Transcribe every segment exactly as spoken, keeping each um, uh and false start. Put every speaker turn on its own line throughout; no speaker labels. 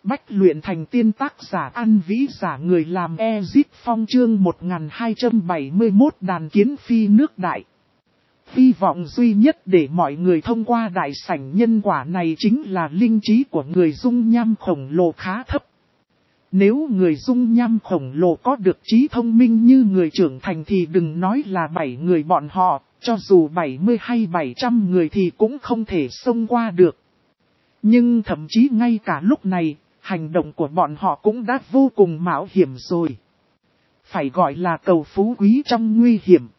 Bách luyện thành tiên tác giả An Vĩ giả người làm Ezip Phong chương một nghìn hai trăm bảy mươi mốt đàn kiến phi nước đại. Hy vọng duy nhất để mọi người thông qua đại sảnh nhân quả này chính là linh trí của người dung nham khổng lồ khá thấp. Nếu người dung nham khổng lồ có được trí thông minh như người trưởng thành thì đừng nói là bảy người bọn họ, cho dù bảy mươi hay bảy trăm người thì cũng không thể xông qua được. Nhưng thậm chí ngay cả lúc này, hành động của bọn họ cũng đã vô cùng mạo hiểm rồi. Phải gọi là cầu phú quý trong nguy hiểm.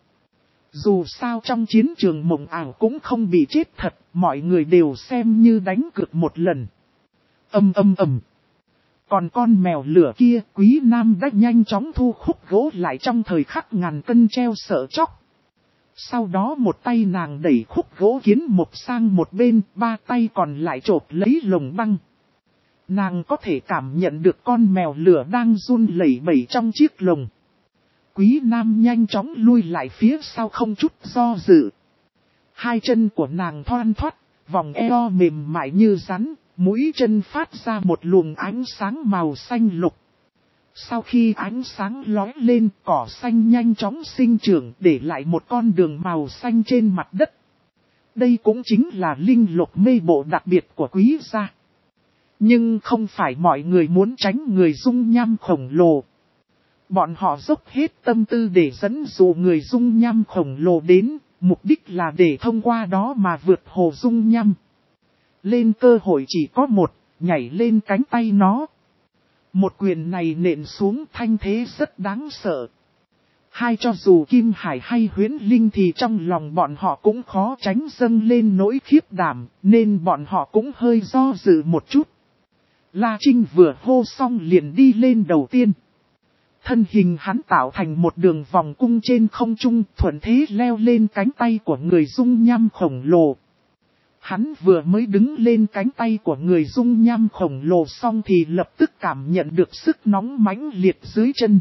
Dù sao trong chiến trường mộng ảo cũng không bị chết thật, mọi người đều xem như đánh cược một lần. Âm âm ầm. Còn con mèo lửa kia, Quý Nam đã nhanh chóng thu khúc gỗ lại trong thời khắc ngàn cân treo sợ chóc. Sau đó một tay nàng đẩy khúc gỗ kiến một sang một bên, ba tay còn lại chộp lấy lồng băng. Nàng có thể cảm nhận được con mèo lửa đang run lẩy bẩy trong chiếc lồng. Quý Nam nhanh chóng lui lại phía sau không chút do dự. Hai chân của nàng thoăn thoắt, vòng eo mềm mại như rắn, mũi chân phát ra một luồng ánh sáng màu xanh lục. Sau khi ánh sáng lóe lên, cỏ xanh nhanh chóng sinh trưởng để lại một con đường màu xanh trên mặt đất. Đây cũng chính là linh lục mê bộ đặc biệt của Quý gia. Nhưng không phải mọi người muốn tránh người dung nham khổng lồ. Bọn họ dốc hết tâm tư để dẫn dụ người dung nham khổng lồ đến, mục đích là để thông qua đó mà vượt hồ dung nham. Lên cơ hội chỉ có một, nhảy lên cánh tay nó. Một quyền này nện xuống thanh thế rất đáng sợ. Hai cho dù Kim Hải hay Huyễn Linh thì trong lòng bọn họ cũng khó tránh dâng lên nỗi khiếp đảm, nên bọn họ cũng hơi do dự một chút. La Trinh vừa hô xong liền đi lên đầu tiên. Thân hình hắn tạo thành một đường vòng cung trên không trung, thuận thế leo lên cánh tay của người dung nham khổng lồ. Hắn vừa mới đứng lên cánh tay của người dung nham khổng lồ xong thì lập tức cảm nhận được sức nóng mãnh liệt dưới chân.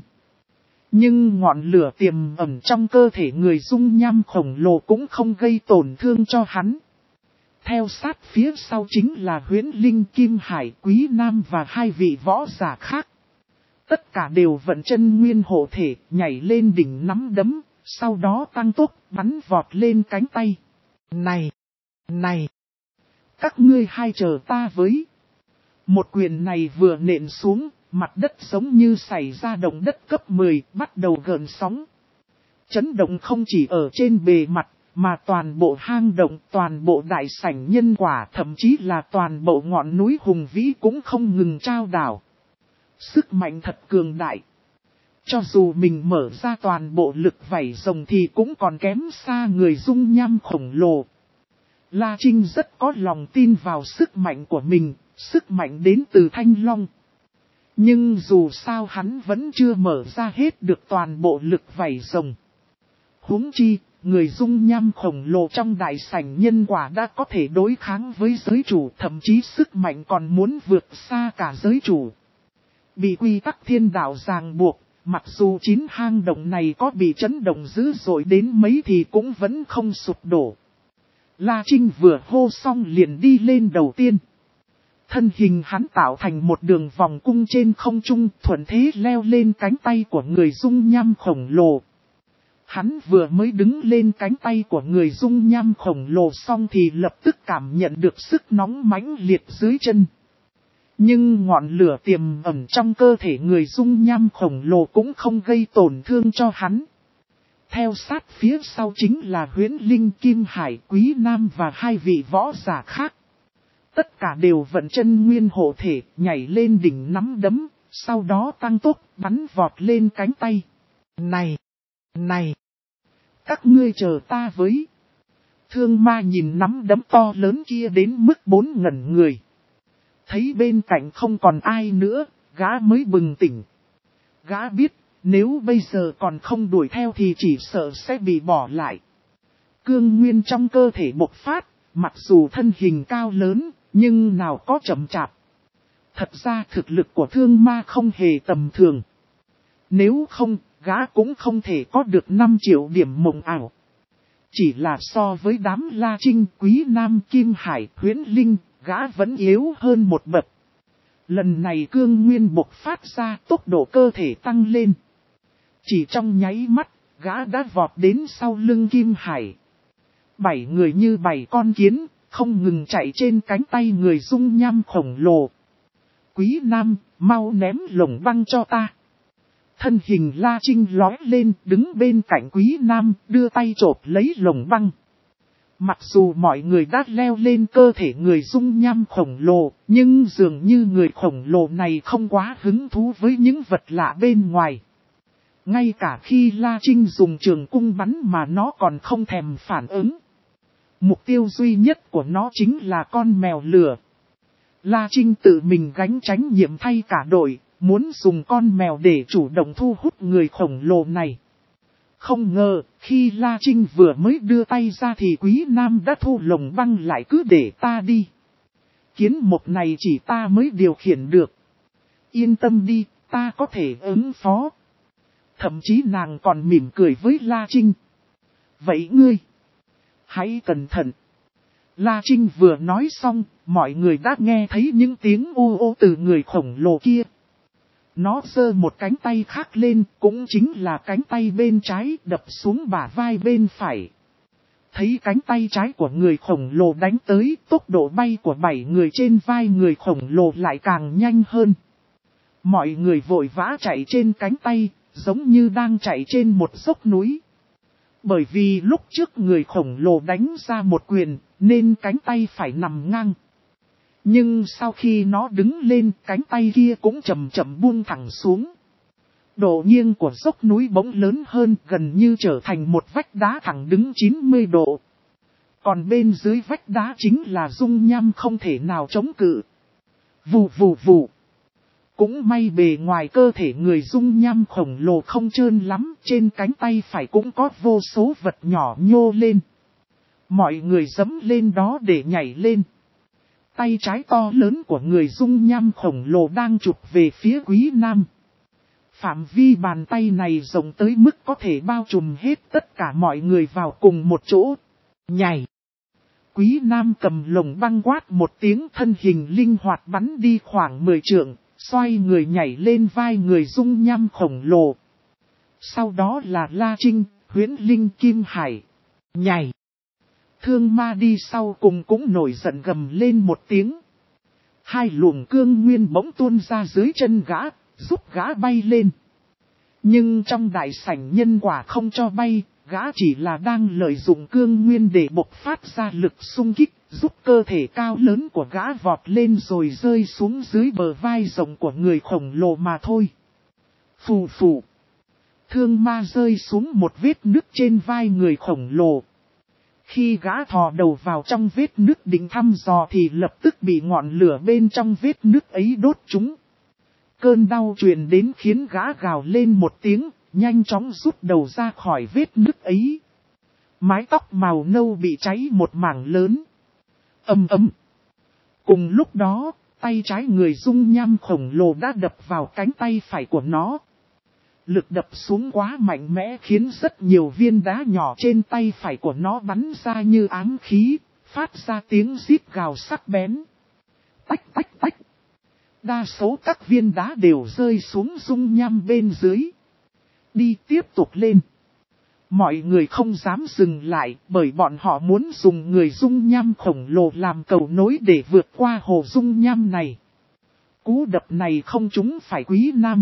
Nhưng ngọn lửa tiềm ẩn trong cơ thể người dung nham khổng lồ cũng không gây tổn thương cho hắn. Theo sát phía sau chính là Huyễn Linh, Kim Hải, Quý Nam và hai vị võ giả khác. Tất cả đều vận chân nguyên hộ thể, nhảy lên đỉnh nắm đấm, sau đó tăng tốc, bắn vọt lên cánh tay. Này! Này! Các ngươi hai chờ ta với. Một quyền này vừa nện xuống, mặt đất giống như xảy ra động đất cấp mười, bắt đầu gợn sóng. Chấn động không chỉ ở trên bề mặt, mà toàn bộ hang động, toàn bộ đại sảnh nhân quả, thậm chí là toàn bộ ngọn núi hùng vĩ cũng không ngừng trao đảo. Sức mạnh thật cường đại. Cho dù mình mở ra toàn bộ lực vảy rồng thì cũng còn kém xa người dung nham khổng lồ. La Trinh rất có lòng tin vào sức mạnh của mình, sức mạnh đến từ Thanh Long. Nhưng dù sao hắn vẫn chưa mở ra hết được toàn bộ lực vảy rồng. Huống chi, người dung nham khổng lồ trong đại sảnh nhân quả đã có thể đối kháng với giới chủ, thậm chí sức mạnh còn muốn vượt xa cả giới chủ. Bị quy tắc thiên đạo ràng buộc, mặc dù chín hang động này có bị chấn động dữ dội đến mấy thì cũng vẫn không sụp đổ. La Trinh vừa hô xong liền đi lên đầu tiên. Thân hình hắn tạo thành một đường vòng cung trên không trung, thuận thế leo lên cánh tay của người dung nham khổng lồ. Hắn vừa mới đứng lên cánh tay của người dung nham khổng lồ xong thì lập tức cảm nhận được sức nóng mãnh liệt dưới chân. Nhưng ngọn lửa tiềm ẩn trong cơ thể người dung nham khổng lồ cũng không gây tổn thương cho hắn. Theo sát phía sau chính là Huyễn Linh, Kim Hải, Quý Nam và hai vị võ giả khác. Tất cả đều vận chân nguyên hộ thể, nhảy lên đỉnh nắm đấm, sau đó tăng tốc, bắn vọt lên cánh tay. Này! Này! Các ngươi chờ ta với. Thương ma nhìn nắm đấm to lớn kia đến mức bốn ngẩn người. Thấy bên cạnh không còn ai nữa, gã mới bừng tỉnh. Gã biết, nếu bây giờ còn không đuổi theo thì chỉ sợ sẽ bị bỏ lại. Cương nguyên trong cơ thể bộc phát, mặc dù thân hình cao lớn, nhưng nào có chậm chạp. Thật ra thực lực của thương ma không hề tầm thường. Nếu không, gã cũng không thể có được năm triệu điểm mộng ảo. Chỉ là so với đám La Trinh, Quý Nam, Kim Hải, Huyễn Linh, gã vẫn yếu hơn một bậc. Lần này cương nguyên bộc phát ra, tốc độ cơ thể tăng lên. Chỉ trong nháy mắt, gã đã vọt đến sau lưng Kim Hải. Bảy người như bảy con kiến, không ngừng chạy trên cánh tay người dung nham khổng lồ. Quý Nam, mau ném lồng băng cho ta. Thân hình La Trinh lói lên, đứng bên cạnh Quý Nam, đưa tay chộp lấy lồng băng. Mặc dù mọi người đã leo lên cơ thể người dung nham khổng lồ, nhưng dường như người khổng lồ này không quá hứng thú với những vật lạ bên ngoài. Ngay cả khi La Trinh dùng trường cung bắn mà nó còn không thèm phản ứng. Mục tiêu duy nhất của nó chính là con mèo lửa. La Trinh tự mình gánh trách nhiệm thay cả đội, muốn dùng con mèo để chủ động thu hút người khổng lồ này. Không ngờ, khi La Trinh vừa mới đưa tay ra thì Quý Nam đã thu lồng băng lại, cứ để ta đi. Kiến mục này chỉ ta mới điều khiển được. Yên tâm đi, ta có thể ứng phó. Thậm chí nàng còn mỉm cười với La Trinh. Vậy ngươi, hãy cẩn thận. La Trinh vừa nói xong, mọi người đã nghe thấy những tiếng ô ô từ người khổng lồ kia. Nó giơ một cánh tay khác lên, cũng chính là cánh tay bên trái, đập xuống bả vai bên phải. Thấy cánh tay trái của người khổng lồ đánh tới, tốc độ bay của bảy người trên vai người khổng lồ lại càng nhanh hơn. Mọi người vội vã chạy trên cánh tay, giống như đang chạy trên một dốc núi. Bởi vì lúc trước người khổng lồ đánh ra một quyền, nên cánh tay phải nằm ngang. Nhưng sau khi nó đứng lên, cánh tay kia cũng chậm chậm buông thẳng xuống. Độ nghiêng của dốc núi bỗng lớn hơn, gần như trở thành một vách đá thẳng đứng chín mươi độ. Còn bên dưới vách đá chính là dung nham không thể nào chống cự. Vù vù vù. Cũng may bề ngoài cơ thể người dung nham khổng lồ không trơn lắm, trên cánh tay phải cũng có vô số vật nhỏ nhô lên. Mọi người giẫm lên đó để nhảy lên. Tay trái to lớn của người dung nham khổng lồ đang chụp về phía Quý Nam. Phạm vi bàn tay này rộng tới mức có thể bao trùm hết tất cả mọi người vào cùng một chỗ. Nhảy. Quý Nam cầm lồng băng quát một tiếng, thân hình linh hoạt bắn đi khoảng mười trượng, xoay người nhảy lên vai người dung nham khổng lồ. Sau đó là La Trinh, Huyễn Linh, Kim Hải. Nhảy. Thương Ma đi sau cùng cũng nổi giận gầm lên một tiếng. Hai luồng cương nguyên bỗng tuôn ra dưới chân gã, giúp gã bay lên. Nhưng trong đại sảnh nhân quả không cho bay, gã chỉ là đang lợi dụng cương nguyên để bộc phát ra lực xung kích, giúp cơ thể cao lớn của gã vọt lên rồi rơi xuống dưới bờ vai rộng của người khổng lồ mà thôi. Phù phù. Thương Ma rơi xuống một vết nứt trên vai người khổng lồ. Khi gã thò đầu vào trong vết nứt định thăm dò thì lập tức bị ngọn lửa bên trong vết nứt ấy đốt trúng. Cơn đau truyền đến khiến gã gào lên một tiếng, nhanh chóng rút đầu ra khỏi vết nứt ấy. Mái tóc màu nâu bị cháy một mảng lớn. Ầm ầm. Cùng lúc đó, tay trái người dung nham khổng lồ đã đập vào cánh tay phải của nó. Lực đập xuống quá mạnh mẽ khiến rất nhiều viên đá nhỏ trên tay phải của nó bắn ra như ám khí, phát ra tiếng rít gào sắc bén. Tách tách tách. Đa số các viên đá đều rơi xuống dung nham bên dưới. Đi tiếp tục lên. Mọi người không dám dừng lại bởi bọn họ muốn dùng người dung nham khổng lồ làm cầu nối để vượt qua hồ dung nham này. Cú đập này không trúng phải Quý Nam.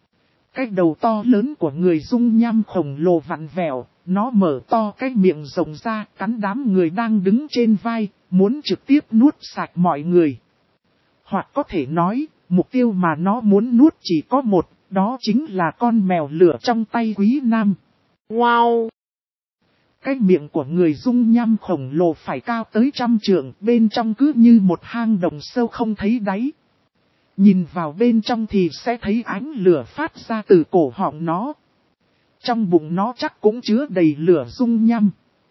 Cái đầu to lớn của người dung nham khổng lồ vặn vẹo, nó mở to cái miệng rộng ra cắn đám người đang đứng trên vai, muốn trực tiếp nuốt sạch mọi người. Hoặc có thể nói, mục tiêu mà nó muốn nuốt chỉ có một, đó chính là con mèo lửa trong tay Quý Nam. Wow! Cái miệng của người dung nham khổng lồ phải cao tới trăm trượng, bên trong cứ như một hang động sâu không thấy đáy. Nhìn vào bên trong thì sẽ thấy ánh lửa phát ra từ cổ họng nó. Trong bụng nó chắc cũng chứa đầy lửa dung nham.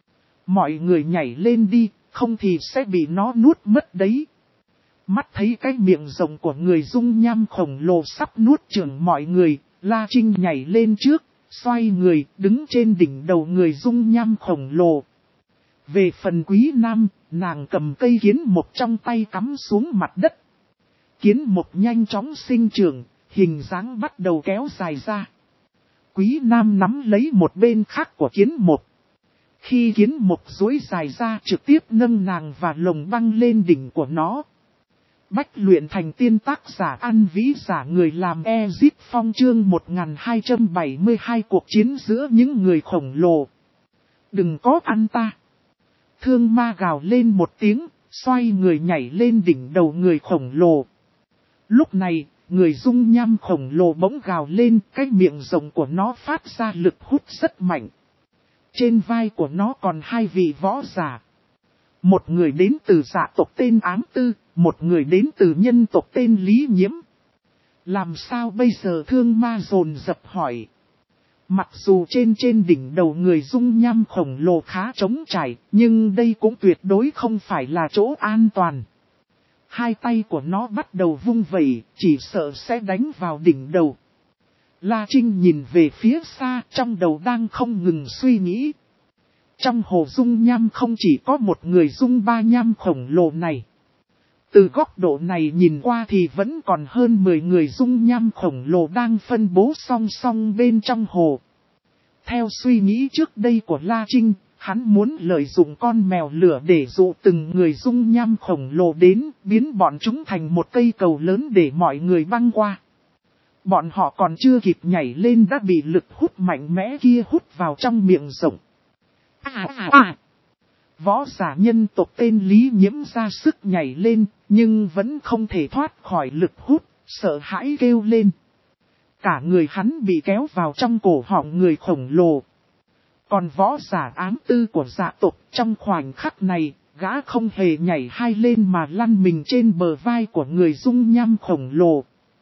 Mọi người nhảy lên đi, không thì sẽ bị nó nuốt mất đấy. Mắt thấy cái miệng rộng của người dung nham khổng lồ sắp nuốt chửng mọi người, La Trinh nhảy lên trước, xoay người, đứng trên đỉnh đầu người dung nham khổng lồ. Về phần Quý Nam, nàng cầm cây kiến một trong tay cắm xuống mặt đất. Kiến mục nhanh chóng sinh trưởng, hình dáng bắt đầu kéo dài ra. Quý Nam nắm lấy một bên khác của kiến mục. Khi kiến mục duỗi dài ra trực tiếp nâng nàng và lồng băng lên đỉnh của nó. Bách luyện thành tiên tác giả An Vĩ giả người làm Ezip Phong chương một nghìn hai trăm bảy mươi hai cuộc chiến giữa những người khổng lồ. Đừng có ăn ta. Thương ma gào lên một tiếng, xoay người nhảy lên đỉnh đầu người khổng lồ. Lúc này, người dung nham khổng lồ bỗng gào lên, cái miệng rộng của nó phát ra lực hút rất mạnh. Trên vai của nó còn hai vị võ giả. Một người đến từ dạ tộc tên Ám Tư, một người đến từ nhân tộc tên Lý Nhiễm. Làm sao bây giờ thương ma dồn dập hỏi. Mặc dù trên trên đỉnh đầu người dung nham khổng lồ khá trống trải, nhưng đây cũng tuyệt đối không phải là chỗ an toàn. Hai tay của nó bắt đầu vung vẩy, chỉ sợ sẽ đánh vào đỉnh đầu. La Trinh nhìn về phía xa, trong đầu đang không ngừng suy nghĩ. Trong hồ dung nham không chỉ có một người dung ba nham khổng lồ này. Từ góc độ này nhìn qua thì vẫn còn hơn mười người dung nham khổng lồ đang phân bố song song bên trong hồ. Theo suy nghĩ trước đây của La Trinh, hắn muốn lợi dụng con mèo lửa để dụ từng người dung nham khổng lồ đến, biến bọn chúng thành một cây cầu lớn để mọi người băng qua. Bọn họ còn chưa kịp nhảy lên đã bị lực hút mạnh mẽ kia hút vào trong miệng rộng. À à à! Võ giả nhân tộc tên Lý Nhiễm ra sức nhảy lên, nhưng vẫn không thể thoát khỏi lực hút, sợ hãi kêu lên. Cả người hắn bị kéo vào trong cổ họng người khổng lồ. Còn võ giả Ám Tư của dạ tộc trong khoảnh khắc này, gã không hề nhảy hai lên mà lăn mình trên bờ vai của người dung nham khổng lồ.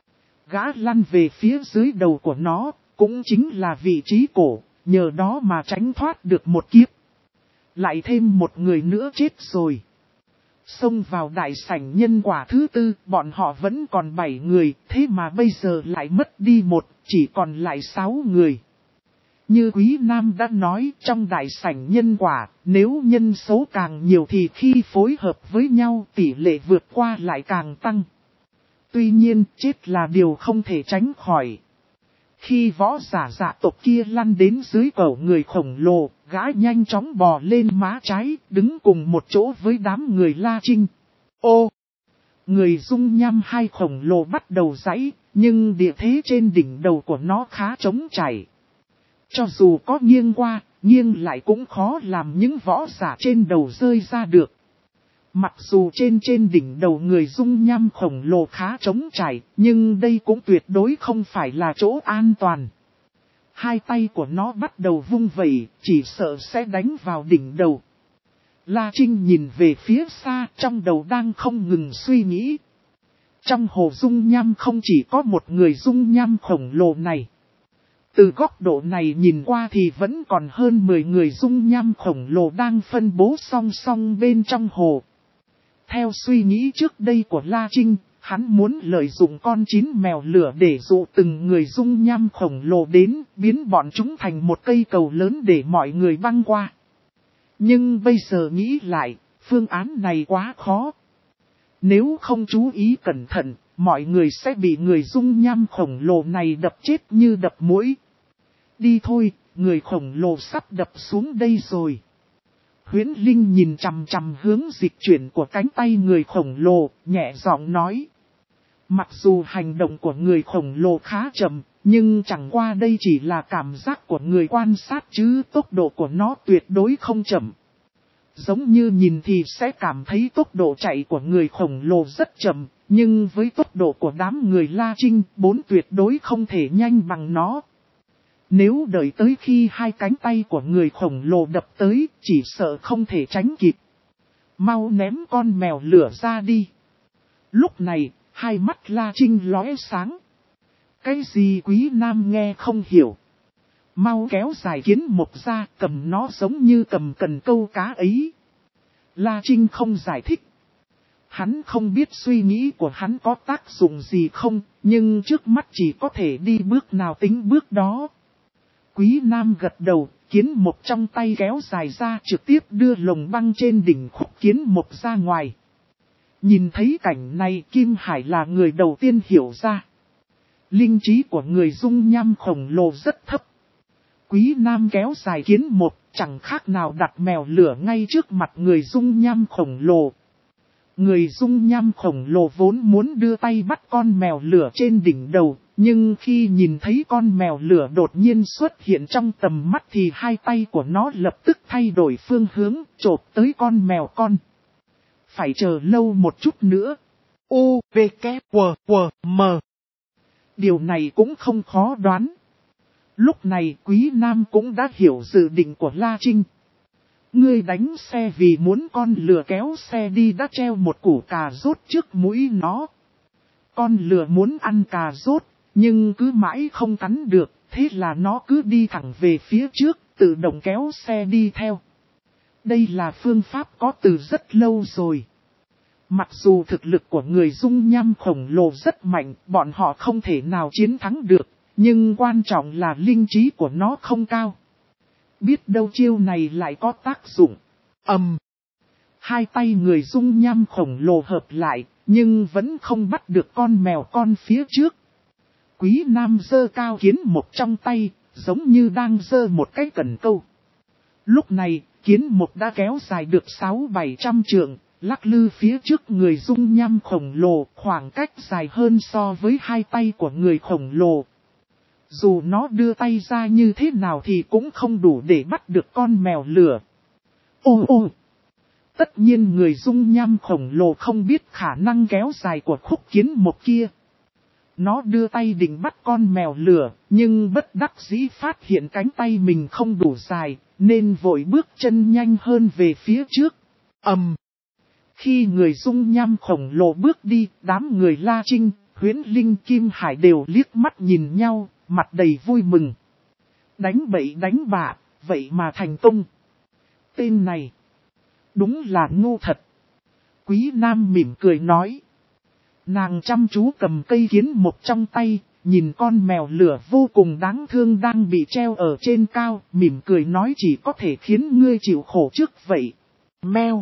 Gã lăn về phía dưới đầu của nó, cũng chính là vị trí cổ, nhờ đó mà tránh thoát được một kiếp. Lại thêm một người nữa chết rồi. Xông vào đại sảnh nhân quả thứ tư, bọn họ vẫn còn bảy người, thế mà bây giờ lại mất đi một, chỉ còn lại sáu người. Như Quý Nam đã nói, trong đại sảnh nhân quả, nếu nhân số càng nhiều thì khi phối hợp với nhau tỷ lệ vượt qua lại càng tăng. Tuy nhiên, chết là điều không thể tránh khỏi. Khi võ giả dạ tộc kia lăn đến dưới cổ người khổng lồ, gã nhanh chóng bò lên má trái, đứng cùng một chỗ với đám người La Trinh. Ô! Người dung nham hai khổng lồ bắt đầu giãy, nhưng địa thế trên đỉnh đầu của nó khá trống trải. Cho dù có nghiêng qua, nghiêng lại cũng khó làm những võ giả trên đầu rơi ra được. Mặc dù trên trên đỉnh đầu người dung nham khổng lồ khá trống trải, nhưng đây cũng tuyệt đối không phải là chỗ an toàn. Hai tay của nó bắt đầu vung vẩy, chỉ sợ sẽ đánh vào đỉnh đầu. La Trinh nhìn về phía xa, trong đầu đang không ngừng suy nghĩ. Trong hồ dung nham không chỉ có một người dung nham khổng lồ này. Từ góc độ này nhìn qua thì vẫn còn hơn mười người dung nham khổng lồ đang phân bố song song bên trong hồ. Theo suy nghĩ trước đây của La Trinh, hắn muốn lợi dụng con chín mèo lửa để dụ từng người dung nham khổng lồ đến, biến bọn chúng thành một cây cầu lớn để mọi người băng qua. Nhưng bây giờ nghĩ lại, phương án này quá khó. Nếu không chú ý cẩn thận, mọi người sẽ bị người dung nham khổng lồ này đập chết như đập muỗi. Đi thôi, người khổng lồ sắp đập xuống đây rồi. Huyễn Linh nhìn chằm chằm hướng dịch chuyển của cánh tay người khổng lồ, nhẹ giọng nói. Mặc dù hành động của người khổng lồ khá chậm, nhưng chẳng qua đây chỉ là cảm giác của người quan sát chứ tốc độ của nó tuyệt đối không chậm. Giống như nhìn thì sẽ cảm thấy tốc độ chạy của người khổng lồ rất chậm, nhưng với tốc độ của đám người La Trinh, bốn tuyệt đối không thể nhanh bằng nó. Nếu đợi tới khi hai cánh tay của người khổng lồ đập tới, chỉ sợ không thể tránh kịp. Mau ném con mèo lửa ra đi. Lúc này, hai mắt La Trinh lóe sáng. Cái gì Quý Nam nghe không hiểu. Mau kéo dài kiến mục ra, cầm nó giống như cầm cần câu cá ấy. La Trinh không giải thích. Hắn không biết suy nghĩ của hắn có tác dụng gì không, nhưng trước mắt chỉ có thể đi bước nào tính bước đó. Quý Nam gật đầu, kiến mục trong tay kéo dài ra trực tiếp đưa lồng băng trên đỉnh khúc kiến mục ra ngoài. Nhìn thấy cảnh này Kim Hải là người đầu tiên hiểu ra. Linh trí của người dung nham khổng lồ rất thấp. Quý Nam kéo dài kiến một, chẳng khác nào đặt mèo lửa ngay trước mặt người dung nham khổng lồ. Người dung nham khổng lồ vốn muốn đưa tay bắt con mèo lửa trên đỉnh đầu, nhưng khi nhìn thấy con mèo lửa đột nhiên xuất hiện trong tầm mắt thì hai tay của nó lập tức thay đổi phương hướng, chộp tới con mèo con. Phải chờ lâu một chút nữa. U, V, K, W, W, M. Điều này cũng không khó đoán. Lúc này Quý Nam cũng đã hiểu dự định của La Trinh. Ngươi đánh xe vì muốn con lừa kéo xe đi đã treo một củ cà rốt trước mũi nó. Con lừa muốn ăn cà rốt, nhưng cứ mãi không cắn được, thế là nó cứ đi thẳng về phía trước, tự động kéo xe đi theo. Đây là phương pháp có từ rất lâu rồi. Mặc dù thực lực của người dung nham khổng lồ rất mạnh, bọn họ không thể nào chiến thắng được, nhưng quan trọng là linh trí của nó không cao. Biết đâu chiêu này lại có tác dụng. Ầm. Um, hai tay người dung nham khổng lồ hợp lại, nhưng vẫn không bắt được con mèo con phía trước. Quý Nam giơ cao kiến một trong tay, giống như đang giơ một cái cần câu. Lúc này, kiến một đã kéo dài được sáu bảy trăm trượng, lắc lư phía trước người dung nham khổng lồ, khoảng cách dài hơn so với hai tay của người khổng lồ. Dù nó đưa tay ra như thế nào thì cũng không đủ để bắt được con mèo lửa. Ô ô! Tất nhiên người dung nham khổng lồ không biết khả năng kéo dài của khúc kiến một kia. Nó đưa tay định bắt con mèo lửa, nhưng bất đắc dĩ phát hiện cánh tay mình không đủ dài, nên vội bước chân nhanh hơn về phía trước. Ầm! Um, khi người dung nham khổng lồ bước đi, đám người La Trinh, Huyễn Linh, Kim Hải đều liếc mắt nhìn nhau, mặt đầy vui mừng. Đánh bậy đánh bạ, vậy mà thành công. Tên này, đúng là ngu thật. Quý Nam mỉm cười nói. Nàng chăm chú cầm cây kiến một trong tay, nhìn con mèo lửa vô cùng đáng thương đang bị treo ở trên cao, mỉm cười nói chỉ có thể khiến ngươi chịu khổ trước vậy. Mèo.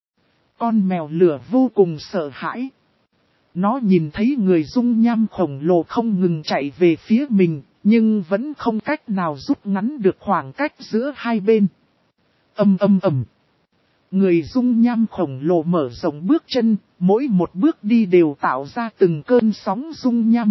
Con mèo lửa vô cùng sợ hãi. Nó nhìn thấy người dung nham khổng lồ không ngừng chạy về phía mình, nhưng vẫn không cách nào rút ngắn được khoảng cách giữa hai bên. Ầm ầm ầm. Người dung nham khổng lồ mở rộng bước chân, mỗi một bước đi đều tạo ra từng cơn sóng dung nham.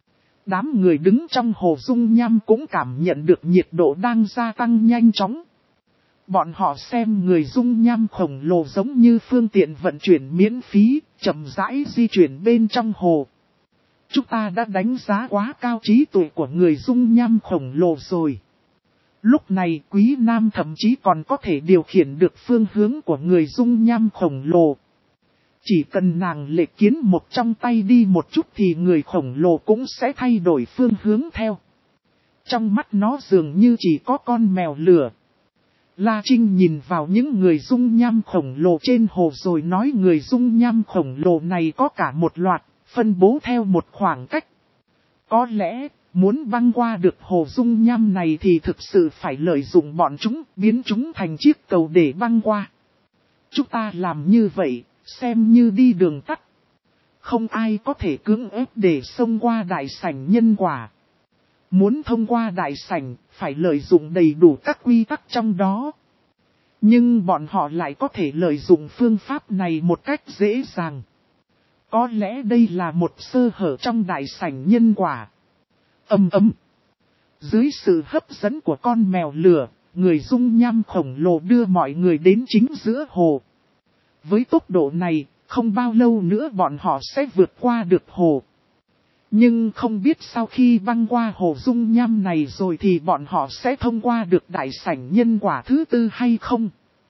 Đám người đứng trong hồ dung nham cũng cảm nhận được nhiệt độ đang gia tăng nhanh chóng. Bọn họ xem người dung nham khổng lồ giống như phương tiện vận chuyển miễn phí, chậm rãi di chuyển bên trong hồ. Chúng ta đã đánh giá quá cao trí tuệ của người dung nham khổng lồ rồi. Lúc này Quý Nam thậm chí còn có thể điều khiển được phương hướng của người dung nham khổng lồ. Chỉ cần nàng lệch kiến một trong tay đi một chút thì người khổng lồ cũng sẽ thay đổi phương hướng theo. Trong mắt nó dường như chỉ có con mèo lửa. La Trinh nhìn vào những người dung nham khổng lồ trên hồ rồi nói người dung nham khổng lồ này có cả một loạt, phân bố theo một khoảng cách. Có lẽ, muốn băng qua được hồ dung nham này thì thực sự phải lợi dụng bọn chúng, biến chúng thành chiếc cầu để băng qua. Chúng ta làm như vậy, xem như đi đường tắt. Không ai có thể cưỡng ép để xông qua đại sảnh nhân quả. Muốn thông qua đại sảnh, phải lợi dụng đầy đủ các quy tắc trong đó. Nhưng bọn họ lại có thể lợi dụng phương pháp này một cách dễ dàng. Có lẽ đây là một sơ hở trong đại sảnh nhân quả. Ầm ầm. Dưới sự hấp dẫn của con mèo lửa, người dung nham khổng lồ đưa mọi người đến chính giữa hồ. Với tốc độ này, không bao lâu nữa bọn họ sẽ vượt qua được hồ. Nhưng không biết sau khi băng qua hồ dung nham này rồi thì bọn họ sẽ thông qua được đại sảnh nhân quả thứ tư hay không?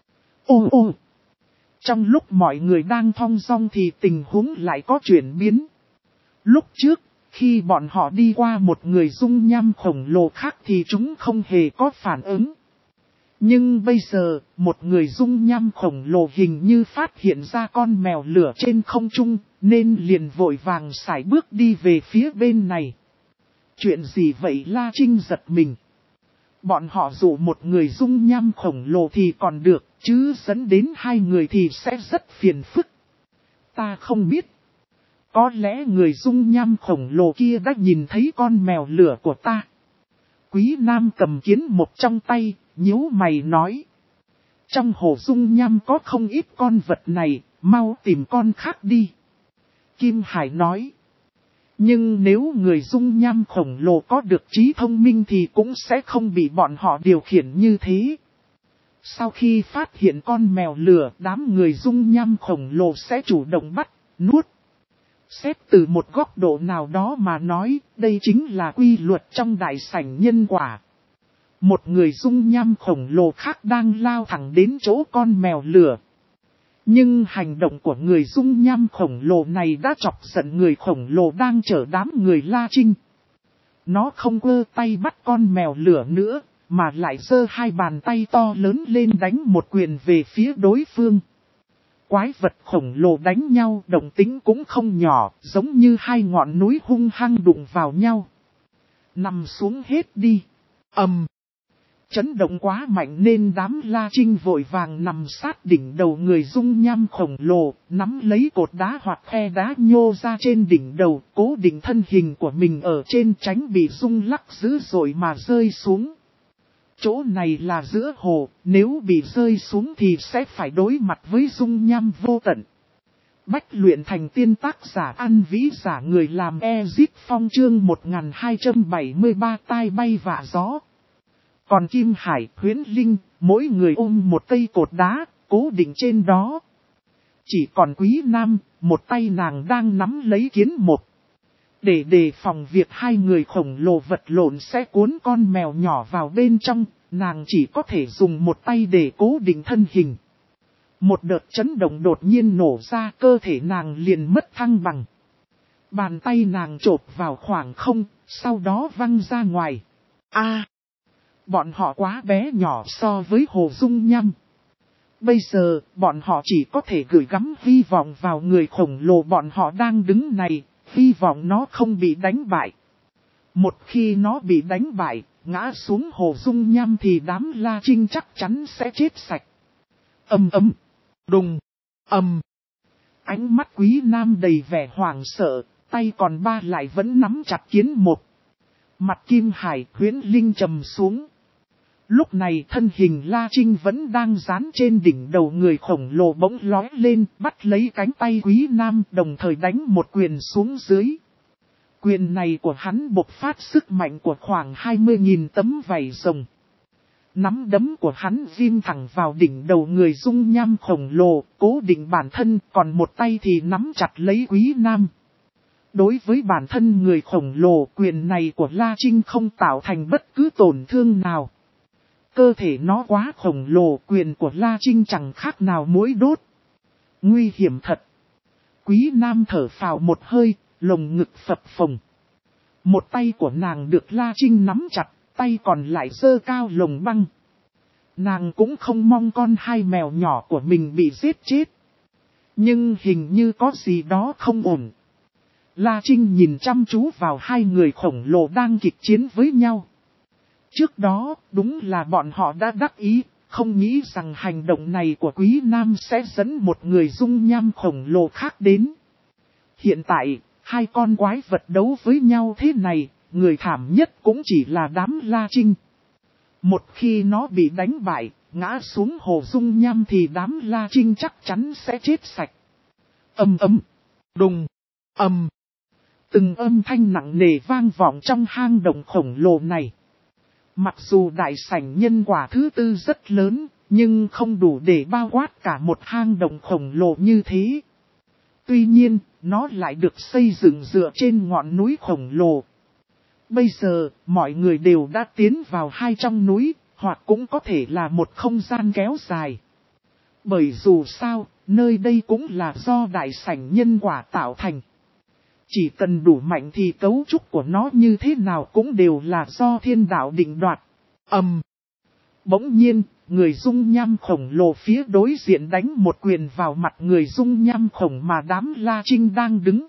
Ô ô! Trong lúc mọi người đang thong dong thì tình huống lại có chuyển biến. Lúc trước, khi bọn họ đi qua một người dung nham khổng lồ khác thì chúng không hề có phản ứng. Nhưng bây giờ, một người dung nham khổng lồ hình như phát hiện ra con mèo lửa trên không trung, nên liền vội vàng sải bước đi về phía bên này. Chuyện gì vậy La Trinh giật mình. Bọn họ dụ một người dung nham khổng lồ thì còn được, chứ dẫn đến hai người thì sẽ rất phiền phức. Ta không biết. Có lẽ người dung nham khổng lồ kia đã nhìn thấy con mèo lửa của ta. Quý Nam cầm kiến một trong tay, nhíu mày nói. Trong hồ dung nham có không ít con vật này, mau tìm con khác đi. Kim Hải nói. Nhưng nếu người dung nham khổng lồ có được trí thông minh thì cũng sẽ không bị bọn họ điều khiển như thế. Sau khi phát hiện con mèo lửa, đám người dung nham khổng lồ sẽ chủ động bắt, nuốt. Xét từ một góc độ nào đó mà nói, đây chính là quy luật trong đại sảnh nhân quả. Một người dung nham khổng lồ khác đang lao thẳng đến chỗ con mèo lửa. Nhưng hành động của người dung nham khổng lồ này đã chọc giận người khổng lồ đang chở đám người La Trinh. Nó không quơ tay bắt con mèo lửa nữa, mà lại giơ hai bàn tay to lớn lên đánh một quyền về phía đối phương. Quái vật khổng lồ đánh nhau động tĩnh cũng không nhỏ, giống như hai ngọn núi hung hăng đụng vào nhau. Nằm xuống hết đi. Ầm. Chấn động quá mạnh nên đám La Trinh vội vàng nằm sát đỉnh đầu người dung nham khổng lồ, nắm lấy cột đá hoặc khe đá nhô ra trên đỉnh đầu, cố định thân hình của mình ở trên tránh bị rung lắc dữ dội mà rơi xuống. Chỗ này là giữa hồ, nếu bị rơi xuống thì sẽ phải đối mặt với dung nham vô tận. Bách luyện thành tiên tác giả An Vĩ giả người làm Ezip Phong chương một nghìn hai trăm bảy mươi ba tai bay vạ gió. Còn Kim Hải, Huyễn Linh, mỗi người ôm một cây cột đá, cố định trên đó. Chỉ còn Quý Nam, một tay nàng đang nắm lấy kiến một. Để đề phòng việc hai người khổng lồ vật lộn sẽ cuốn con mèo nhỏ vào bên trong, nàng chỉ có thể dùng một tay để cố định thân hình. Một đợt chấn động đột nhiên nổ ra, cơ thể nàng liền mất thăng bằng. Bàn tay nàng chộp vào khoảng không, sau đó văng ra ngoài. A, bọn họ quá bé nhỏ so với hồ dung nham. Bây giờ, bọn họ chỉ có thể gửi gắm hy vọng vào người khổng lồ bọn họ đang đứng này, hy vọng nó không bị đánh bại. Một khi nó bị đánh bại, ngã xuống hồ dung nham thì đám La Trinh chắc chắn sẽ chết sạch. Ầm ầm, đùng, ầm. Ánh mắt Quý Nam đầy vẻ hoảng sợ, tay còn ba lại vẫn nắm chặt kiến một. Mặt Kim Hải, Huyễn Linh trầm xuống. Lúc này thân hình La Trinh vẫn đang dán trên đỉnh đầu người khổng lồ bỗng lói lên, bắt lấy cánh tay Quý Nam đồng thời đánh một quyền xuống dưới. Quyền này của hắn bộc phát sức mạnh của khoảng hai mươi nghìn tấm vảy rồng. Nắm đấm của hắn ghim thẳng vào đỉnh đầu người dung nham khổng lồ, cố định bản thân, còn một tay thì nắm chặt lấy Quý Nam. Đối với bản thân người khổng lồ, quyền này của La Trinh không tạo thành bất cứ tổn thương nào. Cơ thể nó quá khổng lồ, quyền của La Trinh chẳng khác nào muỗi đốt. Nguy hiểm thật. Quý Nam thở phào một hơi, lồng ngực phập phồng. Một tay của nàng được La Trinh nắm chặt, tay còn lại giơ cao lồng băng. Nàng cũng không mong con hai mèo nhỏ của mình bị giết chết. Nhưng hình như có gì đó không ổn. La Trinh nhìn chăm chú vào hai người khổng lồ đang kịch chiến với nhau. Trước đó, đúng là bọn họ đã đắc ý, không nghĩ rằng hành động này của Quý Nam sẽ dẫn một người dung nham khổng lồ khác đến. Hiện tại, hai con quái vật đấu với nhau thế này, người thảm nhất cũng chỉ là đám La Trinh. Một khi nó bị đánh bại, ngã xuống hồ dung nham thì đám La Trinh chắc chắn sẽ chết sạch. Ầm ầm, đùng, ầm. Từng âm thanh nặng nề vang vọng trong hang động khổng lồ này. Mặc dù đại sảnh nhân quả thứ tư rất lớn, nhưng không đủ để bao quát cả một hang động khổng lồ như thế. Tuy nhiên, nó lại được xây dựng dựa trên ngọn núi khổng lồ. Bây giờ, mọi người đều đã tiến vào hai trong núi, hoặc cũng có thể là một không gian kéo dài. Bởi dù sao, nơi đây cũng là do đại sảnh nhân quả tạo thành. Chỉ cần đủ mạnh thì cấu trúc của nó như thế nào cũng đều là do thiên đạo định đoạt. Ầm. Um. Bỗng nhiên, người dung nham khổng lồ phía đối diện đánh một quyền vào mặt người dung nham khổng mà đám La Trinh đang đứng.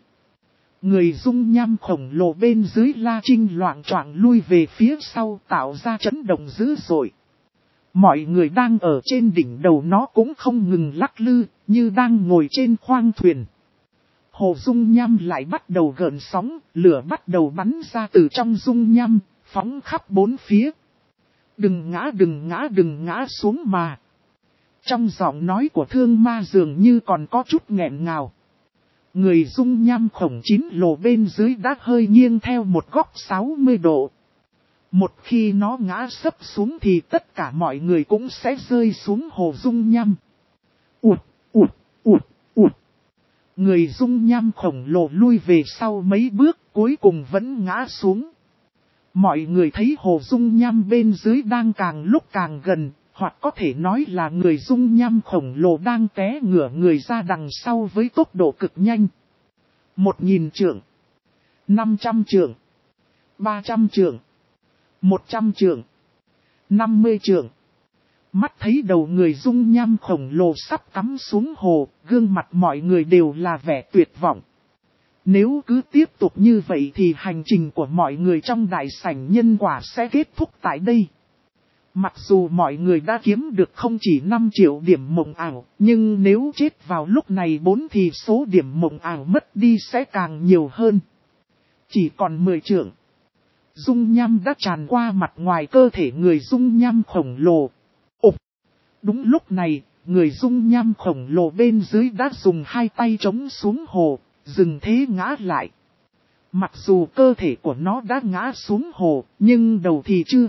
Người dung nham khổng lồ bên dưới La Trinh loạng choạng lui về phía sau tạo ra chấn động dữ dội. Mọi người đang ở trên đỉnh đầu nó cũng không ngừng lắc lư, như đang ngồi trên khoang thuyền. Hồ dung nham lại bắt đầu gợn sóng, lửa bắt đầu bắn ra từ trong dung nham, phóng khắp bốn phía. Đừng ngã đừng ngã đừng ngã xuống mà. Trong giọng nói của thương ma dường như còn có chút nghẹn ngào. Người dung nham khổng chín lồ bên dưới đã hơi nghiêng theo một góc sáu mươi độ. Một khi nó ngã sấp xuống thì tất cả mọi người cũng sẽ rơi xuống hồ dung nham. Ụt, ụt, ụt, ụt. Người dung nham khổng lồ lui về sau mấy bước cuối cùng vẫn ngã xuống. Mọi người thấy hồ dung nham bên dưới đang càng lúc càng gần, hoặc có thể nói là người dung nham khổng lồ đang té ngửa người ra đằng sau với tốc độ cực nhanh. Một nghìn trượng, năm trăm trượng, ba trăm trượng, một trăm trượng, năm mươi trượng. Mắt thấy đầu người dung nham khổng lồ sắp cắm xuống hồ, gương mặt mọi người đều là vẻ tuyệt vọng. Nếu cứ tiếp tục như vậy thì hành trình của mọi người trong đại sảnh nhân quả sẽ kết thúc tại đây. Mặc dù mọi người đã kiếm được không chỉ năm triệu điểm mộng ảo, nhưng nếu chết vào lúc này bốn thì số điểm mộng ảo mất đi sẽ càng nhiều hơn. Chỉ còn mười trượng. Dung nham đã tràn qua mặt ngoài cơ thể người dung nham khổng lồ. Ục! Đúng lúc này, người dung nham khổng lồ bên dưới đã dùng hai tay chống xuống hồ, dừng thế ngã lại. Mặc dù cơ thể của nó đã ngã xuống hồ, nhưng đầu thì chưa.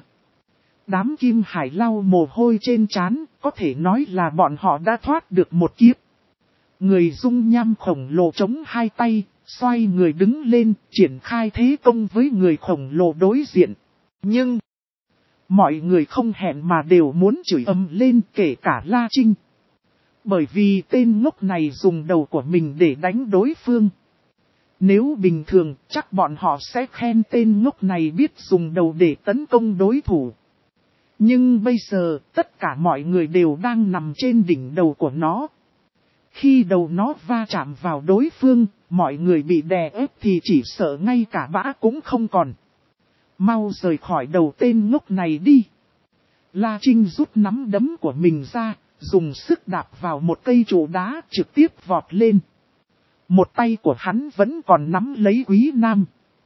Đám kim hải lau mồ hôi trên trán, có thể nói là bọn họ đã thoát được một kiếp. Người dung nham khổng lồ chống hai tay, xoay người đứng lên, triển khai thế công với người khổng lồ đối diện. Nhưng, mọi người không hẹn mà đều muốn chửi ầm lên, kể cả La Trinh. Bởi vì tên ngốc này dùng đầu của mình để đánh đối phương. Nếu bình thường, chắc bọn họ sẽ khen tên ngốc này biết dùng đầu để tấn công đối thủ. Nhưng bây giờ, tất cả mọi người đều đang nằm trên đỉnh đầu của nó. Khi đầu nó va chạm vào đối phương, mọi người bị đè ép thì chỉ sợ ngay cả bã cũng không còn. Mau rời khỏi đầu tên ngốc này đi. La Trinh rút nắm đấm của mình ra, dùng sức đạp vào một cây trụ đá trực tiếp vọt lên. Một tay của hắn vẫn còn nắm lấy Quý Nam.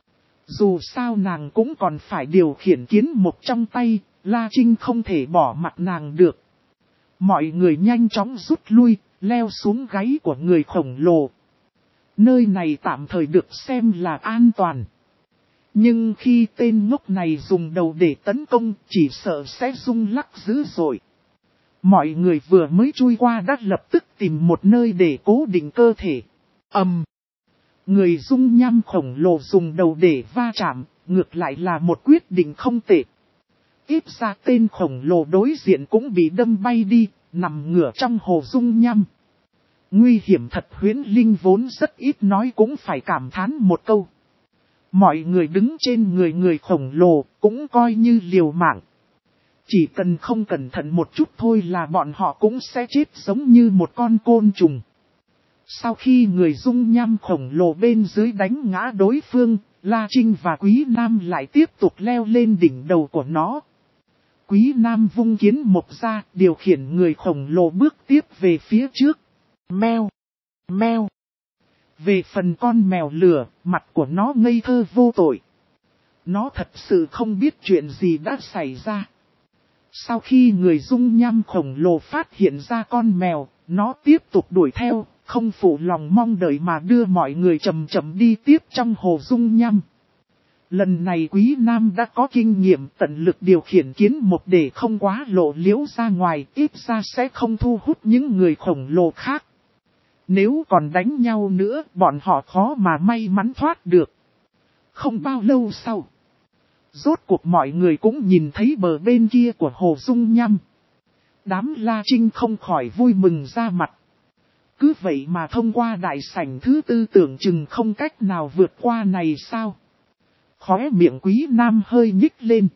Dù sao nàng cũng còn phải điều khiển kiến mục trong tay, La Trinh không thể bỏ mặt nàng được. Mọi người nhanh chóng rút lui, leo xuống gáy của người khổng lồ. Nơi này tạm thời được xem là an toàn. Nhưng khi tên ngốc này dùng đầu để tấn công, chỉ sợ sẽ rung lắc dữ dội. Mọi người vừa mới chui qua đã lập tức tìm một nơi để cố định cơ thể. Ầm! Người dung nham khổng lồ dùng đầu để va chạm, ngược lại là một quyết định không tệ. Ít ra tên khổng lồ đối diện cũng bị đâm bay đi, nằm ngửa trong hồ dung nham. Nguy hiểm thật, Huyễn Linh vốn rất ít nói cũng phải cảm thán một câu. Mọi người đứng trên người người khổng lồ cũng coi như liều mạng. Chỉ cần không cẩn thận một chút thôi là bọn họ cũng sẽ chết giống như một con côn trùng. Sau khi người dung nham khổng lồ bên dưới đánh ngã đối phương, La Trinh và Quý Nam lại tiếp tục leo lên đỉnh đầu của nó. Quý Nam vung kiến mộc ra, điều khiển người khổng lồ bước tiếp về phía trước. Mèo! Mèo! Về phần con mèo lửa, mặt của nó ngây thơ vô tội. Nó thật sự không biết chuyện gì đã xảy ra. Sau khi người dung nham khổng lồ phát hiện ra con mèo, nó tiếp tục đuổi theo, không phụ lòng mong đợi mà đưa mọi người chậm chậm đi tiếp trong hồ dung nham. Lần này Quý Nam đã có kinh nghiệm tận lực điều khiển kiến mộc để không quá lộ liễu ra ngoài, ít ra sẽ không thu hút những người khổng lồ khác. Nếu còn đánh nhau nữa, bọn họ khó mà may mắn thoát được. Không bao lâu sau, rốt cuộc mọi người cũng nhìn thấy bờ bên kia của hồ dung nham. Đám La Trinh không khỏi vui mừng ra mặt. Cứ vậy mà thông qua đại sảnh thứ tư tưởng chừng không cách nào vượt qua này sao? Khóe miệng Quý Nam hơi nhích lên.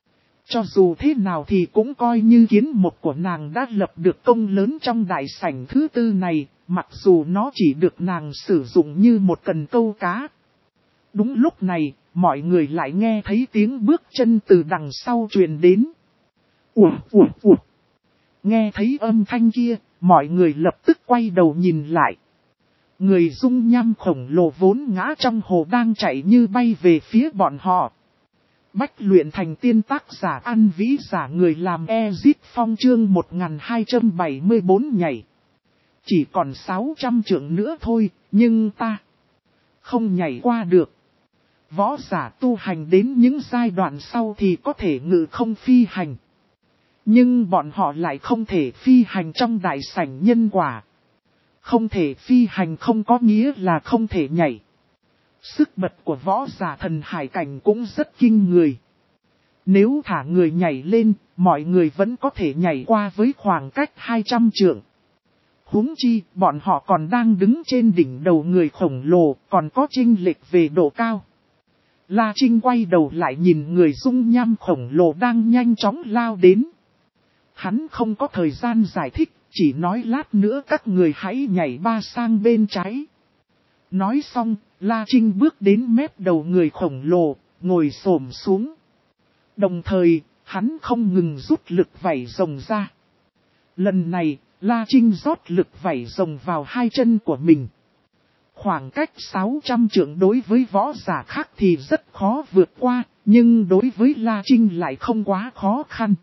Cho dù thế nào thì cũng coi như kiến mộc của nàng đã lập được công lớn trong đại sảnh thứ tư này, mặc dù nó chỉ được nàng sử dụng như một cần câu cá. Đúng lúc này, mọi người lại nghe thấy tiếng bước chân từ đằng sau truyền đến. Ủa, ủa, ủa. Nghe thấy âm thanh kia, mọi người lập tức quay đầu nhìn lại. Người dung nham khổng lồ vốn ngã trong hồ đang chạy như bay về phía bọn họ. Bách luyện thành tiên tác giả ăn vĩ giả người làm Ezit Phong chương một nghìn hai trăm bảy mươi bốn nhảy. Chỉ còn sáu trăm trượng nữa thôi, nhưng ta không nhảy qua được. Võ giả tu hành đến những giai đoạn sau thì có thể ngự không phi hành. Nhưng bọn họ lại không thể phi hành trong đại sảnh nhân quả. Không thể phi hành không có nghĩa là không thể nhảy. Sức bật của võ giả thần hải cảnh cũng rất kinh người. Nếu thả người nhảy lên, mọi người vẫn có thể nhảy qua với khoảng cách hai trăm trượng. Huống chi, bọn họ còn đang đứng trên đỉnh đầu người khổng lồ, còn có chênh lệch về độ cao. La Trinh quay đầu lại nhìn người dung nham khổng lồ đang nhanh chóng lao đến. Hắn không có thời gian giải thích, chỉ nói lát nữa các người hãy nhảy ba sang bên trái. Nói xong, La Trinh bước đến mép đầu người khổng lồ, ngồi xổm xuống. Đồng thời, hắn không ngừng rút lực vảy rồng ra. Lần này, La Trinh rót lực vảy rồng vào hai chân của mình. Khoảng cách sáu trăm trượng đối với võ giả khác thì rất khó vượt qua, nhưng đối với La Trinh lại không quá khó khăn.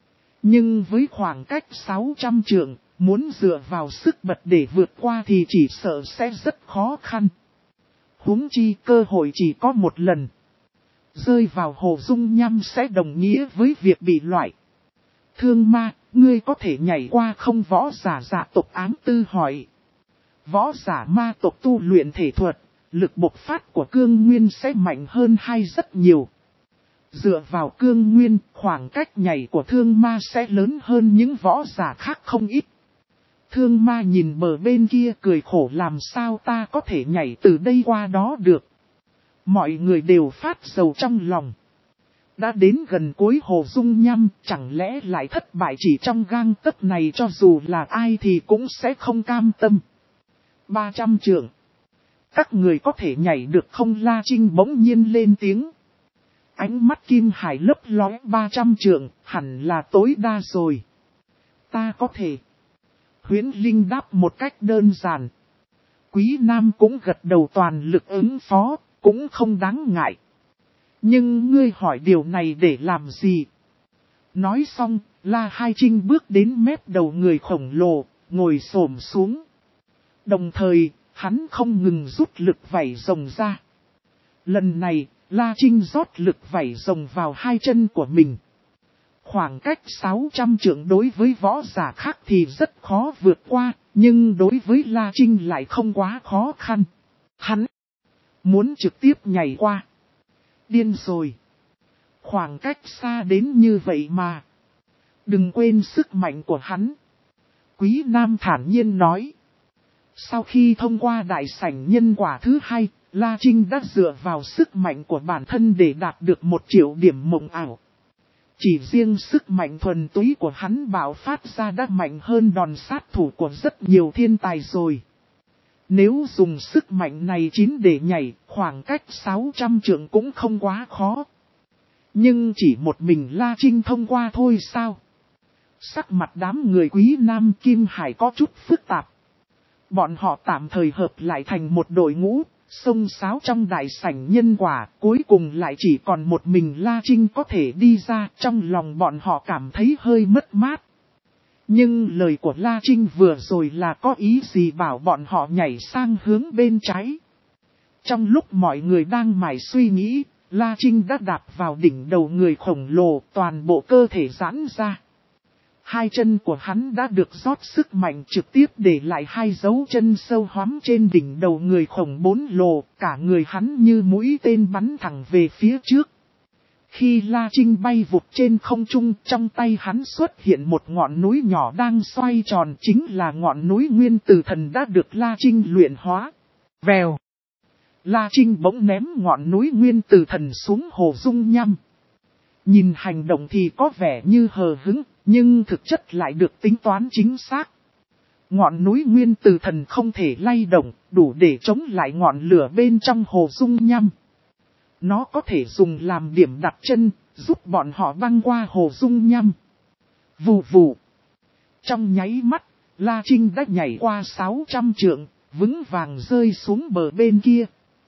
Nhưng với khoảng cách sáu trăm trượng, muốn dựa vào sức bật để vượt qua thì chỉ sợ sẽ rất khó khăn. Huống chi cơ hội chỉ có một lần. Rơi vào hồ dung nham sẽ đồng nghĩa với việc bị loại. Thương ma, ngươi có thể nhảy qua không? Võ giả dạ tộc ám tư hỏi. Võ giả ma tộc tu luyện thể thuật, lực bộc phát của cương nguyên sẽ mạnh hơn hay rất nhiều. Dựa vào cương nguyên, khoảng cách nhảy của thương ma sẽ lớn hơn những võ giả khác không ít. Thương ma nhìn bờ bên kia cười khổ, làm sao ta có thể nhảy từ đây qua đó được. Mọi người đều phát sầu trong lòng. Đã đến gần cuối hồ dung nham, chẳng lẽ lại thất bại chỉ trong gang tấc này, cho dù là ai thì cũng sẽ không cam tâm. ba trăm trượng. Các người có thể nhảy được không? La Trinh bỗng nhiên lên tiếng. Ánh mắt Kim Hải lấp lóe. Ba trăm trượng, hẳn là tối đa rồi. Ta có thể. Huyễn Linh đáp một cách đơn giản. Quý Nam cũng gật đầu, toàn lực ứng phó, cũng không đáng ngại. Nhưng ngươi hỏi điều này để làm gì? Nói xong, La Hai Trinh bước đến mép đầu người khổng lồ, ngồi xổm xuống. Đồng thời, hắn không ngừng rút lực vảy rồng ra. Lần này, La Trinh rót lực vảy rồng vào hai chân của mình. Khoảng cách sáu trăm trượng đối với võ giả khác thì rất khó vượt qua, nhưng đối với La Trinh lại không quá khó khăn. Hắn muốn trực tiếp nhảy qua. Điên rồi. Khoảng cách xa đến như vậy mà. Đừng quên sức mạnh của hắn. Quý Nam thản nhiên nói. Sau khi thông qua đại sảnh nhân quả thứ hai, La Trinh đã dựa vào sức mạnh của bản thân để đạt được một triệu điểm mộng ảo. Chỉ riêng sức mạnh thuần túy của hắn bạo phát ra đã mạnh hơn đòn sát thủ của rất nhiều thiên tài rồi. Nếu dùng sức mạnh này chín để nhảy, khoảng cách sáu trăm trượng cũng không quá khó. Nhưng chỉ một mình La Trinh thông qua thôi sao? Sắc mặt đám người Quý Nam Kim Hải có chút phức tạp. Bọn họ tạm thời hợp lại thành một đội ngũ, xông xáo trong đại sảnh nhân quả, cuối cùng lại chỉ còn một mình La Trinh có thể đi ra, trong lòng bọn họ cảm thấy hơi mất mát. Nhưng lời của La Trinh vừa rồi là có ý gì bảo bọn họ nhảy sang hướng bên trái. Trong lúc mọi người đang mải suy nghĩ, La Trinh đã đạp vào đỉnh đầu người khổng lồ, toàn bộ cơ thể giãn ra. Hai chân của hắn đã được rót sức mạnh, trực tiếp để lại hai dấu chân sâu hoắm trên đỉnh đầu người khổng bốn lồ, cả người hắn như mũi tên bắn thẳng về phía trước. Khi La Trinh bay vụt trên không trung, trong tay hắn xuất hiện một ngọn núi nhỏ đang xoay tròn, chính là ngọn núi Nguyên Tử Thần đã được La Trinh luyện hóa. Vèo! La Trinh bỗng ném ngọn núi Nguyên Tử Thần xuống hồ dung nham. Nhìn hành động thì có vẻ như hờ hững, nhưng thực chất lại được tính toán chính xác. Ngọn núi Nguyên Tử Thần không thể lay động, đủ để chống lại ngọn lửa bên trong hồ dung nham. Nó có thể dùng làm điểm đặt chân, giúp bọn họ băng qua hồ dung nham. Vù vù. Trong nháy mắt, La Trinh đã nhảy qua sáu trăm trượng, vững vàng rơi xuống bờ bên kia.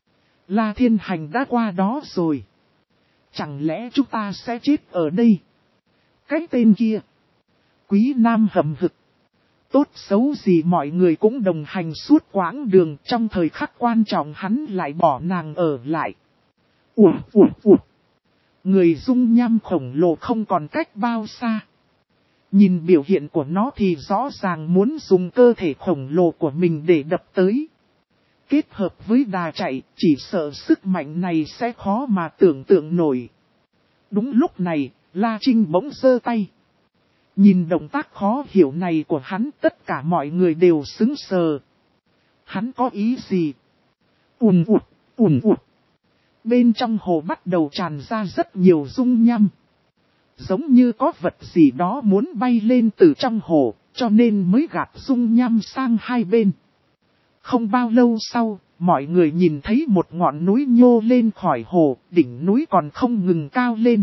La Thiên Hành đã qua đó rồi. Chẳng lẽ chúng ta sẽ chết ở đây? Cái tên kia. Quý Nam hậm hực. Tốt xấu gì mọi người cũng đồng hành suốt quãng đường, trong thời khắc quan trọng hắn lại bỏ nàng ở lại. Ủa, ủa, ủa. Người dung nham khổng lồ không còn cách bao xa. Nhìn biểu hiện của nó thì rõ ràng muốn dùng cơ thể khổng lồ của mình để đập tới. Kết hợp với đà chạy, chỉ sợ sức mạnh này sẽ khó mà tưởng tượng nổi. Đúng lúc này, La Trinh bỗng giơ tay. Nhìn động tác khó hiểu này của hắn, tất cả mọi người đều sững sờ. Hắn có ý gì? Ùn ụt, ùn ụt. Bên trong hồ bắt đầu tràn ra rất nhiều dung nham. Giống như có vật gì đó muốn bay lên từ trong hồ, cho nên mới gạt dung nham sang hai bên. Không bao lâu sau, mọi người nhìn thấy một ngọn núi nhô lên khỏi hồ, đỉnh núi còn không ngừng cao lên.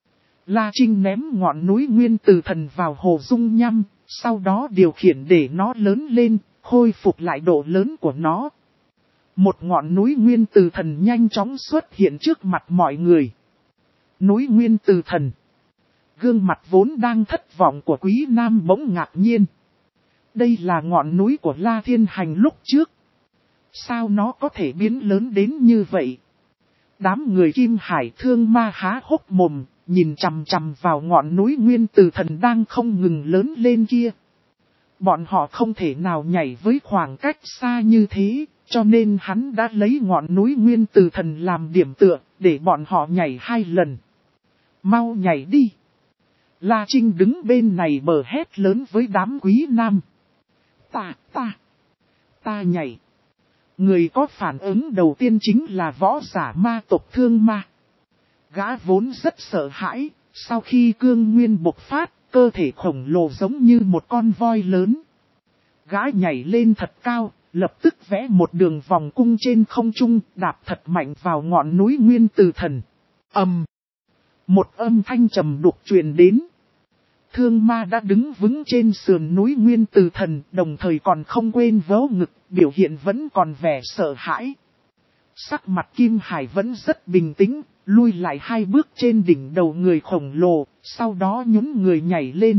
La Trinh ném ngọn núi nguyên tử thần vào hồ dung nham, sau đó điều khiển để nó lớn lên, khôi phục lại độ lớn của nó. Một ngọn núi nguyên tử thần nhanh chóng xuất hiện trước mặt mọi người. Núi nguyên tử thần. Gương mặt vốn đang thất vọng của Quý Nam bỗng ngạc nhiên. Đây là ngọn núi của La Thiên Hành lúc trước. Sao nó có thể biến lớn đến như vậy? Đám người Kim Hải Thương Ma há hốc mồm, nhìn chằm chằm vào ngọn núi nguyên tử thần đang không ngừng lớn lên kia. Bọn họ không thể nào nhảy với khoảng cách xa như thế, cho nên hắn đã lấy ngọn núi nguyên tử thần làm điểm tựa, để bọn họ nhảy hai lần. Mau nhảy đi! La Trinh đứng bên này bờ hét lớn với đám Quý Nam. Ta, ta, ta nhảy. Người có phản ứng đầu tiên chính là võ giả ma tộc Thương Ma. Gã vốn rất sợ hãi, sau khi cương nguyên bộc phát, cơ thể khổng lồ giống như một con voi lớn. Gã nhảy lên thật cao, lập tức vẽ một đường vòng cung trên không trung, đạp thật mạnh vào ngọn núi nguyên tử thần. Ầm! Một âm thanh trầm đục truyền đến. Thương Ma đã đứng vững trên sườn núi nguyên tử thần, đồng thời còn không quên vớ ngực, biểu hiện vẫn còn vẻ sợ hãi. Sắc mặt Kim Hải vẫn rất bình tĩnh, lui lại hai bước trên đỉnh đầu người khổng lồ, sau đó nhún người nhảy lên.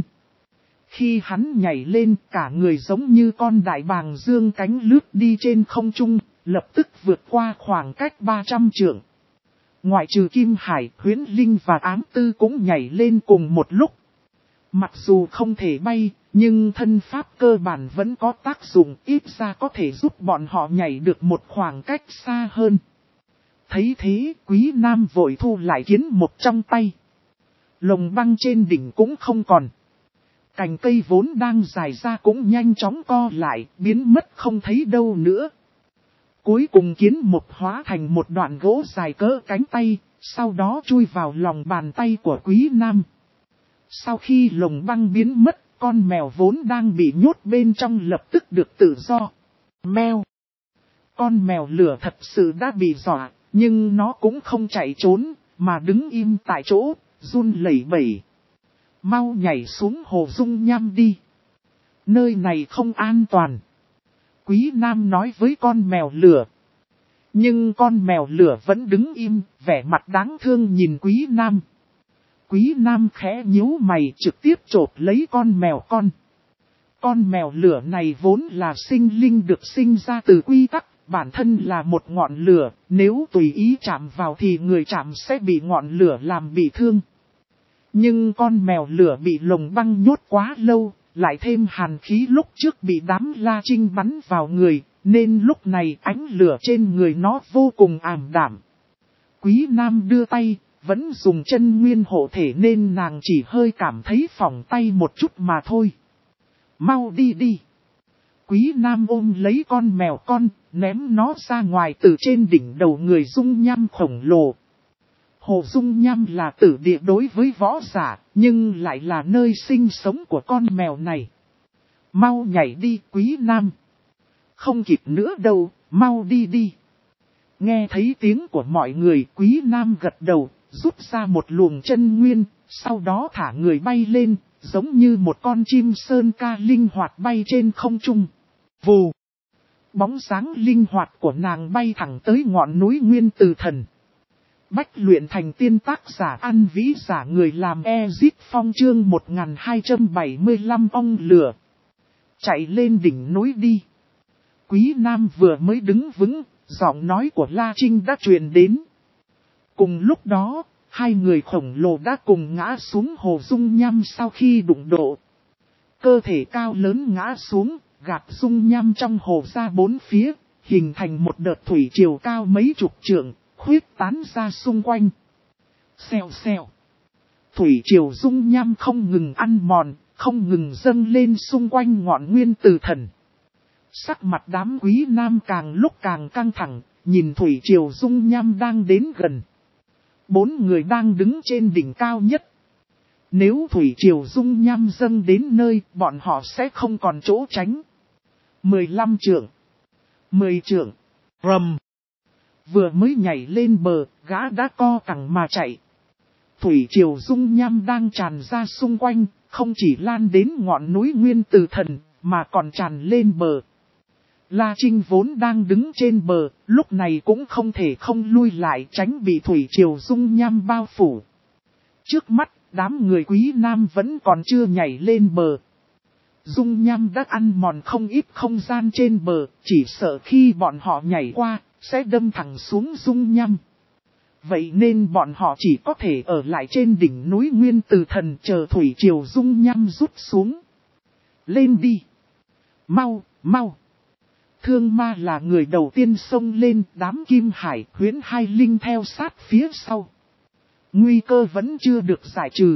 Khi hắn nhảy lên, cả người giống như con đại bàng dương cánh lướt đi trên không trung, lập tức vượt qua khoảng cách ba trăm trượng. Ngoại trừ Kim Hải, Huyễn Linh và Ám Tư cũng nhảy lên cùng một lúc. Mặc dù không thể bay, nhưng thân pháp cơ bản vẫn có tác dụng, ít ra có thể giúp bọn họ nhảy được một khoảng cách xa hơn. Thấy thế, Quý Nam vội thu lại kiến một trong tay. Lồng băng trên đỉnh cũng không còn. Cành cây vốn đang dài ra cũng nhanh chóng co lại, biến mất không thấy đâu nữa. Cuối cùng kiến một hóa thành một đoạn gỗ dài cỡ cánh tay, sau đó chui vào lòng bàn tay của Quý Nam. Sau khi lồng băng biến mất, con mèo vốn đang bị nhốt bên trong lập tức được tự do. Mèo! Con mèo lửa thật sự đã bị dọa, nhưng nó cũng không chạy trốn, mà đứng im tại chỗ, run lẩy bẩy. Mau nhảy xuống hồ dung nham đi. Nơi này không an toàn. Quý Nam nói với con mèo lửa. Nhưng con mèo lửa vẫn đứng im, vẻ mặt đáng thương nhìn Quý Nam. Quý Nam khẽ nhíu mày trực tiếp chộp lấy con mèo con. Con mèo lửa này vốn là sinh linh được sinh ra từ quy tắc, bản thân là một ngọn lửa, nếu tùy ý chạm vào thì người chạm sẽ bị ngọn lửa làm bị thương. Nhưng con mèo lửa bị lồng băng nhốt quá lâu, lại thêm hàn khí lúc trước bị đám La Trinh bắn vào người, nên lúc này ánh lửa trên người nó vô cùng ảm đạm. Quý Nam đưa tay, vẫn dùng chân nguyên hộ thể nên nàng chỉ hơi cảm thấy phỏng tay một chút mà thôi. Mau đi đi. Quý Nam ôm lấy con mèo con, ném nó ra ngoài từ trên đỉnh đầu người dung nham khổng lồ. Hồ dung nham là tử địa đối với võ giả, nhưng lại là nơi sinh sống của con mèo này. Mau nhảy đi Quý Nam. Không kịp nữa đâu, mau đi đi. Nghe thấy tiếng của mọi người, Quý Nam gật đầu, rút ra một luồng chân nguyên, sau đó thả người bay lên, giống như một con chim sơn ca linh hoạt bay trên không trung. Vù! Bóng dáng linh hoạt của nàng bay thẳng tới ngọn núi Nguyên Từ Thần. Bách luyện thành tiên tác giả An Vĩ giả người làm Ezit Phong chương một nghìn hai trăm bảy mươi lăm ong lửa. Chạy lên đỉnh núi đi. Quý Nam vừa mới đứng vững, giọng nói của La Trinh đã truyền đến. Cùng lúc đó, hai người khổng lồ đã cùng ngã xuống hồ dung nham sau khi đụng độ. Cơ thể cao lớn ngã xuống, gạt dung nham trong hồ ra bốn phía, hình thành một đợt thủy triều cao mấy chục trượng, khuyết tán ra xung quanh. Xèo xèo. Thủy triều dung nham không ngừng ăn mòn, không ngừng dâng lên xung quanh ngọn Nguyên Từ Thần. Sắc mặt đám Quý Nam càng lúc càng căng thẳng, nhìn thủy triều dung nham đang đến gần. Bốn người đang đứng trên đỉnh cao nhất. Nếu thủy triều dung nham dâng đến nơi, bọn họ sẽ không còn chỗ tránh. mười lăm trượng. mười trượng. Rầm. Vừa mới nhảy lên bờ, gã đã co cẳng mà chạy. Thủy triều dung nham đang tràn ra xung quanh, không chỉ lan đến ngọn núi Nguyên Từ Thần, mà còn tràn lên bờ. La Trinh vốn đang đứng trên bờ, lúc này cũng không thể không lui lại tránh bị thủy triều dung nham bao phủ. Trước mắt, đám người Quý Nam vẫn còn chưa nhảy lên bờ. Dung nham đã ăn mòn không ít không gian trên bờ, chỉ sợ khi bọn họ nhảy qua, sẽ đâm thẳng xuống dung nham. Vậy nên bọn họ chỉ có thể ở lại trên đỉnh núi Nguyên Từ Thần chờ thủy triều dung nham rút xuống. Lên đi! Mau, mau! Thương Ma là người đầu tiên xông lên, đám Kim Hải Huyễn Hai Linh theo sát phía sau. Nguy cơ vẫn chưa được giải trừ.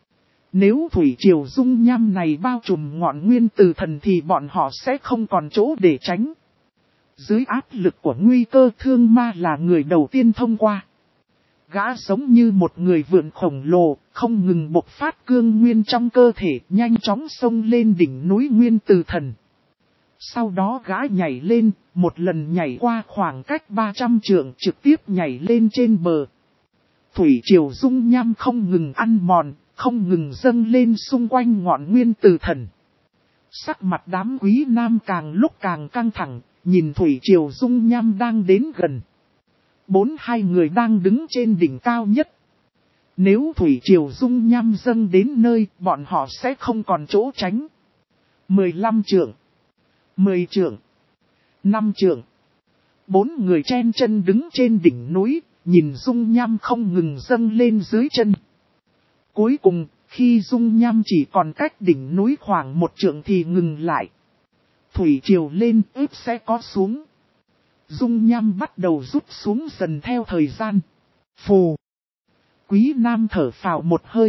Nếu thủy triều dung nham này bao trùm ngọn Nguyên Từ Thần thì bọn họ sẽ không còn chỗ để tránh. Dưới áp lực của nguy cơ, Thương Ma là người đầu tiên thông qua. Gã giống như một người vượn khổng lồ, không ngừng bộc phát cương nguyên trong cơ thể, nhanh chóng xông lên đỉnh núi Nguyên Từ Thần. Sau đó gã nhảy lên, một lần nhảy qua khoảng cách ba trăm trượng, trực tiếp nhảy lên trên bờ. Thủy triều dung nham không ngừng ăn mòn, không ngừng dâng lên xung quanh ngọn Nguyên Từ Thần. Sắc mặt đám Quý Nam càng lúc càng căng thẳng, nhìn thủy triều dung nham đang đến gần. Bốn hai người đang đứng trên đỉnh cao nhất. Nếu thủy triều dung nham dâng đến nơi, bọn họ sẽ không còn chỗ tránh. mười lăm trượng. mười trượng. năm trượng. Bốn người chen chân đứng trên đỉnh núi, nhìn dung nham không ngừng dâng lên dưới chân. Cuối cùng, khi dung nham chỉ còn cách đỉnh núi khoảng một trượng thì ngừng lại. Thủy triều lên ướp sẽ có xuống. Dung nham bắt đầu rút xuống dần theo thời gian. Phù. Quý Nam thở phào một hơi.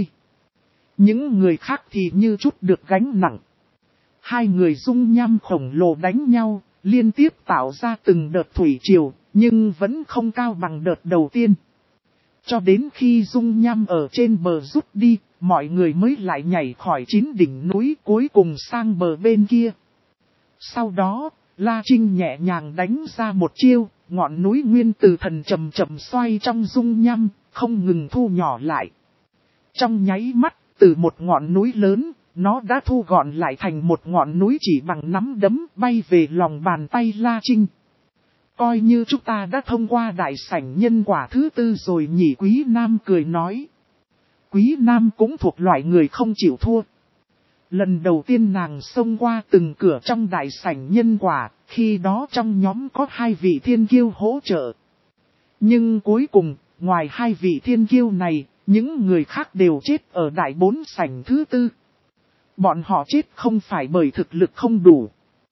Những người khác thì như chút được gánh nặng. Hai người dung nham khổng lồ đánh nhau, liên tiếp tạo ra từng đợt thủy triều, nhưng vẫn không cao bằng đợt đầu tiên. Cho đến khi dung nham ở trên bờ rút đi, mọi người mới lại nhảy khỏi chín đỉnh núi cuối cùng sang bờ bên kia. Sau đó, La Trinh nhẹ nhàng đánh ra một chiêu, ngọn núi Nguyên Từ Thần chậm chậm xoay trong dung nham, không ngừng thu nhỏ lại. Trong nháy mắt, từ một ngọn núi lớn, nó đã thu gọn lại thành một ngọn núi chỉ bằng nắm đấm bay về lòng bàn tay La Trinh. Coi như chúng ta đã thông qua đại sảnh nhân quả thứ tư rồi nhỉ, Quý Nam cười nói. Quý Nam cũng thuộc loại người không chịu thua. Lần đầu tiên nàng xông qua từng cửa trong đại sảnh nhân quả, khi đó trong nhóm có hai vị thiên kiêu hỗ trợ. Nhưng cuối cùng, ngoài hai vị thiên kiêu này, những người khác đều chết ở đại bốn sảnh thứ tư. Bọn họ chết không phải bởi thực lực không đủ,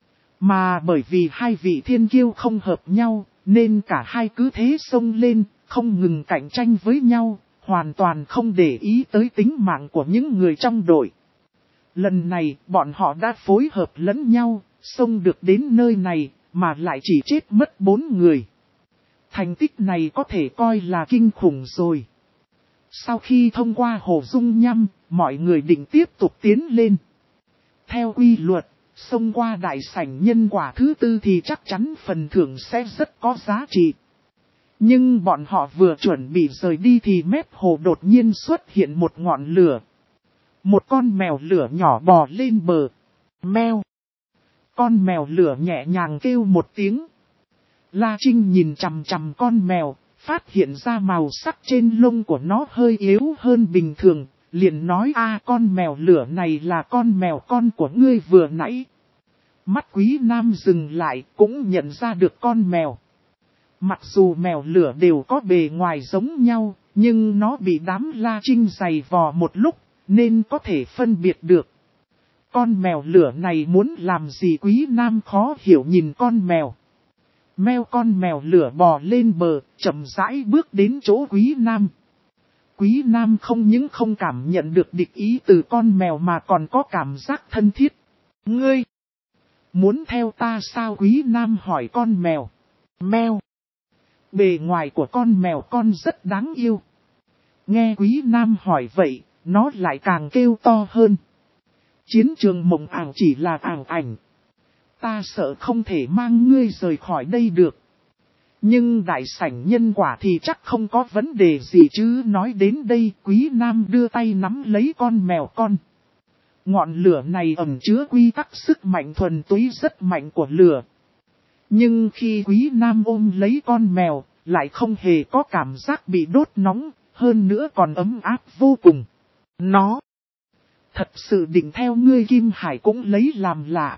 mà bởi vì hai vị thiên kiêu không hợp nhau, nên cả hai cứ thế xông lên, không ngừng cạnh tranh với nhau, hoàn toàn không để ý tới tính mạng của những người trong đội. Lần này, bọn họ đã phối hợp lẫn nhau, xông được đến nơi này, mà lại chỉ chết mất bốn người. Thành tích này có thể coi là kinh khủng rồi. Sau khi thông qua hồ dung nham, mọi người định tiếp tục tiến lên. Theo quy luật, xông qua đại sảnh nhân quả thứ tư thì chắc chắn phần thưởng sẽ rất có giá trị. Nhưng bọn họ vừa chuẩn bị rời đi thì mép hồ đột nhiên xuất hiện một ngọn lửa. Một con mèo lửa nhỏ bò lên bờ. Mèo. Con mèo lửa nhẹ nhàng kêu một tiếng. La Trinh nhìn chằm chằm con mèo, phát hiện ra màu sắc trên lông của nó hơi yếu hơn bình thường, liền nói a con mèo lửa này là con mèo con của ngươi vừa nãy. Mắt Quý Nam dừng lại cũng nhận ra được con mèo. Mặc dù mèo lửa đều có bề ngoài giống nhau, nhưng nó bị đám La Trinh giày vò một lúc, nên có thể phân biệt được. Con mèo lửa này muốn làm gì Quý Nam khó hiểu nhìn con mèo. Meo con mèo lửa bò lên bờ, chậm rãi bước đến chỗ Quý Nam. Quý Nam không những không cảm nhận được địch ý từ con mèo mà còn có cảm giác thân thiết. Ngươi! Muốn theo ta sao Quý Nam hỏi con mèo. Mèo! Bề ngoài của con mèo con rất đáng yêu. Nghe Quý Nam hỏi vậy, nó lại càng kêu to hơn. Chiến trường mộng ảo chỉ là ảo ảnh. Ta sợ không thể mang ngươi rời khỏi đây được. Nhưng đại sảnh nhân quả thì chắc không có vấn đề gì chứ. Nói đến đây Quý Nam đưa tay nắm lấy con mèo con. Ngọn lửa này ẩn chứa quy tắc sức mạnh thuần túy rất mạnh của lửa. Nhưng khi Quý Nam ôm lấy con mèo, lại không hề có cảm giác bị đốt nóng, hơn nữa còn ấm áp vô cùng. Nó thật sự định theo ngươi Kim Hải cũng lấy làm lạ.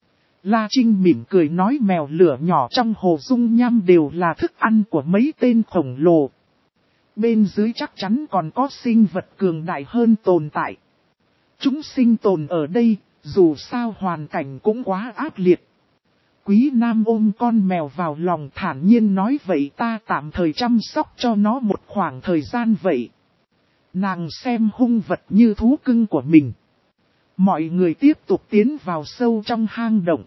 La Trinh mỉm cười nói mèo lửa nhỏ trong hồ dung nham đều là thức ăn của mấy tên khổng lồ. Bên dưới chắc chắn còn có sinh vật cường đại hơn tồn tại. Chúng sinh tồn ở đây, dù sao hoàn cảnh cũng quá ác liệt. Quý Nam ôm con mèo vào lòng thản nhiên nói vậy ta tạm thời chăm sóc cho nó một khoảng thời gian vậy. Nàng xem hung vật như thú cưng của mình. Mọi người tiếp tục tiến vào sâu trong hang động.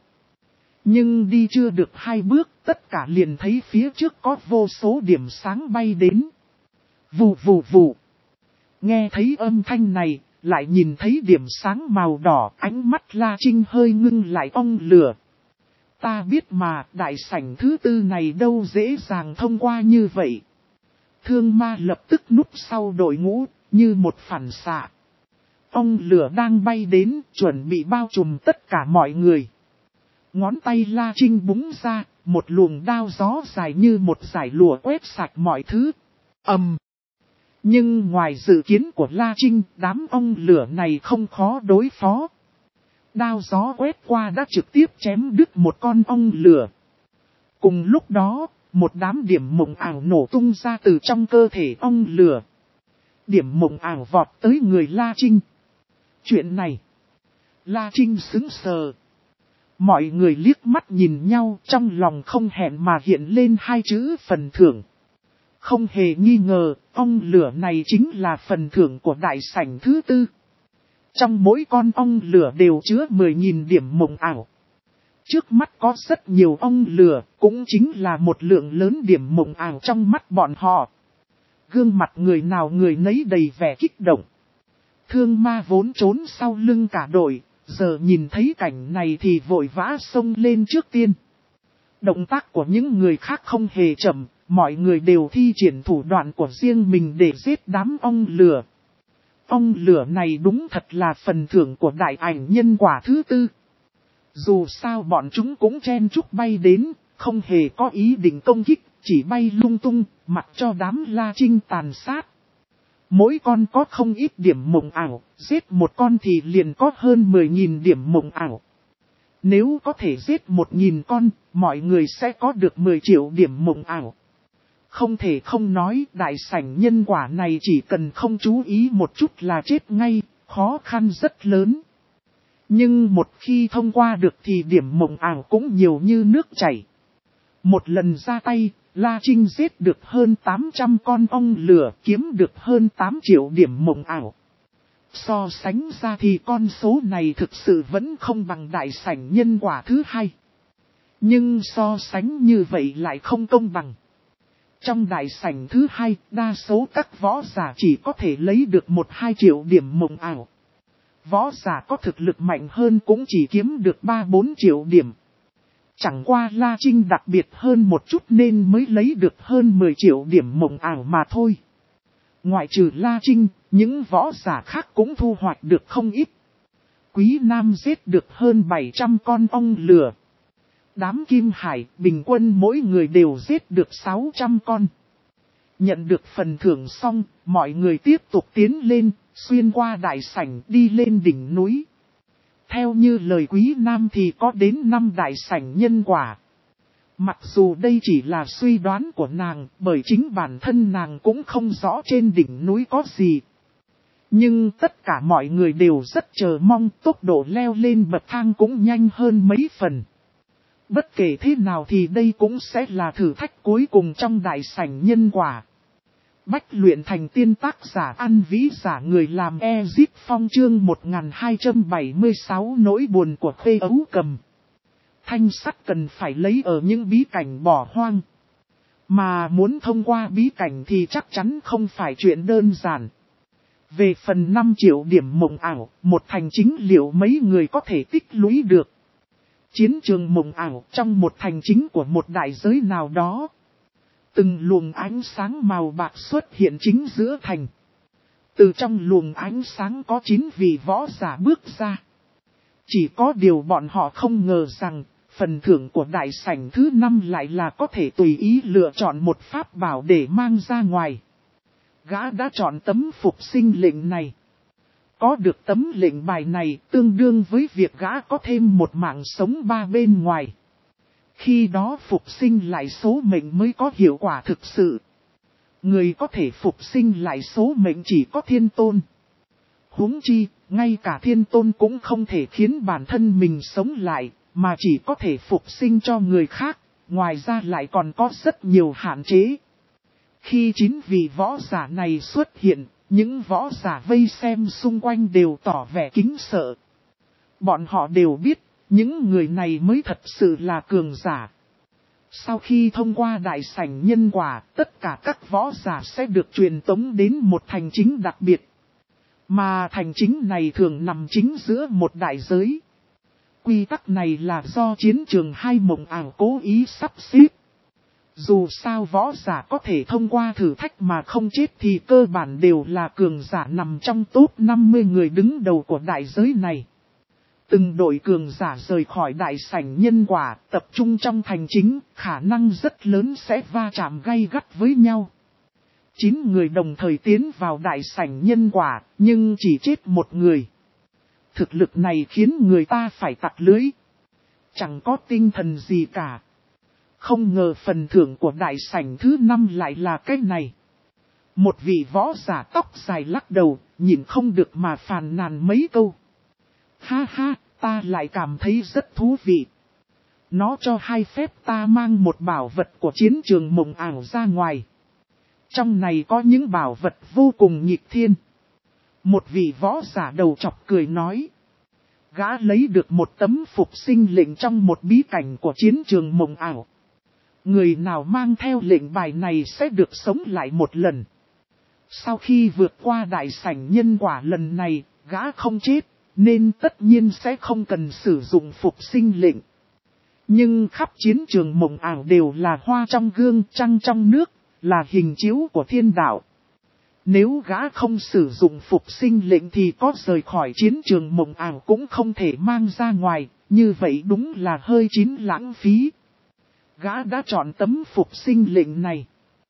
Nhưng đi chưa được hai bước, tất cả liền thấy phía trước có vô số điểm sáng bay đến. Vù vù vù. Nghe thấy âm thanh này, lại nhìn thấy điểm sáng màu đỏ, ánh mắt La Trinh hơi ngưng lại ong lửa. Ta biết mà, đại sảnh thứ tư này đâu dễ dàng thông qua như vậy. Thương ma lập tức núp sau đội ngũ, như một phản xạ. Ong lửa đang bay đến, chuẩn bị bao trùm tất cả mọi người. Ngón tay La Trinh búng ra, một luồng đao gió dài như một dải lụa quét sạch mọi thứ. ầm. Um. Nhưng ngoài dự kiến của La Trinh, đám ong lửa này không khó đối phó. Đao gió quét qua đã trực tiếp chém đứt một con ong lửa. Cùng lúc đó, một đám điểm mộng ảo nổ tung ra từ trong cơ thể ong lửa. Điểm mộng ảo vọt tới người La Trinh. Chuyện này, La Trinh sững sờ. Mọi người liếc mắt nhìn nhau trong lòng không hẹn mà hiện lên hai chữ phần thưởng. Không hề nghi ngờ, ong lửa này chính là phần thưởng của đại sảnh thứ tư. Trong mỗi con ong lửa đều chứa mười nghìn điểm mộng ảo. Trước mắt có rất nhiều ong lửa, cũng chính là một lượng lớn điểm mộng ảo trong mắt bọn họ. Gương mặt người nào người nấy đầy vẻ kích động. Thương ma vốn trốn sau lưng cả đội, giờ nhìn thấy cảnh này thì vội vã xông lên trước tiên. Động tác của những người khác không hề chậm, mọi người đều thi triển thủ đoạn của riêng mình để giết đám ong lửa. Ong lửa này đúng thật là phần thưởng của đại ảnh nhân quả thứ tư. Dù sao bọn chúng cũng chen chúc bay đến, không hề có ý định công kích, chỉ bay lung tung, mặc cho đám La Trinh tàn sát. Mỗi con có không ít điểm mộng ảo, giết một con thì liền có hơn mười nghìn điểm mộng ảo. Nếu có thể giết một nghìn con, mọi người sẽ có được mười triệu điểm mộng ảo. Không thể không nói, đại sảnh nhân quả này chỉ cần không chú ý một chút là chết ngay, khó khăn rất lớn. Nhưng một khi thông qua được thì điểm mộng ảo cũng nhiều như nước chảy. Một lần ra tay, La Trinh giết được hơn tám trăm con ong lửa, kiếm được hơn tám triệu điểm mộng ảo. So sánh ra thì con số này thực sự vẫn không bằng đại sảnh nhân quả thứ hai. Nhưng so sánh như vậy lại không công bằng. Trong đại sảnh thứ hai, đa số các võ giả chỉ có thể lấy được một hai triệu điểm mộng ảo. Võ giả có thực lực mạnh hơn cũng chỉ kiếm được ba bốn triệu điểm. Chẳng qua La Trinh đặc biệt hơn một chút nên mới lấy được hơn mười triệu điểm mộng ảo mà thôi. Ngoại trừ La Trinh, những võ giả khác cũng thu hoạch được không ít. Quý Nam giết được hơn bảy trăm con ong lửa. Đám Kim Hải bình quân mỗi người đều giết được sáu trăm con. Nhận được phần thưởng xong, mọi người tiếp tục tiến lên, xuyên qua đại sảnh đi lên đỉnh núi. Theo như lời Quý Nam thì có đến năm đại sảnh nhân quả. Mặc dù đây chỉ là suy đoán của nàng, bởi chính bản thân nàng cũng không rõ trên đỉnh núi có gì. Nhưng tất cả mọi người đều rất chờ mong, tốc độ leo lên bậc thang cũng nhanh hơn mấy phần. Bất kể thế nào thì đây cũng sẽ là thử thách cuối cùng trong đại sảnh nhân quả. Bách luyện thành tiên tác giả ăn vĩ giả người làm Ezip Phong chương một nghìn hai trăm bảy mươi sáu nỗi buồn của Khê Ấu Cầm. Thanh sắt cần phải lấy ở những bí cảnh bỏ hoang. Mà muốn thông qua bí cảnh thì chắc chắn không phải chuyện đơn giản. Về phần năm triệu điểm mộng ảo, một thành chính liệu mấy người có thể tích lũy được. Chiến trường mộng ảo trong một thành chính của một đại giới nào đó. Từng luồng ánh sáng màu bạc xuất hiện chính giữa thành. Từ trong luồng ánh sáng có chín vị võ giả bước ra. Chỉ có điều bọn họ không ngờ rằng, phần thưởng của đại sảnh thứ năm lại là có thể tùy ý lựa chọn một pháp bảo để mang ra ngoài. Gã đã chọn tấm phục sinh lệnh này. Có được tấm lệnh bài này tương đương với việc gã có thêm một mạng sống ba bên ngoài. Khi đó phục sinh lại số mệnh mới có hiệu quả thực sự. Người có thể phục sinh lại số mệnh chỉ có thiên tôn. Huống chi, ngay cả thiên tôn cũng không thể khiến bản thân mình sống lại, mà chỉ có thể phục sinh cho người khác, ngoài ra lại còn có rất nhiều hạn chế. Khi chín vị võ giả này xuất hiện, những võ giả vây xem xung quanh đều tỏ vẻ kính sợ. Bọn họ đều biết, những người này mới thật sự là cường giả. Sau khi thông qua đại sảnh nhân quả, tất cả các võ giả sẽ được truyền tống đến một thành chính đặc biệt. Mà thành chính này thường nằm chính giữa một đại giới. Quy tắc này là do chiến trường hai mộng ảo cố ý sắp xếp. Dù sao võ giả có thể thông qua thử thách mà không chết thì cơ bản đều là cường giả nằm trong top năm mươi người đứng đầu của đại giới này. Từng đội cường giả rời khỏi đại sảnh nhân quả, tập trung trong thành chính, khả năng rất lớn sẽ va chạm gay gắt với nhau. Chín người đồng thời tiến vào đại sảnh nhân quả, nhưng chỉ chết một người. Thực lực này khiến người ta phải tặc lưới. Chẳng có tinh thần gì cả. Không ngờ phần thưởng của đại sảnh thứ năm lại là cái này. Một vị võ giả tóc dài lắc đầu, nhìn không được mà phàn nàn mấy câu. Ha ha, ta lại cảm thấy rất thú vị. Nó cho hai phép ta mang một bảo vật của chiến trường mộng ảo ra ngoài. Trong này có những bảo vật vô cùng nghịch thiên. Một vị võ giả đầu chọc cười nói. Gã lấy được một tấm phục sinh lệnh trong một bí cảnh của chiến trường mộng ảo. Người nào mang theo lệnh bài này sẽ được sống lại một lần. Sau khi vượt qua đại sảnh nhân quả lần này, gã không chết, nên tất nhiên sẽ không cần sử dụng phục sinh lệnh. Nhưng khắp chiến trường mộng ảo đều là hoa trong gương, trăng trong nước, là hình chiếu của thiên đạo. Nếu gã không sử dụng phục sinh lệnh thì có rời khỏi chiến trường mộng ảo cũng không thể mang ra ngoài, như vậy đúng là hơi chín lãng phí. Gã đã chọn tấm phục sinh lệnh này.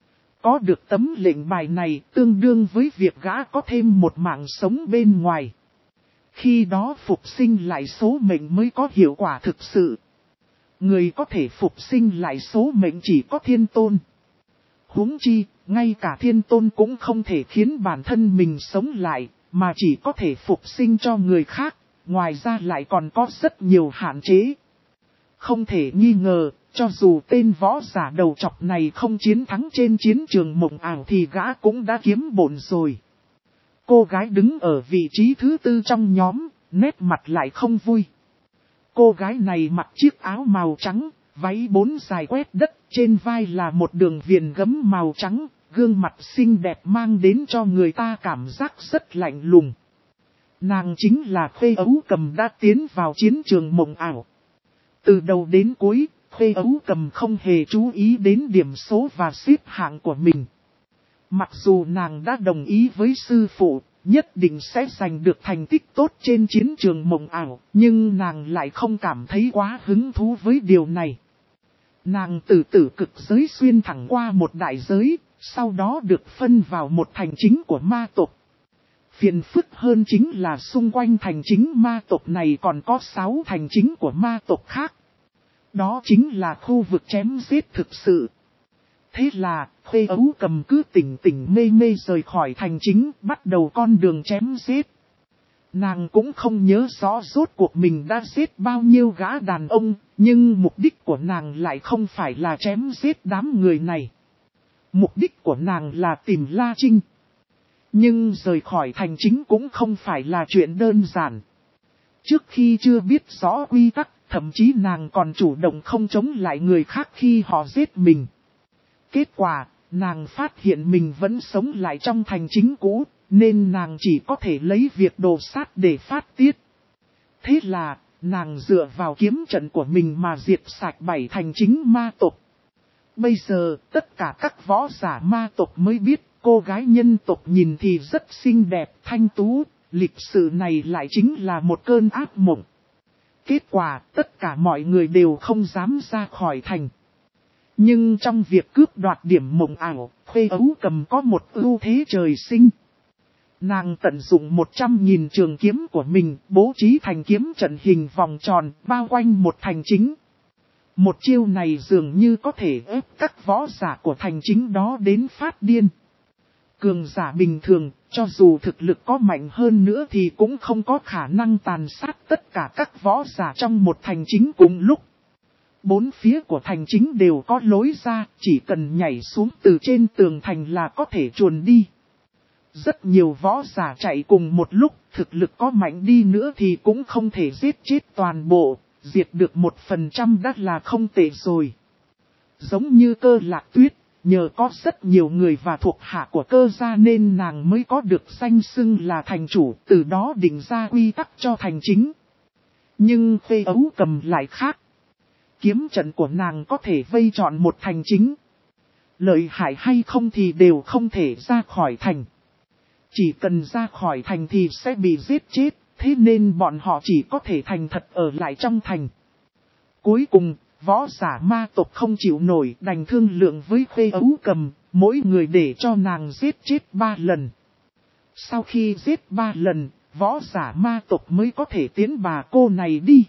Có được tấm lệnh bài này tương đương với việc gã có thêm một mạng sống bên ngoài. Khi đó phục sinh lại số mệnh mới có hiệu quả thực sự. Người có thể phục sinh lại số mệnh chỉ có thiên tôn. Huống chi, ngay cả thiên tôn cũng không thể khiến bản thân mình sống lại, mà chỉ có thể phục sinh cho người khác, ngoài ra lại còn có rất nhiều hạn chế. Không thể nghi ngờ, cho dù tên võ giả đầu chọc này không chiến thắng trên chiến trường mộng ảo thì gã cũng đã kiếm bổn rồi. Cô gái đứng ở vị trí thứ tư trong nhóm, nét mặt lại không vui. Cô gái này mặc chiếc áo màu trắng, váy bốn dài quét đất, trên vai là một đường viền gấm màu trắng, gương mặt xinh đẹp mang đến cho người ta cảm giác rất lạnh lùng. Nàng chính là Khê Ấu Cầm đã tiến vào chiến trường mộng ảo. Từ đầu đến cuối, Khê Ấu Cầm không hề chú ý đến điểm số và xếp hạng của mình. Mặc dù nàng đã đồng ý với sư phụ, nhất định sẽ giành được thành tích tốt trên chiến trường mộng ảo, nhưng nàng lại không cảm thấy quá hứng thú với điều này. Nàng từ tử cực giới xuyên thẳng qua một đại giới, sau đó được phân vào một thành chính của ma tộc. Phiền phức hơn chính là xung quanh thành chính ma tộc này còn có sáu thành chính của ma tộc khác. Đó chính là khu vực chém giết thực sự. Thế là, Khuê Ấu Cầm cứ tỉnh tỉnh mê mê rời khỏi thành chính, bắt đầu con đường chém giết. Nàng cũng không nhớ rõ rốt cuộc mình đã giết bao nhiêu gã đàn ông, nhưng mục đích của nàng lại không phải là chém giết đám người này. Mục đích của nàng là tìm La Trinh. Nhưng rời khỏi thành chính cũng không phải là chuyện đơn giản. Trước khi chưa biết rõ quy tắc, thậm chí nàng còn chủ động không chống lại người khác khi họ giết mình. Kết quả, nàng phát hiện mình vẫn sống lại trong thành chính cũ, nên nàng chỉ có thể lấy việc đồ sát để phát tiết. Thế là, nàng dựa vào kiếm trận của mình mà diệt sạch bảy thành chính ma tộc. Bây giờ, tất cả các võ giả ma tộc mới biết, cô gái nhân tộc nhìn thì rất xinh đẹp, thanh tú, lịch sự này lại chính là một cơn ác mộng. Kết quả, tất cả mọi người đều không dám ra khỏi thành. Nhưng trong việc cướp đoạt điểm mộng ảo, Khuê Ấu Cầm có một ưu thế trời sinh. Nàng tận dụng một trăm nghìn trường kiếm của mình, bố trí thành kiếm trận hình vòng tròn, bao quanh một thành chính. Một chiêu này dường như có thể ép các võ giả của thành chính đó đến phát điên. Cường giả bình thường, cho dù thực lực có mạnh hơn nữa thì cũng không có khả năng tàn sát tất cả các võ giả trong một thành chính cùng lúc. Bốn phía của thành chính đều có lối ra, chỉ cần nhảy xuống từ trên tường thành là có thể chuồn đi. Rất nhiều võ giả chạy cùng một lúc, thực lực có mạnh đi nữa thì cũng không thể giết chết toàn bộ, diệt được một phần trăm đã là không tệ rồi. Giống như Cơ Lạc Tuyết, nhờ có rất nhiều người và thuộc hạ của Cơ gia nên nàng mới có được danh xưng là thành chủ, từ đó định ra quy tắc cho thành chính. Nhưng Khuê Ấu Cầm lại khác. Kiếm trận của nàng có thể vây trọn một thành chính. Lợi hại hay không thì đều không thể ra khỏi thành. Chỉ cần ra khỏi thành thì sẽ bị giết chết, thế nên bọn họ chỉ có thể thành thật ở lại trong thành. Cuối cùng, võ giả ma tộc không chịu nổi đành thương lượng với Khuê Ấu Cầm, mỗi người để cho nàng giết chết ba lần. Sau khi giết ba lần, võ giả ma tộc mới có thể tiến bà cô này đi.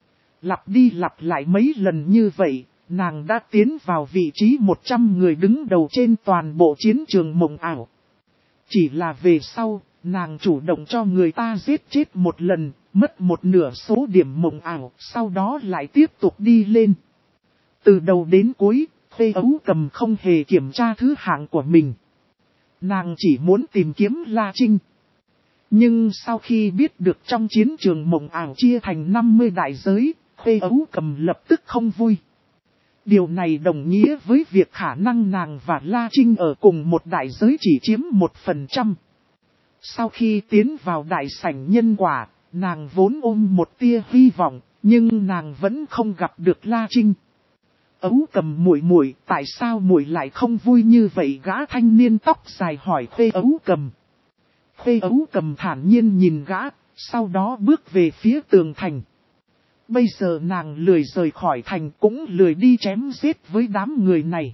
Lặp đi lặp lại mấy lần như vậy, nàng đã tiến vào vị trí một trăm người đứng đầu trên toàn bộ chiến trường mộng ảo. Chỉ là về sau, nàng chủ động cho người ta giết chết một lần, mất một nửa số điểm mộng ảo, sau đó lại tiếp tục đi lên. Từ đầu đến cuối, Khuê Ấu Cầm không hề kiểm tra thứ hạng của mình. Nàng chỉ muốn tìm kiếm La Trinh. Nhưng sau khi biết được trong chiến trường mộng ảo chia thành năm mươi đại giới, Khuê Ấu Cầm lập tức không vui. Điều này đồng nghĩa với việc khả năng nàng và La Trinh ở cùng một đại giới chỉ chiếm một phần trăm. Sau khi tiến vào đại sảnh nhân quả, nàng vốn ôm một tia hy vọng, nhưng nàng vẫn không gặp được La Trinh. Ấu Cầm muội muội, tại sao muội lại không vui như vậy? Gã thanh niên tóc dài hỏi Khuê Ấu Cầm. Khuê Ấu Cầm thản nhiên nhìn gã, sau đó bước về phía tường thành. Bây giờ nàng lười rời khỏi thành cũng lười đi chém giết với đám người này.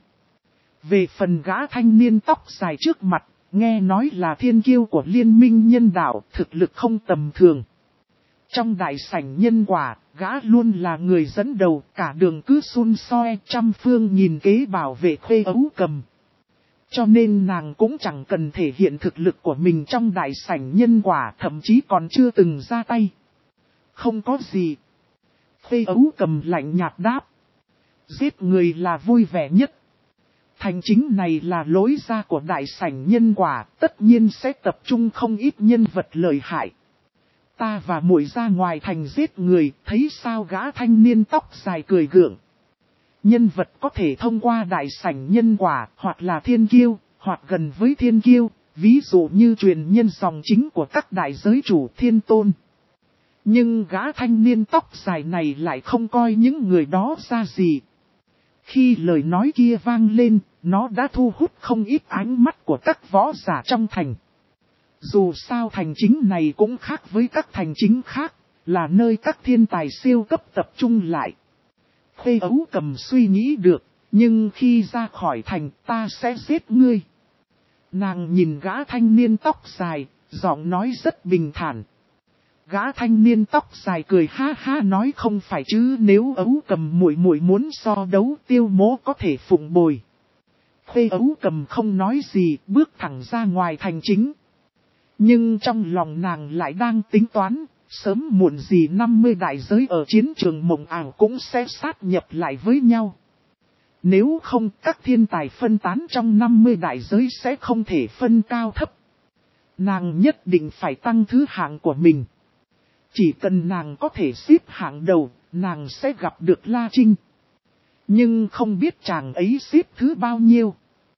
Về phần gã thanh niên tóc dài trước mặt, nghe nói là thiên kiêu của liên minh nhân đạo, thực lực không tầm thường. Trong đại sảnh nhân quả, gã luôn là người dẫn đầu, cả đường cứ xun soi trăm phương nhìn kế bảo vệ Khuê Ấu Cầm. Cho nên nàng cũng chẳng cần thể hiện thực lực của mình trong đại sảnh nhân quả, thậm chí còn chưa từng ra tay. Không có gì. Khuê Ấu Cầm lạnh nhạt đáp. Giết người là vui vẻ nhất. Thành chính này là lối ra của đại sảnh nhân quả, tất nhiên sẽ tập trung không ít nhân vật lợi hại. Ta và muội ra ngoài thành giết người, thấy sao? Gã thanh niên tóc dài cười gượng. Nhân vật có thể thông qua đại sảnh nhân quả, hoặc là thiên kiêu, hoặc gần với thiên kiêu, ví dụ như truyền nhân dòng chính của các đại giới chủ thiên tôn. Nhưng gã thanh niên tóc dài này lại không coi những người đó ra gì. Khi lời nói kia vang lên, nó đã thu hút không ít ánh mắt của các võ giả trong thành. Dù sao thành chính này cũng khác với các thành chính khác, là nơi các thiên tài siêu cấp tập trung lại. Khê Ấu Cầm suy nghĩ được, nhưng khi ra khỏi thành ta sẽ giết ngươi. Nàng nhìn gã thanh niên tóc dài, giọng nói rất bình thản. Gã thanh niên tóc dài cười ha ha nói không phải chứ, nếu Ấu Cầm muội muội muốn so đấu Tiêu Mỗ có thể phụng bồi. Khê Ấu Cầm không nói gì, bước thẳng ra ngoài thành chính. Nhưng trong lòng nàng lại đang tính toán, sớm muộn gì năm mươi đại giới ở chiến trường mộng ảo cũng sẽ sát nhập lại với nhau. Nếu không, các thiên tài phân tán trong năm mươi đại giới sẽ không thể phân cao thấp. Nàng nhất định phải tăng thứ hạng của mình. Chỉ cần nàng có thể xếp hạng đầu, nàng sẽ gặp được La Trinh. Nhưng không biết chàng ấy xếp thứ bao nhiêu.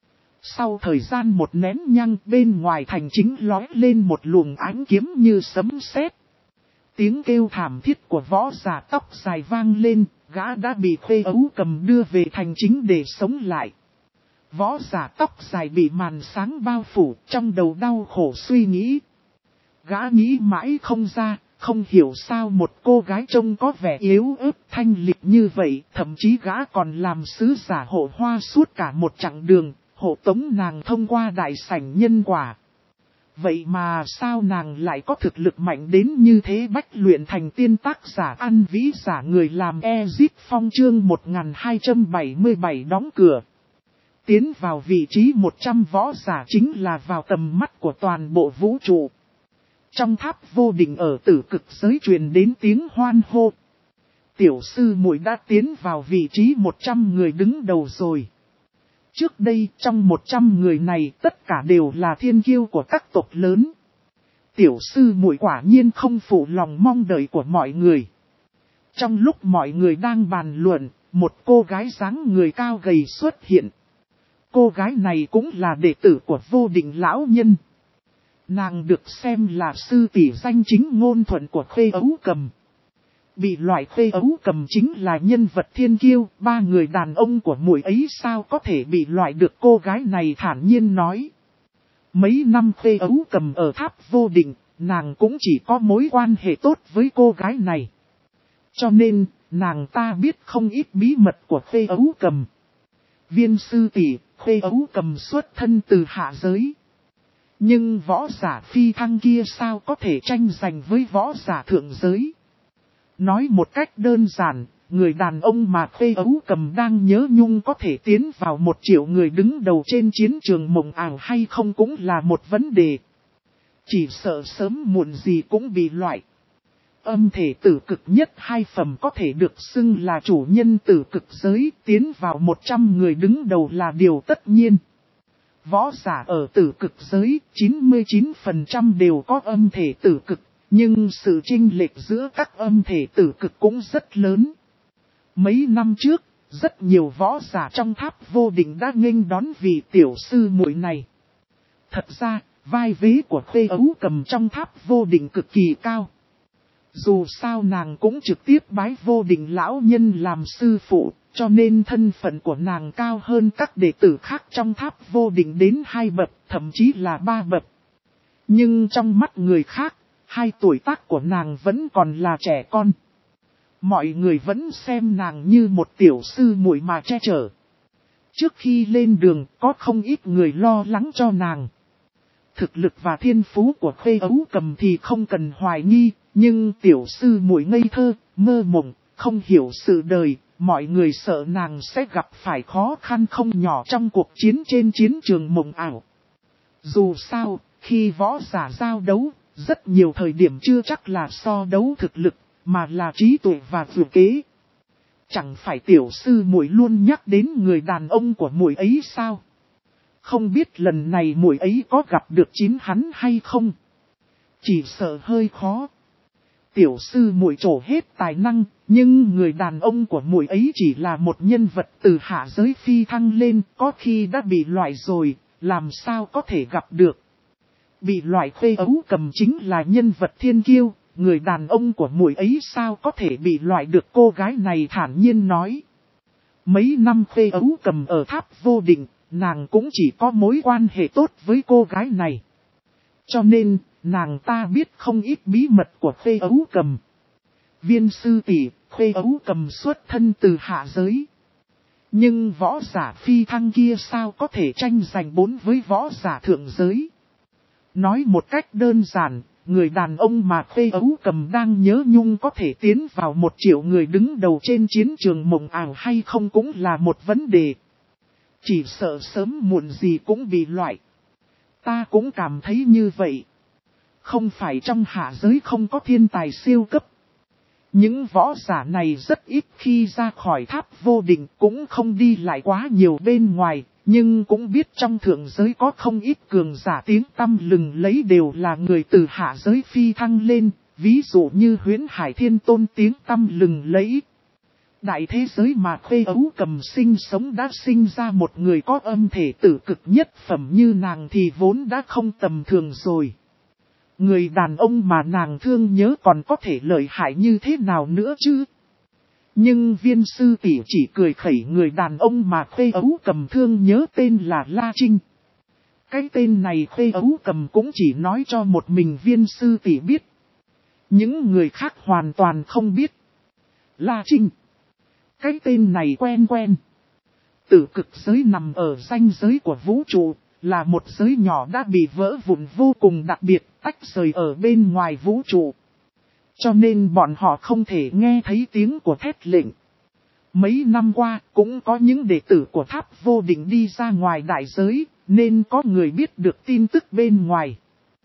Sau thời gian một nén nhang, bên ngoài thành chính lói lên một luồng ánh kiếm như sấm sét. Tiếng kêu thảm thiết của võ giả tóc dài vang lên, gã đã bị Khê Ấu Cầm đưa về thành chính để sống lại. Võ giả tóc dài bị màn sáng bao phủ, trong đầu đau khổ suy nghĩ. Gã nghĩ mãi không ra, không hiểu sao một cô gái trông có vẻ yếu ớt thanh lịch như vậy, thậm chí gã còn làm sứ giả hộ hoa suốt cả một chặng đường, hộ tống nàng thông qua đại sảnh nhân quả. Vậy mà sao nàng lại có thực lực mạnh đến như thế? Bách luyện thành tiên, tác giả An Vĩ, giả người làm Ezip Phong, chương một nghìn hai trăm bảy mươi bảy đóng cửa. Tiến vào vị trí một trăm võ giả chính là vào tầm mắt của toàn bộ vũ trụ. Trong tháp vô định ở Tử Cực giới truyền đến tiếng hoan hô. Tiểu sư muội đã tiến vào vị trí một trăm người đứng đầu rồi. Trước đây trong một trăm người này tất cả đều là thiên kiêu của các tộc lớn. Tiểu sư muội quả nhiên không phụ lòng mong đợi của mọi người. Trong lúc mọi người đang bàn luận, một cô gái dáng người cao gầy xuất hiện. Cô gái này cũng là đệ tử của Vô Định lão nhân. Nàng được xem là sư tỷ danh chính ngôn thuận của Khê Ấu Cầm. Bị loại Khê Ấu Cầm chính là nhân vật thiên kiêu, ba người đàn ông của muội ấy sao có thể bị loại được, cô gái này thản nhiên nói. Mấy năm Khê Ấu Cầm ở tháp Vô Định, nàng cũng chỉ có mối quan hệ tốt với cô gái này. Cho nên, nàng ta biết không ít bí mật của Khê Ấu Cầm. Viên sư tỷ, Khê Ấu Cầm xuất thân từ hạ giới. Nhưng võ giả phi thăng kia sao có thể tranh giành với võ giả thượng giới? Nói một cách đơn giản, người đàn ông mà Khê Ấu Cầm đang nhớ nhung có thể tiến vào một triệu người đứng đầu trên chiến trường mộng ảo hay không cũng là một vấn đề. Chỉ sợ sớm muộn gì cũng bị loại. Âm thể tử cực nhất hai phẩm có thể được xưng là chủ nhân tử cực giới, tiến vào một trăm người đứng đầu là điều tất nhiên. Võ giả ở tử cực giới, chín mươi chín phần trăm đều có âm thể tử cực, nhưng sự chênh lệch giữa các âm thể tử cực cũng rất lớn. Mấy năm trước, rất nhiều võ giả trong tháp Vô Định đã nghênh đón vị tiểu sư muội này. Thật ra, vai vế của Khê Ấu Cầm trong tháp Vô Định cực kỳ cao. Dù sao nàng cũng trực tiếp bái Vô Định lão nhân làm sư phụ, cho nên thân phận của nàng cao hơn các đệ tử khác trong tháp Vô Định đến hai bậc, thậm chí là ba bậc. Nhưng trong mắt người khác, hai tuổi tác của nàng vẫn còn là trẻ con. Mọi người vẫn xem nàng như một tiểu sư muội mà che chở. Trước khi lên đường, có không ít người lo lắng cho nàng. Thực lực và thiên phú của Khê Ấu Cầm thì không cần hoài nghi, nhưng tiểu sư muội ngây thơ, mơ mộng, không hiểu sự đời, mọi người sợ nàng sẽ gặp phải khó khăn không nhỏ trong cuộc chiến trên chiến trường mộng ảo. Dù sao, khi võ giả giao đấu, rất nhiều thời điểm chưa chắc là so đấu thực lực, mà là trí tuệ và dự kế. Chẳng phải tiểu sư muội luôn nhắc đến người đàn ông của muội ấy sao? Không biết lần này muội ấy có gặp được chính hắn hay không? Chỉ sợ hơi khó. Tiểu sư muội trổ hết tài năng, nhưng người đàn ông của muội ấy chỉ là một nhân vật từ hạ giới phi thăng lên, có khi đã bị loại rồi, làm sao có thể gặp được. Bị loại Khê Ấu Cầm chính là nhân vật thiên kiêu, người đàn ông của muội ấy sao có thể bị loại được, cô gái này thản nhiên nói. Mấy năm Khê Ấu Cầm ở tháp Vô Định, nàng cũng chỉ có mối quan hệ tốt với cô gái này. Cho nên, nàng ta biết không ít bí mật của Khê Ấu Cầm. Viên sư tỷ, Khê Ấu Cầm xuất thân từ hạ giới. Nhưng võ giả phi thăng kia sao có thể tranh giành bốn với võ giả thượng giới. Nói một cách đơn giản, người đàn ông mà Khê Ấu Cầm đang nhớ nhung có thể tiến vào một triệu người đứng đầu trên chiến trường mộng ảo hay không cũng là một vấn đề. Chỉ sợ sớm muộn gì cũng bị loại. Ta cũng cảm thấy như vậy. Không phải trong hạ giới không có thiên tài siêu cấp. Những võ giả này rất ít khi ra khỏi tháp vô định, cũng không đi lại quá nhiều bên ngoài, nhưng cũng biết trong thượng giới có không ít cường giả tiếng tăm lừng lấy đều là người từ hạ giới phi thăng lên, ví dụ như Huyễn Hải Thiên Tôn tiếng tăm lừng lấy. Đại thế giới mà Khê Ấu Cầm sinh sống đã sinh ra một người có âm thể tử cực nhất phẩm như nàng thì vốn đã không tầm thường rồi. Người đàn ông mà nàng thương nhớ còn có thể lợi hại như thế nào nữa chứ? Nhưng viên sư tỷ chỉ cười khẩy người đàn ông mà Khê Ấu Cầm thương nhớ tên là La Trinh. Cái tên này Khê Ấu Cầm cũng chỉ nói cho một mình viên sư tỷ biết. Những người khác hoàn toàn không biết. La Trinh. Cái tên này quen quen. Tử cực giới nằm ở ranh giới của vũ trụ, là một giới nhỏ đã bị vỡ vụn vô cùng đặc biệt, tách rời ở bên ngoài vũ trụ. Cho nên bọn họ không thể nghe thấy tiếng của thét lệnh. Mấy năm qua cũng có những đệ tử của tháp vô định đi ra ngoài đại giới, nên có người biết được tin tức bên ngoài.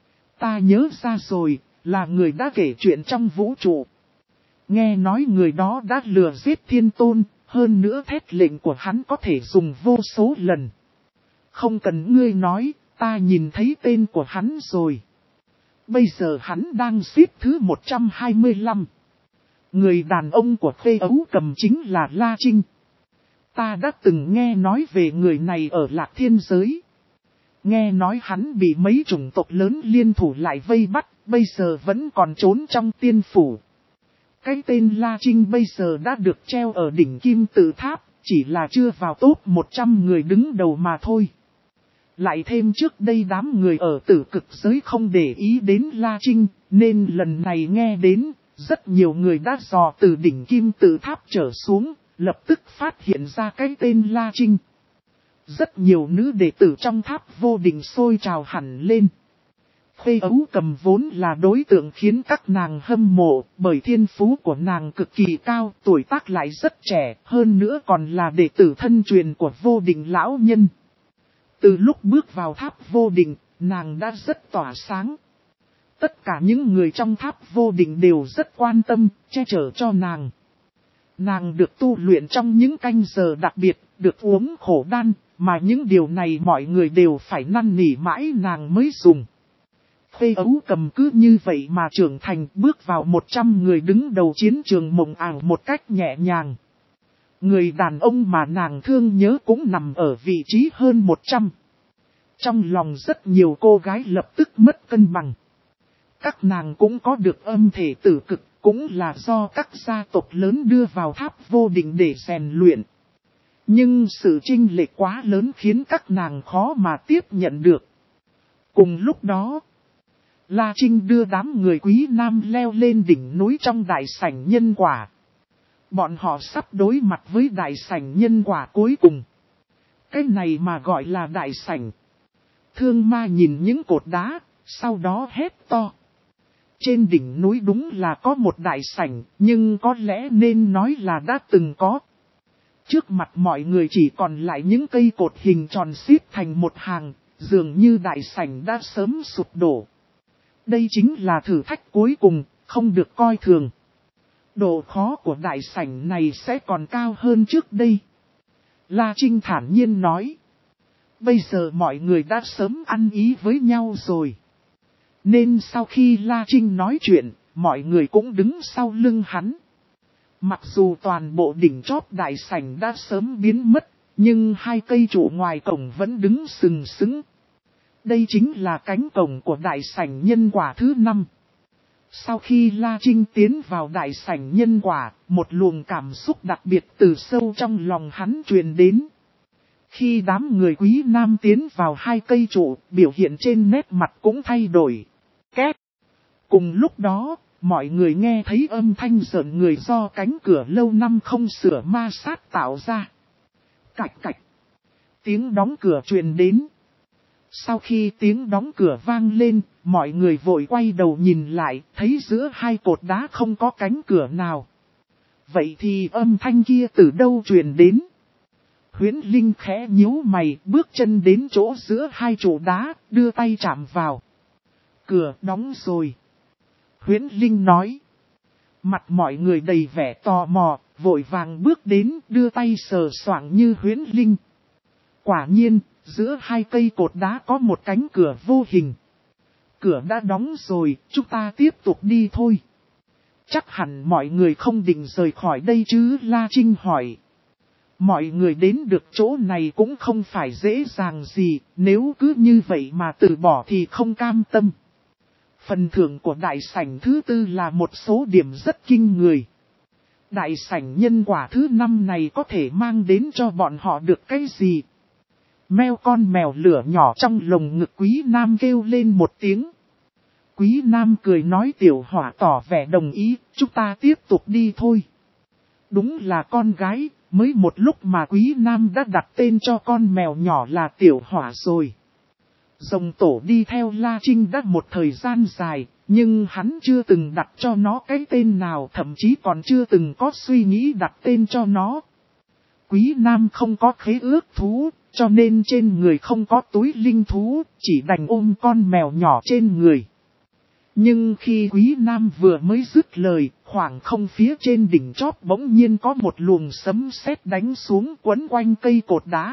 Ta nhớ ra rồi, là người đã kể chuyện trong vũ trụ. Nghe nói người đó đã lừa giết thiên tôn, hơn nữa thét lệnh của hắn có thể dùng vô số lần. Không cần ngươi nói, ta nhìn thấy tên của hắn rồi. Bây giờ hắn đang xếp thứ một trăm hai mươi lăm. Người đàn ông của Khê Ấu Cầm chính là La Trinh. Ta đã từng nghe nói về người này ở Lạc Thiên giới. Nghe nói hắn bị mấy chủng tộc lớn liên thủ lại vây bắt, bây giờ vẫn còn trốn trong tiên phủ. Cái tên La Trinh bây giờ đã được treo ở đỉnh Kim Tự Tháp, chỉ là chưa vào top một trăm người đứng đầu mà thôi. Lại thêm trước đây đám người ở tử cực giới không để ý đến La Trinh, nên lần này nghe đến, rất nhiều người đã dò từ đỉnh Kim Tự Tháp trở xuống, lập tức phát hiện ra cái tên La Trinh. Rất nhiều nữ đệ tử trong tháp vô định sôi trào hẳn lên. Khê Ấu Cầm vốn là đối tượng khiến các nàng hâm mộ, bởi thiên phú của nàng cực kỳ cao, tuổi tác lại rất trẻ, hơn nữa còn là đệ tử thân truyền của vô định lão nhân. Từ lúc bước vào tháp vô định, nàng đã rất tỏa sáng. Tất cả những người trong tháp vô định đều rất quan tâm, che chở cho nàng. Nàng được tu luyện trong những canh giờ đặc biệt, được uống khổ đan, mà những điều này mọi người đều phải năn nỉ mãi nàng mới dùng. Khê Ấu Cầm cứ như vậy mà trưởng thành, bước vào một trăm người đứng đầu chiến trường mộng ảo một cách nhẹ nhàng. Người đàn ông mà nàng thương nhớ cũng nằm ở vị trí hơn một trăm. Trong lòng rất nhiều cô gái lập tức mất cân bằng. Các nàng cũng có được âm thể tử cực, cũng là do các gia tộc lớn đưa vào tháp vô định để rèn luyện. Nhưng sự chênh lệch quá lớn khiến các nàng khó mà tiếp nhận được. Cùng lúc đó, La Trinh đưa đám người quý nam leo lên đỉnh núi trong đại sảnh nhân quả. Bọn họ sắp đối mặt với đại sảnh nhân quả cuối cùng. Cái này mà gọi là đại sảnh. Thương Ma nhìn những cột đá, sau đó hét to. Trên đỉnh núi đúng là có một đại sảnh, nhưng có lẽ nên nói là đã từng có. Trước mặt mọi người chỉ còn lại những cây cột hình tròn xếp thành một hàng, dường như đại sảnh đã sớm sụp đổ. Đây chính là thử thách cuối cùng, không được coi thường. Độ khó của đại sảnh này sẽ còn cao hơn trước đây. La Trinh thản nhiên nói. Bây giờ mọi người đã sớm ăn ý với nhau rồi. Nên sau khi La Trinh nói chuyện, mọi người cũng đứng sau lưng hắn. Mặc dù toàn bộ đỉnh chóp đại sảnh đã sớm biến mất, nhưng hai cây trụ ngoài cổng vẫn đứng sừng sững. Đây chính là cánh cổng của đại sảnh nhân quả thứ năm. Sau khi La Trinh tiến vào đại sảnh nhân quả, một luồng cảm xúc đặc biệt từ sâu trong lòng hắn truyền đến. Khi đám người Quý Nam tiến vào hai cây trụ, biểu hiện trên nét mặt cũng thay đổi. Két. Cùng lúc đó, mọi người nghe thấy âm thanh rợn người do cánh cửa lâu năm không sửa ma sát tạo ra. Cạch cạch. Tiếng đóng cửa truyền đến. Sau khi tiếng đóng cửa vang lên, mọi người vội quay đầu nhìn lại, thấy giữa hai cột đá không có cánh cửa nào. Vậy thì âm thanh kia từ đâu truyền đến? Huyễn Linh khẽ nhíu mày, bước chân đến chỗ giữa hai trụ đá, đưa tay chạm vào. Cửa đóng rồi. Huyễn Linh nói. Mặt mọi người đầy vẻ tò mò, vội vàng bước đến, đưa tay sờ soạng như Huyễn Linh. Quả nhiên, giữa hai cây cột đá có một cánh cửa vô hình. Cửa đã đóng rồi, chúng ta tiếp tục đi thôi. Chắc hẳn mọi người không định rời khỏi đây chứ, La Trinh hỏi. Mọi người đến được chỗ này cũng không phải dễ dàng gì, nếu cứ như vậy mà từ bỏ thì không cam tâm. Phần thưởng của đại sảnh thứ tư là một số điểm rất kinh người. Đại sảnh nhân quả thứ năm này có thể mang đến cho bọn họ được cái gì? Meo con mèo lửa nhỏ trong lồng ngực Quý Nam kêu lên một tiếng. Quý Nam cười nói Tiểu Hỏa tỏ vẻ đồng ý, chúng ta tiếp tục đi thôi. Đúng là con gái, mới một lúc mà Quý Nam đã đặt tên cho con mèo nhỏ là Tiểu Hỏa rồi. Rồng tổ đi theo La Trinh đã một thời gian dài, nhưng hắn chưa từng đặt cho nó cái tên nào, thậm chí còn chưa từng có suy nghĩ đặt tên cho nó. Quý Nam không có khế ước thú, cho nên trên người không có túi linh thú, chỉ đành ôm con mèo nhỏ trên người. Nhưng khi Quý Nam vừa mới dứt lời, khoảng không phía trên đỉnh chóp bỗng nhiên có một luồng sấm sét đánh xuống quấn quanh cây cột đá.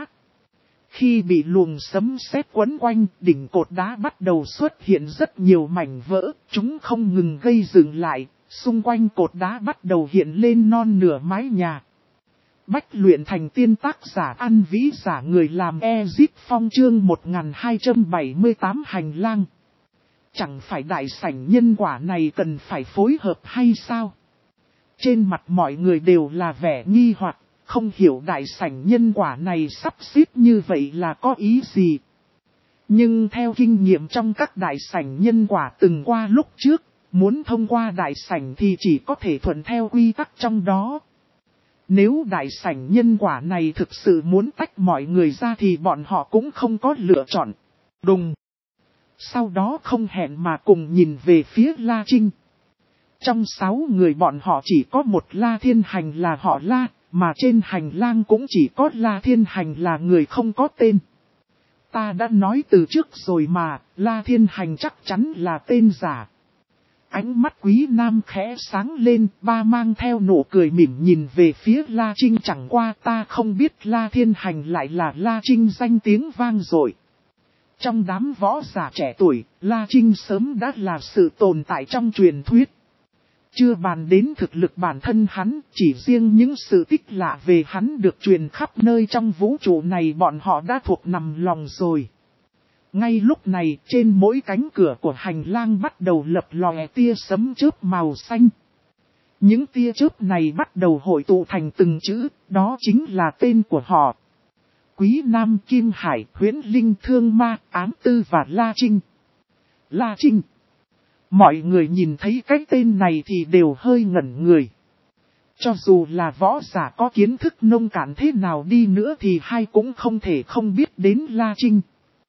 Khi bị luồng sấm sét quấn quanh, đỉnh cột đá bắt đầu xuất hiện rất nhiều mảnh vỡ, chúng không ngừng gây dựng lại, xung quanh cột đá bắt đầu hiện lên non nửa mái nhà. Bách luyện thành tiên tác giả An Vĩ giả người làm Ezip Phong chương một nghìn hai trăm bảy mươi tám hành lang. Chẳng phải đại sảnh nhân quả này cần phải phối hợp hay sao? Trên mặt mọi người đều là vẻ nghi hoặc, không hiểu đại sảnh nhân quả này sắp xếp như vậy là có ý gì. Nhưng theo kinh nghiệm trong các đại sảnh nhân quả từng qua lúc trước, muốn thông qua đại sảnh thì chỉ có thể thuận theo quy tắc trong đó. Nếu đại sảnh nhân quả này thực sự muốn tách mọi người ra thì bọn họ cũng không có lựa chọn. Đùng. Sau đó không hẹn mà cùng nhìn về phía La Trinh. Trong sáu người bọn họ chỉ có một La Thiên Hành là họ La, mà trên hành lang cũng chỉ có La Thiên Hành là người không có tên. Ta đã nói từ trước rồi mà, La Thiên Hành chắc chắn là tên giả. Ánh mắt Quý Nam khẽ sáng lên, ba mang theo nụ cười mỉm nhìn về phía La Trinh, chẳng qua ta không biết La Thiên Hành lại là La Trinh danh tiếng vang dội. Trong đám võ giả trẻ tuổi, La Trinh sớm đã là sự tồn tại trong truyền thuyết. Chưa bàn đến thực lực bản thân hắn, chỉ riêng những sự tích lạ về hắn được truyền khắp nơi trong vũ trụ này bọn họ đã thuộc nằm lòng rồi. Ngay lúc này, trên mỗi cánh cửa của hành lang bắt đầu lập lòe tia sấm chớp màu xanh. Những tia chớp này bắt đầu hội tụ thành từng chữ, đó chính là tên của họ. Quý Nam, Kim Hải, Huyễn Linh, Thương Ma, Ám Tư và La Trinh. La Trinh. Mọi người nhìn thấy cái tên này thì đều hơi ngẩn người. Cho dù là võ giả có kiến thức nông cạn thế nào đi nữa thì hai cũng không thể không biết đến La Trinh.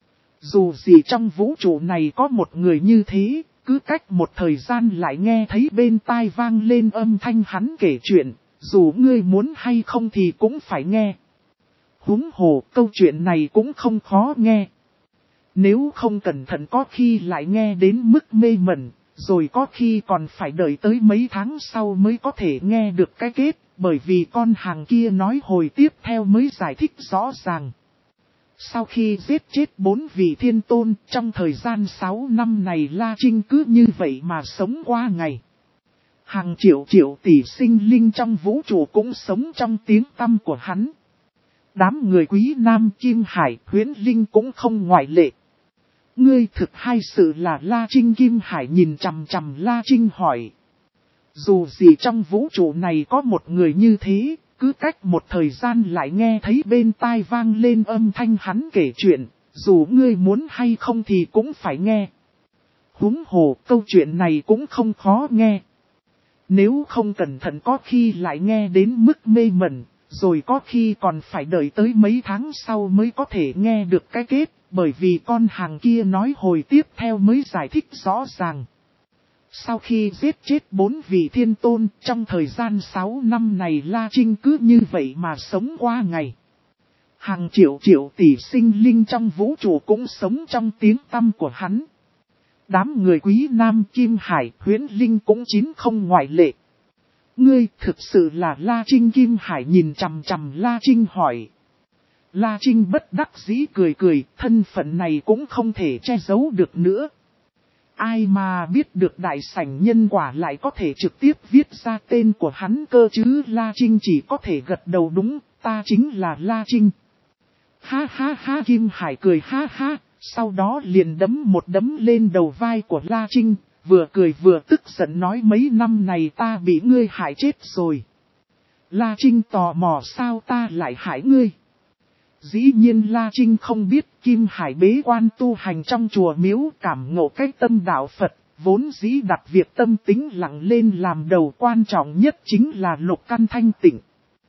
Dù gì trong vũ trụ này có một người như thế, cứ cách một thời gian lại nghe thấy bên tai vang lên âm thanh hắn kể chuyện, dù ngươi muốn hay không thì cũng phải nghe. Huống hồ câu chuyện này cũng không khó nghe. Nếu không cẩn thận có khi lại nghe đến mức mê mẩn, rồi có khi còn phải đợi tới mấy tháng sau mới có thể nghe được cái kết, bởi vì con hàng kia nói hồi tiếp theo mới giải thích rõ ràng. Sau khi giết chết bốn vị thiên tôn, trong thời gian sáu năm này La Trinh cứ như vậy mà sống qua ngày. Hàng triệu triệu tỷ sinh linh trong vũ trụ cũng sống trong tiếng tăm của hắn. Đám người Quý Nam, Kim Hải, Huyễn Linh cũng không ngoại lệ. Ngươi thực hay sự là La Trinh? Kim Hải nhìn chằm chằm La Trinh hỏi. Dù gì trong vũ trụ này có một người như thế, cứ cách một thời gian lại nghe thấy bên tai vang lên âm thanh hắn kể chuyện, dù ngươi muốn hay không thì cũng phải nghe. Huống hồ câu chuyện này cũng không khó nghe. Nếu không cẩn thận có khi lại nghe đến mức mê mẩn, rồi có khi còn phải đợi tới mấy tháng sau mới có thể nghe được cái kết, bởi vì con hàng kia nói hồi tiếp theo mới giải thích rõ ràng. Sau khi giết chết bốn vị thiên tôn, trong thời gian sáu năm này La Trinh cứ như vậy mà sống qua ngày. Hàng triệu triệu tỷ sinh linh trong vũ trụ cũng sống trong tiếng tăm của hắn. Đám người Quý Nam, Kim Hải, Huyễn Linh cũng chín không ngoại lệ. Ngươi thực sự là La Trinh? Kim Hải nhìn chằm chằm La Trinh hỏi. La Trinh bất đắc dĩ cười cười, thân phận này cũng không thể che giấu được nữa. Ai mà biết được đại sảnh nhân quả lại có thể trực tiếp viết ra tên của hắn cơ chứ? La Trinh chỉ có thể gật đầu đúng, ta chính là La Trinh. Ha ha ha, Kim Hải cười ha ha, sau đó liền đấm một đấm lên đầu vai của La Trinh, vừa cười vừa tức giận nói mấy năm này ta bị ngươi hại chết rồi. La Trinh tò mò sao ta lại hại ngươi? Dĩ nhiên La Trinh không biết Kim Hải bế quan tu hành trong chùa miếu cảm ngộ cách tâm đạo Phật, vốn dĩ đặt việc tâm tính lặng lên làm đầu, quan trọng nhất chính là lục căn thanh tịnh.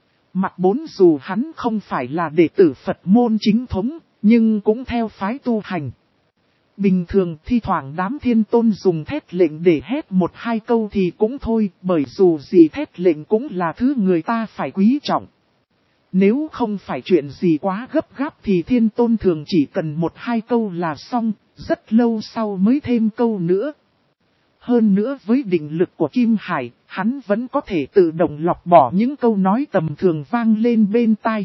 Mặc bốn dù hắn không phải là đệ tử Phật môn chính thống, nhưng cũng theo phái tu hành. Bình thường thi thoảng đám thiên tôn dùng thét lệnh để hét một hai câu thì cũng thôi, bởi dù gì thét lệnh cũng là thứ người ta phải quý trọng. Nếu không phải chuyện gì quá gấp gáp thì thiên tôn thường chỉ cần một hai câu là xong, rất lâu sau mới thêm câu nữa. Hơn nữa với định lực của Kim Hải, hắn vẫn có thể tự động lọc bỏ những câu nói tầm thường vang lên bên tai.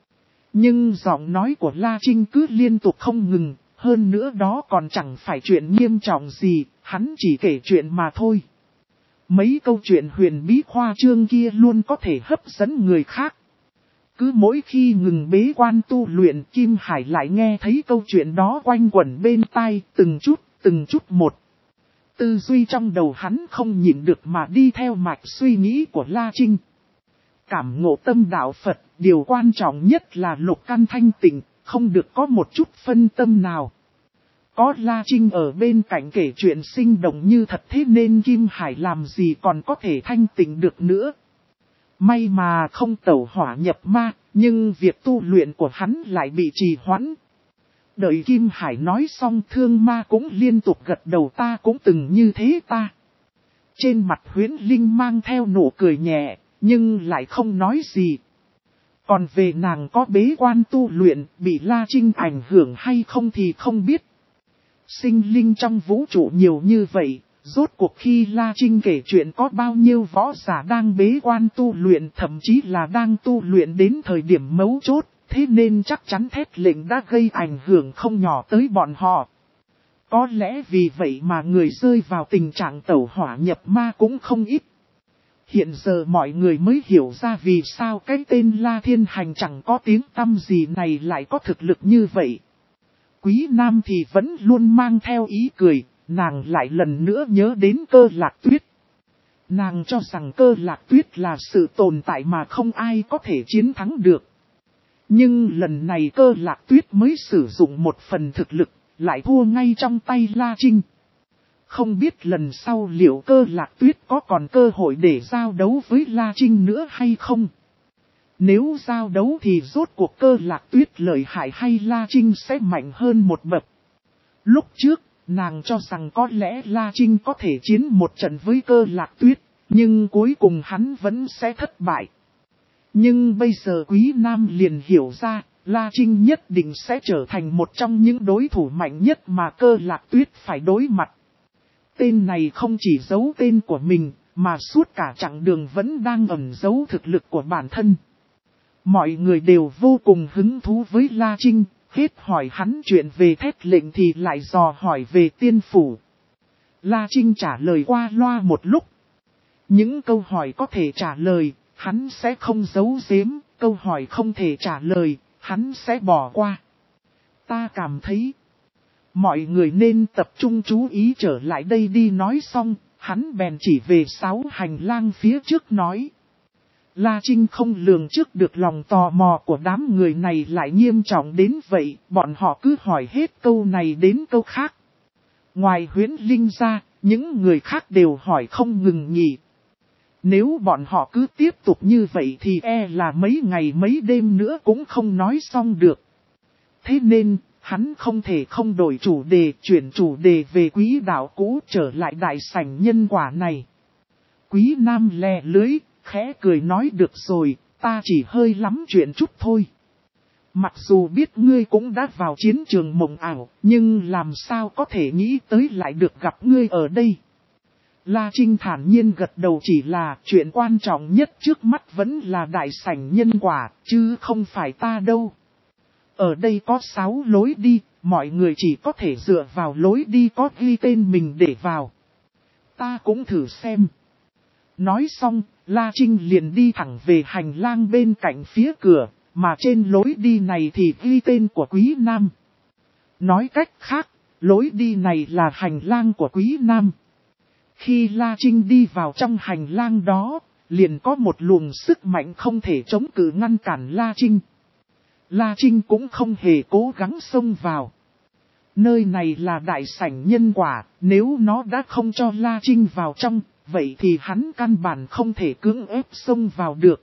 Nhưng giọng nói của La Trinh cứ liên tục không ngừng, hơn nữa đó còn chẳng phải chuyện nghiêm trọng gì, hắn chỉ kể chuyện mà thôi. Mấy câu chuyện huyền bí khoa trương kia luôn có thể hấp dẫn người khác. Cứ mỗi khi ngừng bế quan tu luyện, Kim Hải lại nghe thấy câu chuyện đó quanh quẩn bên tai, từng chút, từng chút một. Tư duy trong đầu hắn không nhịn được mà đi theo mạch suy nghĩ của La Trinh. Cảm ngộ tâm đạo Phật, điều quan trọng nhất là lục căn thanh tịnh, không được có một chút phân tâm nào. Có La Trinh ở bên cạnh kể chuyện sinh động như thật, thế nên Kim Hải làm gì còn có thể thanh tịnh được nữa. May mà không tẩu hỏa nhập ma, nhưng việc tu luyện của hắn lại bị trì hoãn. Đợi Kim Hải nói xong, Thương Ma cũng liên tục gật đầu, ta cũng từng như thế ta. Trên mặt Huyễn Linh mang theo nụ cười nhẹ, nhưng lại không nói gì. Còn về nàng có bế quan tu luyện, bị La Trinh ảnh hưởng hay không thì không biết. Sinh linh trong vũ trụ nhiều như vậy, rốt cuộc khi La Trinh kể chuyện có bao nhiêu võ giả đang bế quan tu luyện, thậm chí là đang tu luyện đến thời điểm mấu chốt, thế nên chắc chắn thét lệnh đã gây ảnh hưởng không nhỏ tới bọn họ. Có lẽ vì vậy mà người rơi vào tình trạng tẩu hỏa nhập ma cũng không ít. Hiện giờ mọi người mới hiểu ra vì sao cái tên La Thiên Hành chẳng có tiếng tăm gì này lại có thực lực như vậy. Quý Nam thì vẫn luôn mang theo ý cười, nàng lại lần nữa nhớ đến Cơ Lạc Tuyết. Nàng cho rằng Cơ Lạc Tuyết là sự tồn tại mà không ai có thể chiến thắng được. Nhưng lần này Cơ Lạc Tuyết mới sử dụng một phần thực lực, lại thua ngay trong tay La Trinh. Không biết lần sau liệu Cơ Lạc Tuyết có còn cơ hội để giao đấu với La Trinh nữa hay không? Nếu giao đấu thì rốt cuộc Cơ Lạc Tuyết lợi hại hay La Trinh sẽ mạnh hơn một bậc. Lúc trước, nàng cho rằng có lẽ La Trinh có thể chiến một trận với Cơ Lạc Tuyết, nhưng cuối cùng hắn vẫn sẽ thất bại. Nhưng bây giờ Quý Nam liền hiểu ra, La Trinh nhất định sẽ trở thành một trong những đối thủ mạnh nhất mà Cơ Lạc Tuyết phải đối mặt. Tên này không chỉ giấu tên của mình, mà suốt cả chặng đường vẫn đang ẩn giấu thực lực của bản thân. Mọi người đều vô cùng hứng thú với La Trinh, hết hỏi hắn chuyện về thét lệnh thì lại dò hỏi về tiên phủ. La Trinh trả lời qua loa một lúc. Những câu hỏi có thể trả lời, hắn sẽ không giấu giếm, câu hỏi không thể trả lời, hắn sẽ bỏ qua. Ta cảm thấy, mọi người nên tập trung chú ý trở lại đây đi. Nói xong, hắn bèn chỉ về sáu hành lang phía trước nói. La Trinh không lường trước được lòng tò mò của đám người này lại nghiêm trọng đến vậy, bọn họ cứ hỏi hết câu này đến câu khác. Ngoài Huyễn Linh ra, những người khác đều hỏi không ngừng nghỉ. Nếu bọn họ cứ tiếp tục như vậy thì e là mấy ngày mấy đêm nữa cũng không nói xong được. Thế nên, hắn không thể không đổi chủ đề, chuyển chủ đề về quý đạo cũ trở lại đại sảnh nhân quả này. Quý Nam lè lưới, khẽ cười nói được rồi, ta chỉ hơi lắm chuyện chút thôi. Mặc dù biết ngươi cũng đã vào chiến trường mộng ảo, nhưng làm sao có thể nghĩ tới lại được gặp ngươi ở đây. La Trinh thản nhiên gật đầu, chỉ là chuyện quan trọng nhất trước mắt vẫn là đại sảnh nhân quả, chứ không phải ta đâu. Ở đây có sáu lối đi, mọi người chỉ có thể dựa vào lối đi có ghi tên mình để vào. Ta cũng thử xem. Nói xong, La Trinh liền đi thẳng về hành lang bên cạnh phía cửa, mà trên lối đi này thì ghi tên của Quý Nam. Nói cách khác, lối đi này là hành lang của Quý Nam. Khi La Trinh đi vào trong hành lang đó, liền có một luồng sức mạnh không thể chống cự ngăn cản La Trinh. La Trinh cũng không hề cố gắng xông vào. Nơi này là đại sảnh nhân quả, nếu nó đã không cho La Trinh vào trong, vậy thì hắn căn bản không thể cưỡng ép xông vào được.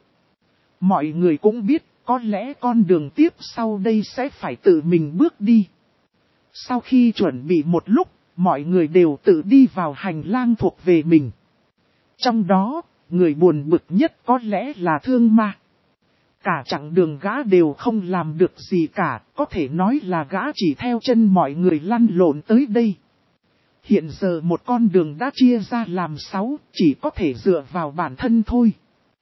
Mọi người cũng biết, có lẽ con đường tiếp sau đây sẽ phải tự mình bước đi. Sau khi chuẩn bị một lúc, mọi người đều tự đi vào hành lang thuộc về mình. Trong đó, người buồn bực nhất có lẽ là Thương Ma. Cả chặng đường gã đều không làm được gì cả, có thể nói là gã chỉ theo chân mọi người lăn lộn tới đây. Hiện giờ một con đường đã chia ra làm sáu, chỉ có thể dựa vào bản thân thôi.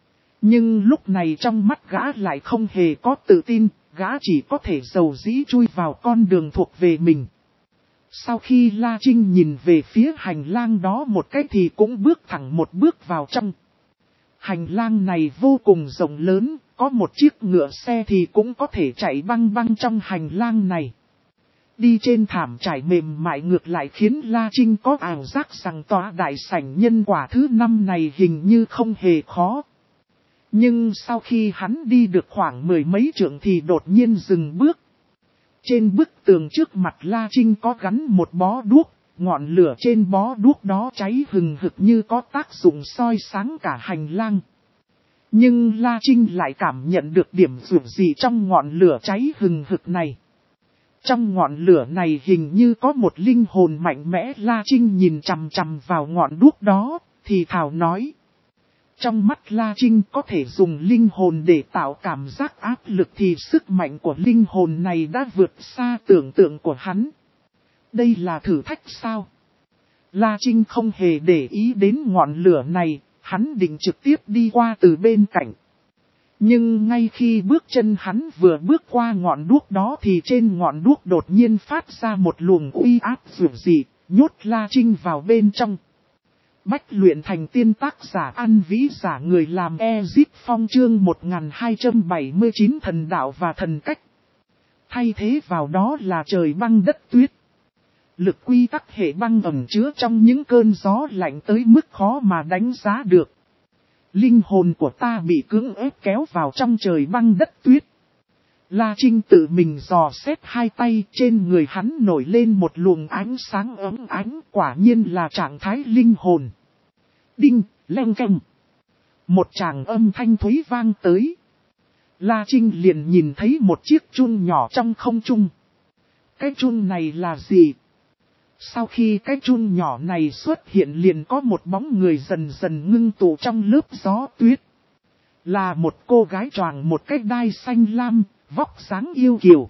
Nhưng lúc này trong mắt gã lại không hề có tự tin, gã chỉ có thể dầu dĩ chui vào con đường thuộc về mình. Sau khi La Trinh nhìn về phía hành lang đó một cái thì cũng bước thẳng một bước vào trong. Hành lang này vô cùng rộng lớn, có một chiếc ngựa xe thì cũng có thể chạy băng băng trong hành lang này. Đi trên thảm trải mềm mại ngược lại khiến La Trinh có ảo giác rằng tòa đại sảnh nhân quả thứ năm này hình như không hề khó. Nhưng sau khi hắn đi được khoảng mười mấy trượng thì đột nhiên dừng bước. Trên bức tường trước mặt La Trinh có gắn một bó đuốc, ngọn lửa trên bó đuốc đó cháy hừng hực như có tác dụng soi sáng cả hành lang. Nhưng La Trinh lại cảm nhận được điểm dường gì trong ngọn lửa cháy hừng hực này. Trong ngọn lửa này hình như có một linh hồn mạnh mẽ. La Trinh nhìn chằm chằm vào ngọn đuốc đó, thì thào nói. Trong mắt La Trinh có thể dùng linh hồn để tạo cảm giác áp lực thì sức mạnh của linh hồn này đã vượt xa tưởng tượng của hắn. Đây là thử thách sao? La Trinh không hề để ý đến ngọn lửa này, hắn định trực tiếp đi qua từ bên cạnh. Nhưng ngay khi bước chân hắn vừa bước qua ngọn đuốc đó thì trên ngọn đuốc đột nhiên phát ra một luồng uy áp dữ dị, nhốt La Trinh vào bên trong. Bách luyện thành tiên, tác giả An Vĩ, giả người làm Ezip Phong, chương một nghìn hai trăm bảy mươi chín thần đạo và thần cách. Thay thế vào đó là trời băng đất tuyết. Lực quy tắc hệ băng ẩn chứa trong những cơn gió lạnh tới mức khó mà đánh giá được. Linh hồn của ta bị cưỡng ép kéo vào trong trời băng đất tuyết. La Trinh tự mình dò xét hai tay, trên người hắn nổi lên một luồng ánh sáng ấm ánh, quả nhiên là trạng thái linh hồn. Đinh, leng keng. Một tràng âm thanh thúy vang tới. La Trinh liền nhìn thấy một chiếc chun nhỏ trong không trung. Cái chun này là gì? Sau khi cái chun nhỏ này xuất hiện liền có một bóng người dần dần ngưng tụ trong lớp gió tuyết. Là một cô gái choàng một cái đai xanh lam, vóc dáng yêu kiều.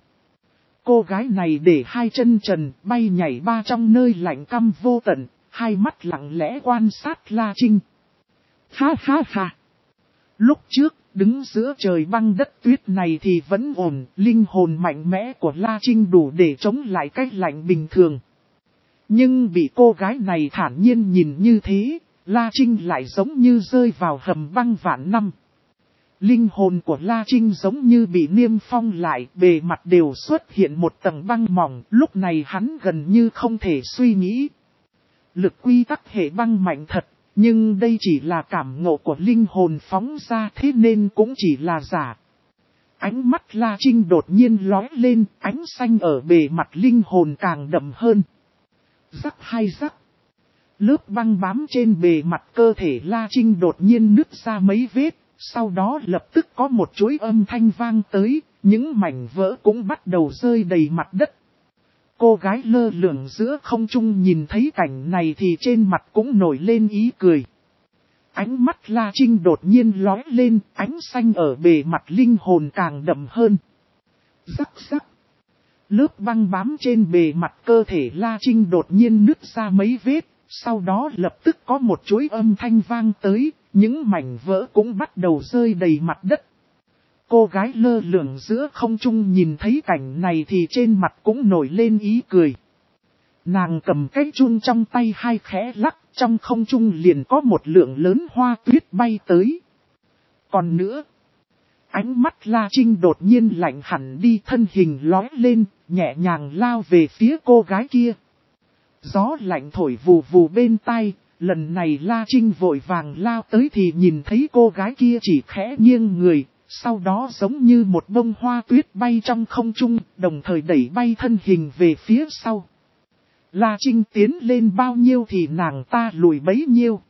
Cô gái này để hai chân trần bay nhảy ba trong nơi lạnh căm vô tận, hai mắt lặng lẽ quan sát La Trinh. Ha ha ha! Lúc trước, đứng giữa trời băng đất tuyết này thì vẫn ổn, linh hồn mạnh mẽ của La Trinh đủ để chống lại cái lạnh bình thường. Nhưng bị cô gái này thản nhiên nhìn như thế, La Trinh lại giống như rơi vào hầm băng vạn năm. Linh hồn của La Trinh giống như bị niêm phong lại, bề mặt đều xuất hiện một tầng băng mỏng, lúc này hắn gần như không thể suy nghĩ. Lực quy tắc hệ băng mạnh thật, Nhưng đây chỉ là cảm ngộ của linh hồn phóng ra, thế nên cũng chỉ là giả. Ánh mắt La Trinh đột nhiên lóe lên, ánh xanh ở bề mặt linh hồn càng đậm hơn. Rắc hai rắc. Lớp băng bám trên bề mặt cơ thể La Trinh đột nhiên nứt ra mấy vết, sau đó lập tức có một chuỗi âm thanh vang tới, những mảnh vỡ cũng bắt đầu rơi đầy mặt đất. Cô gái lơ lửng giữa không trung nhìn thấy cảnh này thì trên mặt cũng nổi lên ý cười. Ánh mắt La Trinh đột nhiên lóe lên, ánh xanh ở bề mặt linh hồn càng đậm hơn. Rắc rắc. Lớp băng bám trên bề mặt cơ thể La Trinh đột nhiên nứt ra mấy vết, sau đó lập tức có một chuỗi âm thanh vang tới, những mảnh vỡ cũng bắt đầu rơi đầy mặt đất. Cô gái lơ lửng giữa không trung nhìn thấy cảnh này thì trên mặt cũng nổi lên ý cười. Nàng cầm cái chun trong tay hai khẽ lắc, trong không trung liền có một lượng lớn hoa tuyết bay tới. Còn nữa, ánh mắt La Trinh đột nhiên lạnh hẳn đi, thân hình lóe lên, nhẹ nhàng lao về phía cô gái kia. Gió lạnh thổi vù vù bên tai, lần này La Trinh vội vàng lao tới thì nhìn thấy cô gái kia chỉ khẽ nghiêng người, sau đó giống như một bông hoa tuyết bay trong không trung, đồng thời đẩy bay thân hình về phía sau. La Trinh tiến lên bao nhiêu thì nàng ta lùi bấy nhiêu.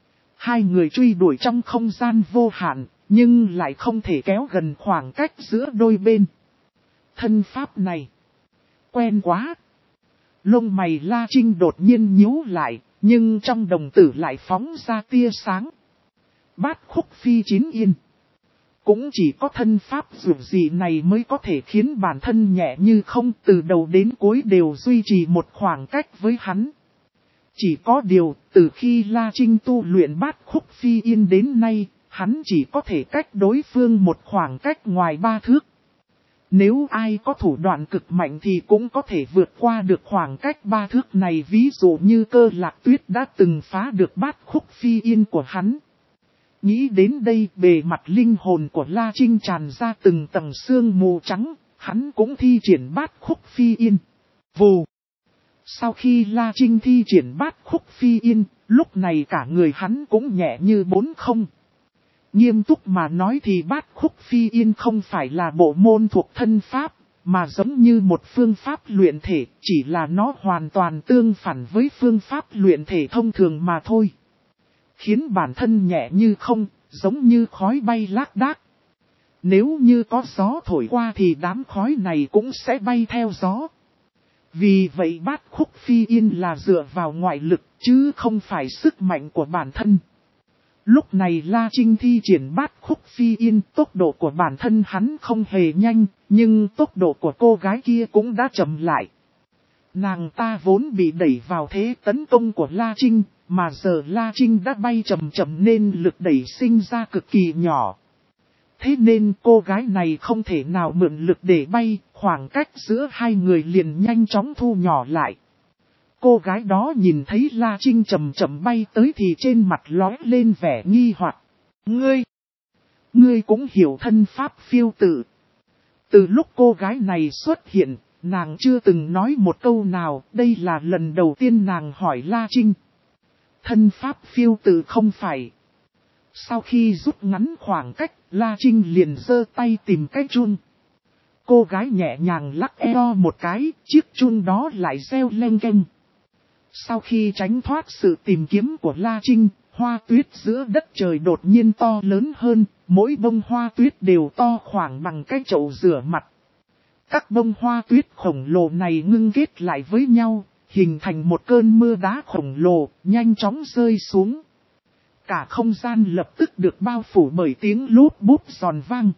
Hai người truy đuổi trong không gian vô hạn, nhưng lại không thể kéo gần khoảng cách giữa đôi bên. Thân pháp này quen quá. Lông mày La Trinh đột nhiên nhíu lại, nhưng trong đồng tử lại phóng ra tia sáng. Bát khúc phi chín yên. Cũng chỉ có thân pháp dù gì này mới có thể khiến bản thân nhẹ như không, từ đầu đến cuối đều duy trì một khoảng cách với hắn. Chỉ có điều, từ khi La Trinh tu luyện bát khúc phi yên đến nay, hắn chỉ có thể cách đối phương một khoảng cách ngoài ba thước. Nếu ai có thủ đoạn cực mạnh thì cũng có thể vượt qua được khoảng cách ba thước này, ví dụ như Cơ Lạc Tuyết đã từng phá được bát khúc phi yên của hắn. Nghĩ đến đây, bề mặt linh hồn của La Trinh tràn ra từng tầng sương mù trắng, hắn cũng thi triển bát khúc phi yên. Vù! Sau khi La Trinh thi triển bát khúc phi yên, lúc này cả người hắn cũng nhẹ như bốn không. Nghiêm túc mà nói thì bát khúc phi yên không phải là bộ môn thuộc thân pháp, mà giống như một phương pháp luyện thể, chỉ là nó hoàn toàn tương phản với phương pháp luyện thể thông thường mà thôi. Khiến bản thân nhẹ như không, giống như khói bay lác đác. Nếu như có gió thổi qua thì đám khói này cũng sẽ bay theo gió. Vì vậy bát khúc phi yên là dựa vào ngoại lực, chứ không phải sức mạnh của bản thân. Lúc này La Trinh thi triển bát khúc phi yên, tốc độ của bản thân hắn không hề nhanh, nhưng tốc độ của cô gái kia cũng đã chậm lại. Nàng ta vốn bị đẩy vào thế tấn công của La Trinh, mà giờ La Trinh đã bay chậm chậm nên lực đẩy sinh ra cực kỳ nhỏ. Thế nên cô gái này không thể nào mượn lực để bay, khoảng cách giữa hai người liền nhanh chóng thu nhỏ lại. Cô gái đó nhìn thấy La Trinh chậm chậm bay tới thì trên mặt lóe lên vẻ nghi hoặc. Ngươi! Ngươi cũng hiểu thân pháp phiêu tự. Từ lúc cô gái này xuất hiện, nàng chưa từng nói một câu nào, đây là lần đầu tiên nàng hỏi La Trinh. Thân pháp phiêu tự không phải. Sau khi rút ngắn khoảng cách, La Trinh liền giơ tay tìm cái chun. Cô gái nhẹ nhàng lắc eo một cái, chiếc chun đó lại reo leng keng. Sau khi tránh thoát sự tìm kiếm của La Trinh, hoa tuyết giữa đất trời đột nhiên to lớn hơn, mỗi bông hoa tuyết đều to khoảng bằng cái chậu rửa mặt. Các bông hoa tuyết khổng lồ này ngưng kết lại với nhau, hình thành một cơn mưa đá khổng lồ, nhanh chóng rơi xuống. Cả không gian lập tức được bao phủ bởi tiếng lốp bốp giòn vang.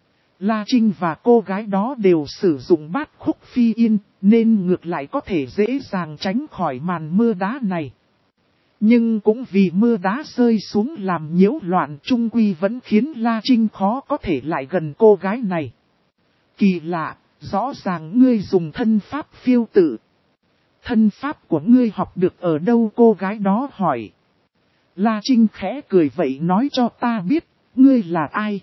La Trinh và cô gái đó đều sử dụng bát khúc phi yên, nên ngược lại có thể dễ dàng tránh khỏi màn mưa đá này. Nhưng cũng vì mưa đá rơi xuống làm nhiễu loạn, chung quy vẫn khiến La Trinh khó có thể lại gần cô gái này. Kỳ lạ, rõ ràng ngươi dùng thân pháp phiêu tự. Thân pháp của ngươi học được ở đâu? Cô gái đó hỏi. La Trinh khẽ cười vậy nói cho ta biết, ngươi là ai?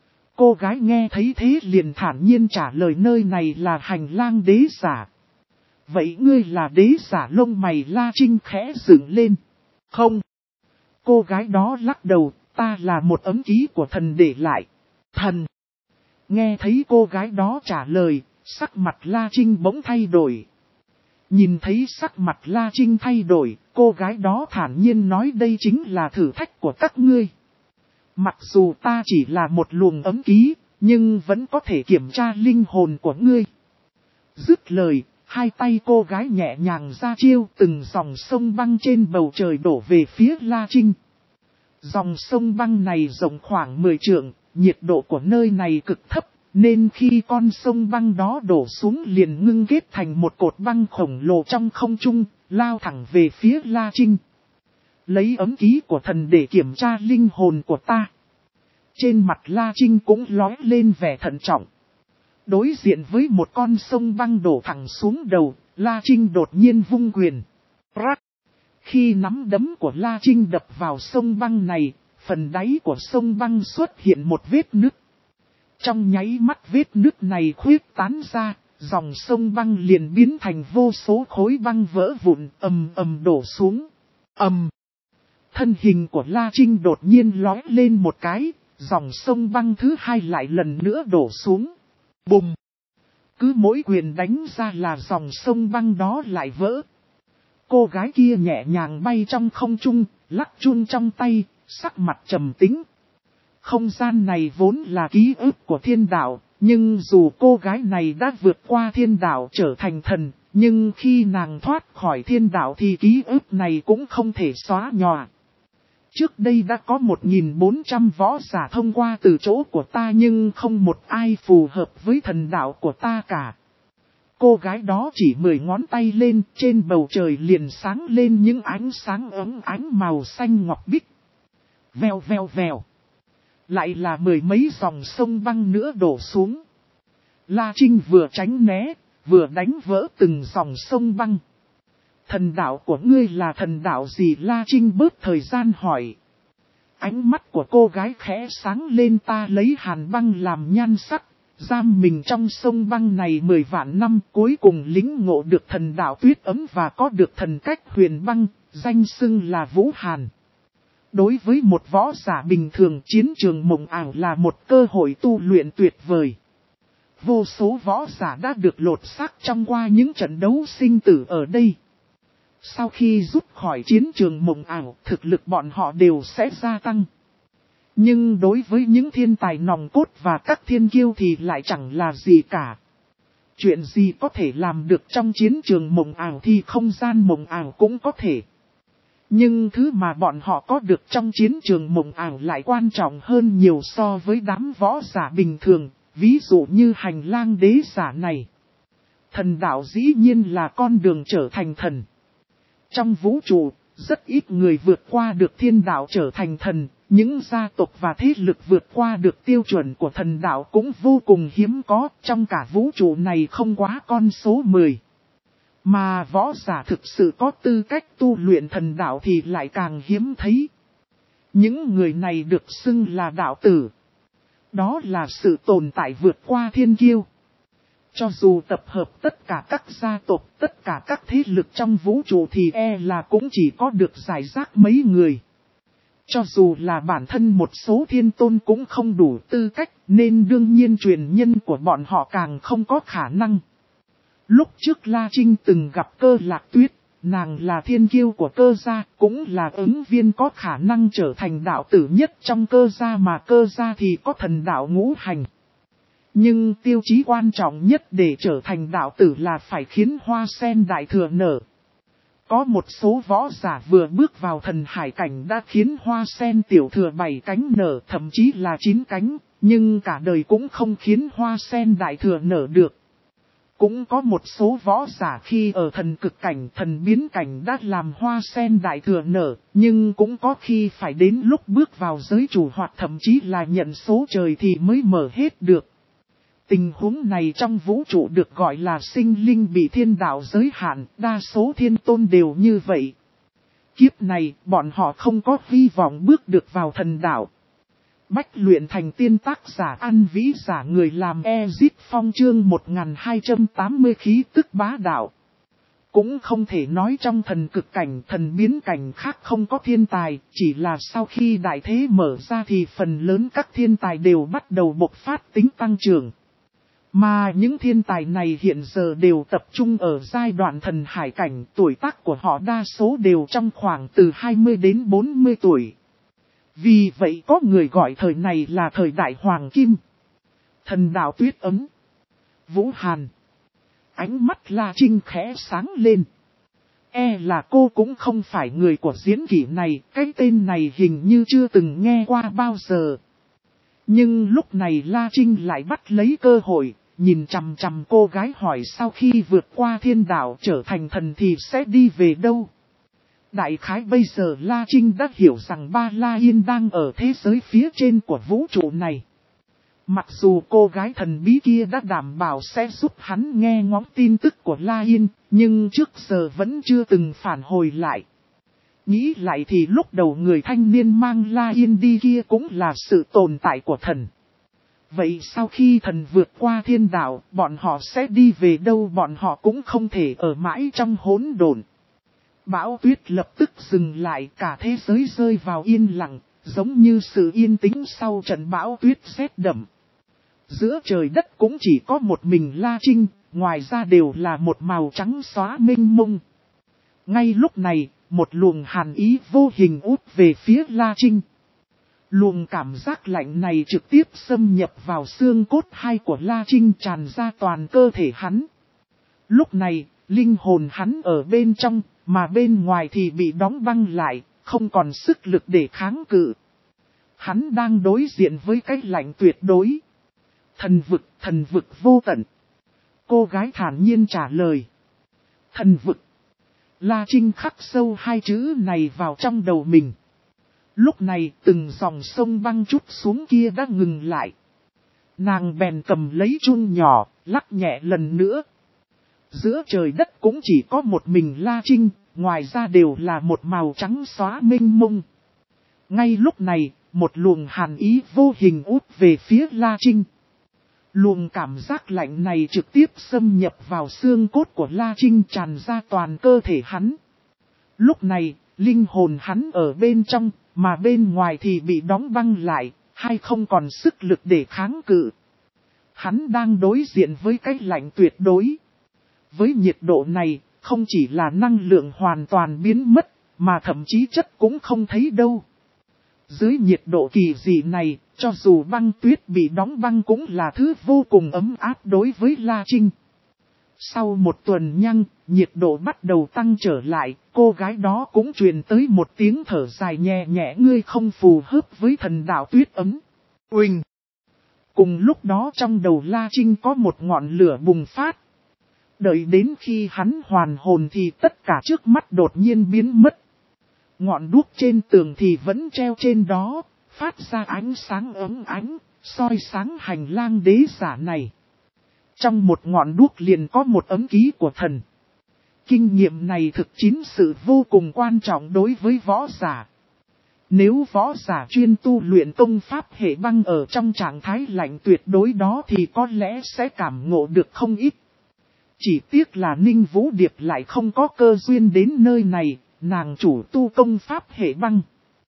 Cô gái nghe thấy thế liền thản nhiên trả lời nơi này là hành lang đế giả. Vậy ngươi là đế giả? Lông mày La Trinh khẽ dựng lên. Không. Cô gái đó lắc đầu, ta là một ấm ký của thần để lại. Thần. Nghe thấy cô gái đó trả lời, sắc mặt La Trinh bỗng thay đổi. Nhìn thấy sắc mặt La Trinh thay đổi, cô gái đó thản nhiên nói đây chính là thử thách của các ngươi. Mặc dù ta chỉ là một luồng ấm ký, nhưng vẫn có thể kiểm tra linh hồn của ngươi. Dứt lời, hai tay cô gái nhẹ nhàng ra chiêu, từng dòng sông băng trên bầu trời đổ về phía La Trinh. Dòng sông băng này rộng khoảng mười trượng, nhiệt độ của nơi này cực thấp, nên khi con sông băng đó đổ xuống liền ngưng kết thành một cột băng khổng lồ trong không trung, lao thẳng về phía La Trinh. Lấy ấm ký của thần để kiểm tra linh hồn của ta. Trên mặt La Trinh cũng lóe lên vẻ thận trọng. Đối diện với một con sông băng đổ thẳng xuống đầu, La Trinh đột nhiên vung quyền. Rắc! Khi nắm đấm của La Trinh đập vào sông băng này, phần đáy của sông băng xuất hiện một vết nứt. Trong nháy mắt vết nứt này khuyết tán ra, dòng sông băng liền biến thành vô số khối băng vỡ vụn ầm ầm đổ xuống. Ầm! Thân hình của La Trinh đột nhiên lói lên một cái, dòng sông băng thứ hai lại lần nữa đổ xuống. Bùng! Cứ mỗi quyền đánh ra là dòng sông băng đó lại vỡ. Cô gái kia nhẹ nhàng bay trong không trung, lắc chun trong tay, sắc mặt trầm tĩnh. Không gian này vốn là ký ức của thiên đạo, nhưng dù cô gái này đã vượt qua thiên đạo trở thành thần, nhưng khi nàng thoát khỏi thiên đạo thì ký ức này cũng không thể xóa nhòa. Trước đây đã có một nghìn bốn trăm võ giả thông qua từ chỗ của ta nhưng không một ai phù hợp với thần đạo của ta cả. Cô gái đó chỉ mười ngón tay lên, trên bầu trời liền sáng lên những ánh sáng ấm ánh màu xanh ngọc bích. Vèo vèo vèo. Lại là mười mấy dòng sông băng nữa đổ xuống. La Trinh vừa tránh né, vừa đánh vỡ từng dòng sông băng. Thần đạo của ngươi là thần đạo gì? La Trinh bớt thời gian hỏi. Ánh mắt của cô gái khẽ sáng lên, ta lấy hàn băng làm nhan sắc, giam mình trong sông băng này mười vạn năm, cuối cùng lĩnh ngộ được thần đạo tuyết ấm và có được thần cách huyền băng, danh xưng là Vũ Hàn. Đối với một võ giả bình thường, chiến trường mộng ảo là một cơ hội tu luyện tuyệt vời. Vô số võ giả đã được lột xác trong qua những trận đấu sinh tử ở đây. Sau khi rút khỏi chiến trường mộng ảo, thực lực bọn họ đều sẽ gia tăng. Nhưng đối với những thiên tài nòng cốt và các thiên kiêu thì lại chẳng là gì cả. Chuyện gì có thể làm được trong chiến trường mộng ảo thì không gian mộng ảo cũng có thể. Nhưng thứ mà bọn họ có được trong chiến trường mộng ảo lại quan trọng hơn nhiều so với đám võ giả bình thường, ví dụ như hành lang đế giả này. Thần đạo dĩ nhiên là con đường trở thành thần. Trong vũ trụ, rất ít người vượt qua được thiên đạo trở thành thần, những gia tộc và thế lực vượt qua được tiêu chuẩn của thần đạo cũng vô cùng hiếm có, trong cả vũ trụ này không quá con số mười. Mà võ giả thực sự có tư cách tu luyện thần đạo thì lại càng hiếm thấy. Những người này được xưng là đạo tử. Đó là sự tồn tại vượt qua thiên kiêu. Cho dù tập hợp tất cả các gia tộc, tất cả các thế lực trong vũ trụ thì e là cũng chỉ có được giải rác mấy người. Cho dù là bản thân một số thiên tôn cũng không đủ tư cách, nên đương nhiên truyền nhân của bọn họ càng không có khả năng. Lúc trước La Trinh từng gặp Cơ Lạc Tuyết, nàng là thiên kiêu của Cơ gia, cũng là ứng viên có khả năng trở thành đạo tử nhất trong Cơ gia, mà Cơ gia thì có thần đạo ngũ hành. Nhưng tiêu chí quan trọng nhất để trở thành đạo tử là phải khiến hoa sen đại thừa nở. Có một số võ giả vừa bước vào thần hải cảnh đã khiến hoa sen tiểu thừa bảy cánh nở, thậm chí là chín cánh, nhưng cả đời cũng không khiến hoa sen đại thừa nở được. Cũng có một số võ giả khi ở thần cực cảnh, thần biến cảnh đã làm hoa sen đại thừa nở, nhưng cũng có khi phải đến lúc bước vào giới chủ hoặc thậm chí là nhận số trời thì mới mở hết được. Tình huống này trong vũ trụ được gọi là sinh linh bị thiên đạo giới hạn, đa số thiên tôn đều như vậy. Kiếp này, bọn họ không có hy vọng bước được vào thần đạo. Bách luyện thành tiên, tác giả An Vĩ, giả người làm Ezit Phong, chương một nghìn hai trăm tám mươi khí tức bá đạo. cũng không thể nói trong thần cực cảnh, thần biến cảnh khác không có thiên tài, chỉ là sau khi đại thế mở ra thì phần lớn các thiên tài đều bắt đầu bộc phát tính tăng trưởng. Mà những thiên tài này hiện giờ đều tập trung ở giai đoạn thần hải cảnh, tuổi tác của họ đa số đều trong khoảng từ hai mươi đến bốn mươi tuổi. Vì vậy có người gọi thời này là thời đại hoàng kim. Thần đạo tuyết ấm. Vũ Hàn. Ánh mắt La Trinh khẽ sáng lên. E là cô cũng không phải người của diễn kỷ này, cái tên này hình như chưa từng nghe qua bao giờ. Nhưng lúc này La Trinh lại bắt lấy cơ hội, nhìn chằm chằm cô gái hỏi sau khi vượt qua thiên đạo trở thành thần thì sẽ đi về đâu. Đại khái bây giờ La Trinh đã hiểu rằng Ba La Yên đang ở thế giới phía trên của vũ trụ này. Mặc dù cô gái thần bí kia đã đảm bảo sẽ giúp hắn nghe ngóng tin tức của La Yên, nhưng trước giờ vẫn chưa từng phản hồi lại. Nghĩ lại thì lúc đầu người thanh niên mang La Yên đi kia cũng là sự tồn tại của thần. Vậy sau khi thần vượt qua thiên đạo, bọn họ sẽ đi về đâu? Bọn họ cũng không thể ở mãi trong hỗn độn. Bão tuyết lập tức dừng lại, cả thế giới rơi vào yên lặng, giống như sự yên tĩnh sau trận bão tuyết rét đậm. Giữa trời đất cũng chỉ có một mình La Trinh, ngoài ra đều là một màu trắng xóa mênh mông. Ngay lúc này, một luồng hàn ý vô hình út về phía La Trinh. Luồng cảm giác lạnh này trực tiếp xâm nhập vào xương cốt hai của La Trinh, tràn ra toàn cơ thể hắn. Lúc này, linh hồn hắn ở bên trong, mà bên ngoài thì bị đóng băng lại, không còn sức lực để kháng cự. Hắn đang đối diện với cái lạnh tuyệt đối. Thần vực, thần vực vô tận. Cô gái thản nhiên trả lời. Thần vực. La Trinh khắc sâu hai chữ này vào trong đầu mình. Lúc này từng dòng sông băng chút xuống kia đã ngừng lại. Nàng bèn cầm lấy chun nhỏ, lắc nhẹ lần nữa. Giữa trời đất cũng chỉ có một mình La Trinh, ngoài ra đều là một màu trắng xóa mênh mông. Ngay lúc này, một luồng hàn ý vô hình út về phía La Trinh. Luồng cảm giác lạnh này trực tiếp xâm nhập vào xương cốt của La Trinh, tràn ra toàn cơ thể hắn. Lúc này, linh hồn hắn ở bên trong, mà bên ngoài thì bị đóng băng lại, hay không còn sức lực để kháng cự. Hắn đang đối diện với cái lạnh tuyệt đối. Với nhiệt độ này, không chỉ là năng lượng hoàn toàn biến mất, mà thậm chí chất cũng không thấy đâu. Dưới nhiệt độ kỳ dị này, cho dù băng tuyết bị đóng băng cũng là thứ vô cùng ấm áp đối với La Trinh. Sau một tuần nhăng, nhiệt độ bắt đầu tăng trở lại, cô gái đó cũng truyền tới một tiếng thở dài nhẹ nhẹ, ngươi không phù hợp với thần đạo tuyết ấm. Uỳnh! Cùng lúc đó trong đầu La Trinh có một ngọn lửa bùng phát. Đợi đến khi hắn hoàn hồn thì tất cả trước mắt đột nhiên biến mất. Ngọn đuốc trên tường thì vẫn treo trên đó, phát ra ánh sáng ấm ánh, soi sáng hành lang đế giả này. Trong một ngọn đuốc liền có một ấm ký của thần. Kinh nghiệm này thực chính sự vô cùng quan trọng đối với võ giả. Nếu võ giả chuyên tu luyện công pháp hệ băng ở trong trạng thái lạnh tuyệt đối đó thì có lẽ sẽ cảm ngộ được không ít. Chỉ tiếc là Ninh Vũ Điệp lại không có cơ duyên đến nơi này, nàng chủ tu công pháp hệ băng.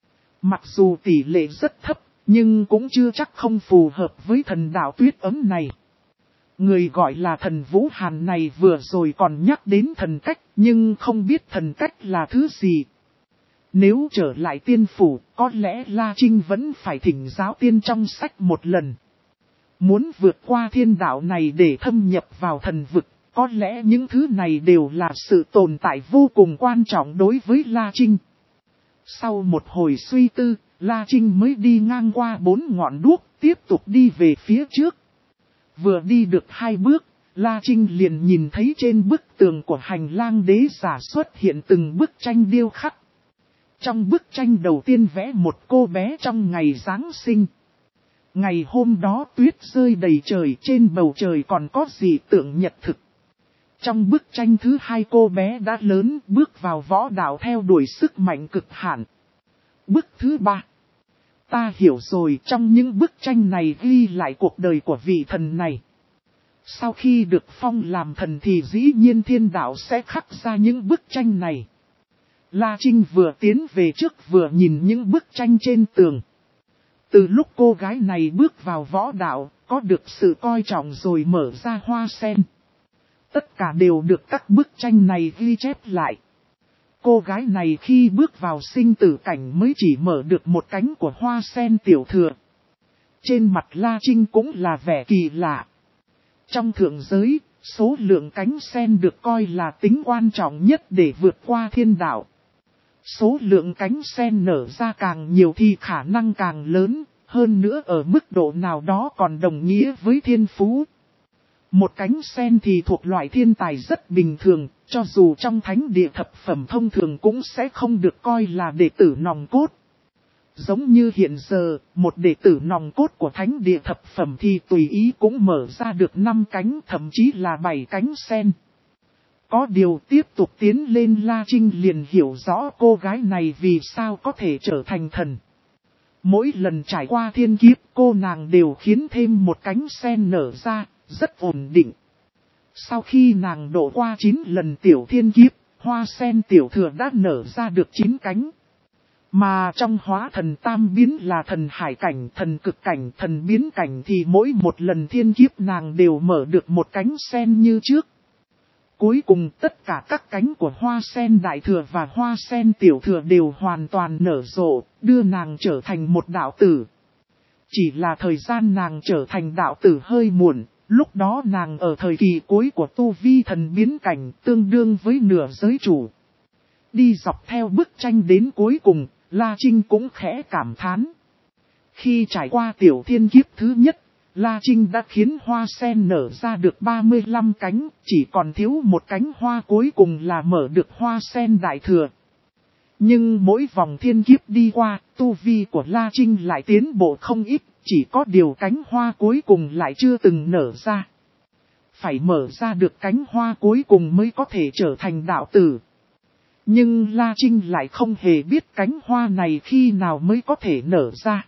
Mặc dù tỷ lệ rất thấp, nhưng cũng chưa chắc không phù hợp với thần đạo tuyết ấm này. Người gọi là thần Vũ Hàn này vừa rồi còn nhắc đến thần cách, nhưng không biết thần cách là thứ gì. Nếu trở lại tiên phủ, có lẽ La Trinh vẫn phải thỉnh giáo tiên trong sách một lần. Muốn vượt qua thiên đạo này để thâm nhập vào thần vực, có lẽ những thứ này đều là sự tồn tại vô cùng quan trọng đối với La Trinh. Sau một hồi suy tư, La Trinh mới đi ngang qua bốn ngọn đuốc, tiếp tục đi về phía trước. Vừa đi được hai bước, La Trinh liền nhìn thấy trên bức tường của hành lang đế giả xuất hiện từng bức tranh điêu khắc. Trong bức tranh đầu tiên vẽ một cô bé trong ngày Giáng sinh. Ngày hôm đó tuyết rơi đầy trời, trên bầu trời còn có gì tượng nhật thực. Trong bức tranh thứ hai cô bé đã lớn, bước vào võ đạo theo đuổi sức mạnh cực hạn. Bức thứ ba. Ta hiểu rồi, trong những bức tranh này ghi lại cuộc đời của vị thần này. Sau khi được phong làm thần thì dĩ nhiên thiên đạo sẽ khắc ra những bức tranh này. La Trinh vừa tiến về trước vừa nhìn những bức tranh trên tường. Từ lúc cô gái này bước vào võ đạo, có được sự coi trọng rồi mở ra hoa sen. Tất cả đều được các bức tranh này ghi chép lại. Cô gái này khi bước vào sinh tử cảnh mới chỉ mở được một cánh của hoa sen tiểu thừa. Trên mặt La Trinh cũng là vẻ kỳ lạ. Trong thượng giới, số lượng cánh sen được coi là tính quan trọng nhất để vượt qua thiên đạo. Số lượng cánh sen nở ra càng nhiều thì khả năng càng lớn, hơn nữa ở mức độ nào đó còn đồng nghĩa với thiên phú. Một cánh sen thì thuộc loại thiên tài rất bình thường, cho dù trong thánh địa thập phẩm thông thường cũng sẽ không được coi là đệ tử nòng cốt. Giống như hiện giờ, một đệ tử nòng cốt của thánh địa thập phẩm thì tùy ý cũng mở ra được năm cánh, thậm chí là bảy cánh sen. Có điều tiếp tục tiến lên, La Trinh liền hiểu rõ cô gái này vì sao có thể trở thành thần. Mỗi lần trải qua thiên kiếp, cô nàng đều khiến thêm một cánh sen nở ra, rất ổn định. Sau khi nàng độ qua chín lần tiểu thiên kiếp, hoa sen tiểu thừa đã nở ra được chín cánh. Mà trong hóa thần tam biến là thần hải cảnh, thần cực cảnh, thần biến cảnh thì mỗi một lần thiên kiếp nàng đều mở được một cánh sen như trước. Cuối cùng tất cả các cánh của hoa sen đại thừa và hoa sen tiểu thừa đều hoàn toàn nở rộ, đưa nàng trở thành một đạo tử. Chỉ là thời gian nàng trở thành đạo tử hơi muộn, lúc đó nàng ở thời kỳ cuối của tu vi thần biến cảnh tương đương với nửa giới chủ. Đi dọc theo bức tranh đến cuối cùng, La Trinh cũng khẽ cảm thán. Khi trải qua tiểu thiên kiếp thứ nhất, La Trinh đã khiến hoa sen nở ra được ba mươi lăm cánh, chỉ còn thiếu một cánh hoa cuối cùng là mở được hoa sen đại thừa. Nhưng mỗi vòng thiên kiếp đi qua, tu vi của La Trinh lại tiến bộ không ít, chỉ có điều cánh hoa cuối cùng lại chưa từng nở ra. Phải mở ra được cánh hoa cuối cùng mới có thể trở thành đạo tử. Nhưng La Trinh lại không hề biết cánh hoa này khi nào mới có thể nở ra.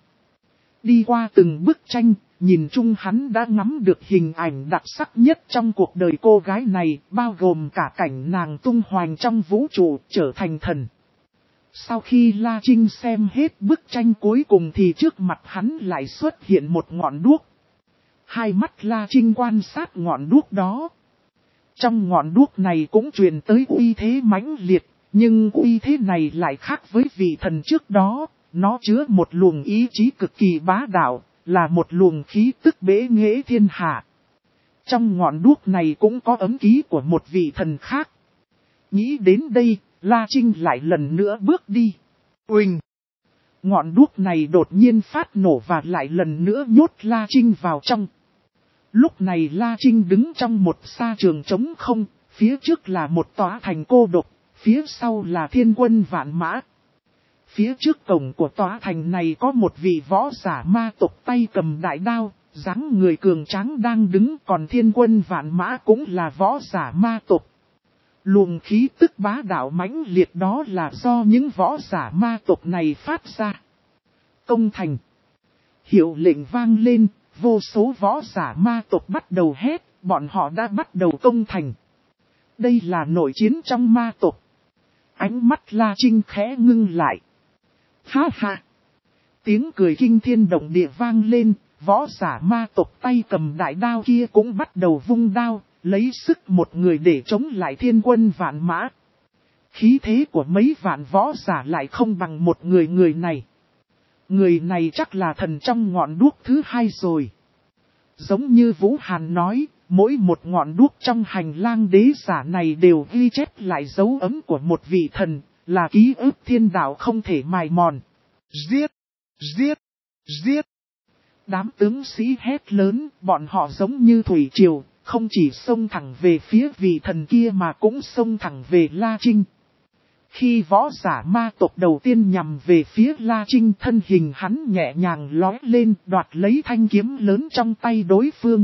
Đi qua từng bức tranh, nhìn chung hắn đã ngắm được hình ảnh đặc sắc nhất trong cuộc đời cô gái này, bao gồm cả cảnh nàng tung hoành trong vũ trụ trở thành thần. Sau khi La Trinh xem hết bức tranh cuối cùng thì trước mặt hắn lại xuất hiện một ngọn đuốc. Hai mắt La Trinh quan sát ngọn đuốc đó. Trong ngọn đuốc này cũng truyền tới uy thế mãnh liệt, nhưng uy thế này lại khác với vị thần trước đó, nó chứa một luồng ý chí cực kỳ bá đạo, là một luồng khí tức bế nghệ thiên hạ. Trong ngọn đuốc này cũng có ấm ký của một vị thần khác. Nghĩ đến đây, La Trinh lại lần nữa bước đi. Uỳnh! Ngọn đuốc này đột nhiên phát nổ và lại lần nữa nhốt La Trinh vào trong. Lúc này La Trinh đứng trong một sa trường trống không, phía trước là một tòa thành cô độc, phía sau là thiên quân vạn mã. Phía trước cổng của tòa thành này có một vị võ giả ma tộc tay cầm đại đao, dáng người cường tráng đang đứng, còn thiên quân vạn mã cũng là võ giả ma tộc. Luồng khí tức bá đạo mãnh liệt đó là do những võ giả ma tộc này phát ra. Công thành. Hiệu lệnh vang lên, vô số võ giả ma tộc bắt đầu hét, bọn họ đã bắt đầu công thành. Đây là nội chiến trong ma tộc. Ánh mắt La Trinh khẽ ngưng lại. Ha ha! Tiếng cười kinh thiên động địa vang lên, võ giả ma tộc tay cầm đại đao kia cũng bắt đầu vung đao, lấy sức một người để chống lại thiên quân vạn mã. Khí thế của mấy vạn võ giả lại không bằng một người người này. Người này chắc là thần trong ngọn đuốc thứ hai rồi. Giống như Vũ Hàn nói, mỗi một ngọn đuốc trong hành lang đế giả này đều ghi chép lại dấu ấn của một vị thần, là ký ức thiên đạo không thể mài mòn. Giết! Giết! Giết! Đám tướng sĩ hét lớn, bọn họ giống như thủy triều, không chỉ xông thẳng về phía vị thần kia mà cũng xông thẳng về La Trinh. Khi võ giả ma tộc đầu tiên nhằm về phía La Trinh, thân hình hắn nhẹ nhàng lói lên, đoạt lấy thanh kiếm lớn trong tay đối phương.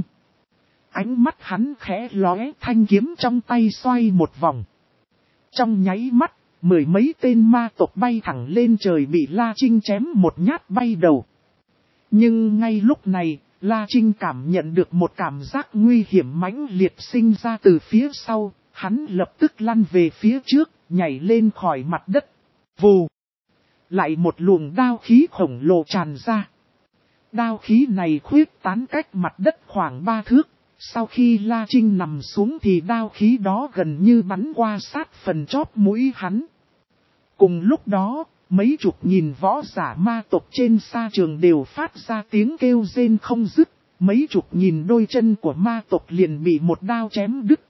Ánh mắt hắn khẽ lóe, thanh kiếm trong tay xoay một vòng. Trong nháy mắt, mười mấy tên ma tộc bay thẳng lên trời bị La Trinh chém một nhát bay đầu. Nhưng ngay lúc này, La Trinh cảm nhận được một cảm giác nguy hiểm mãnh liệt sinh ra từ phía sau, hắn lập tức lăn về phía trước, nhảy lên khỏi mặt đất. Vù! Lại một luồng đao khí khổng lồ tràn ra. Đao khí này khuyết tán cách mặt đất khoảng ba thước. Sau khi La Trinh nằm xuống thì đao khí đó gần như bắn qua sát phần chóp mũi hắn. Cùng lúc đó, mấy chục nghìn võ giả ma tộc trên sa trường đều phát ra tiếng kêu rên không dứt. Mấy chục nghìn đôi chân của ma tộc liền bị một đao chém đứt.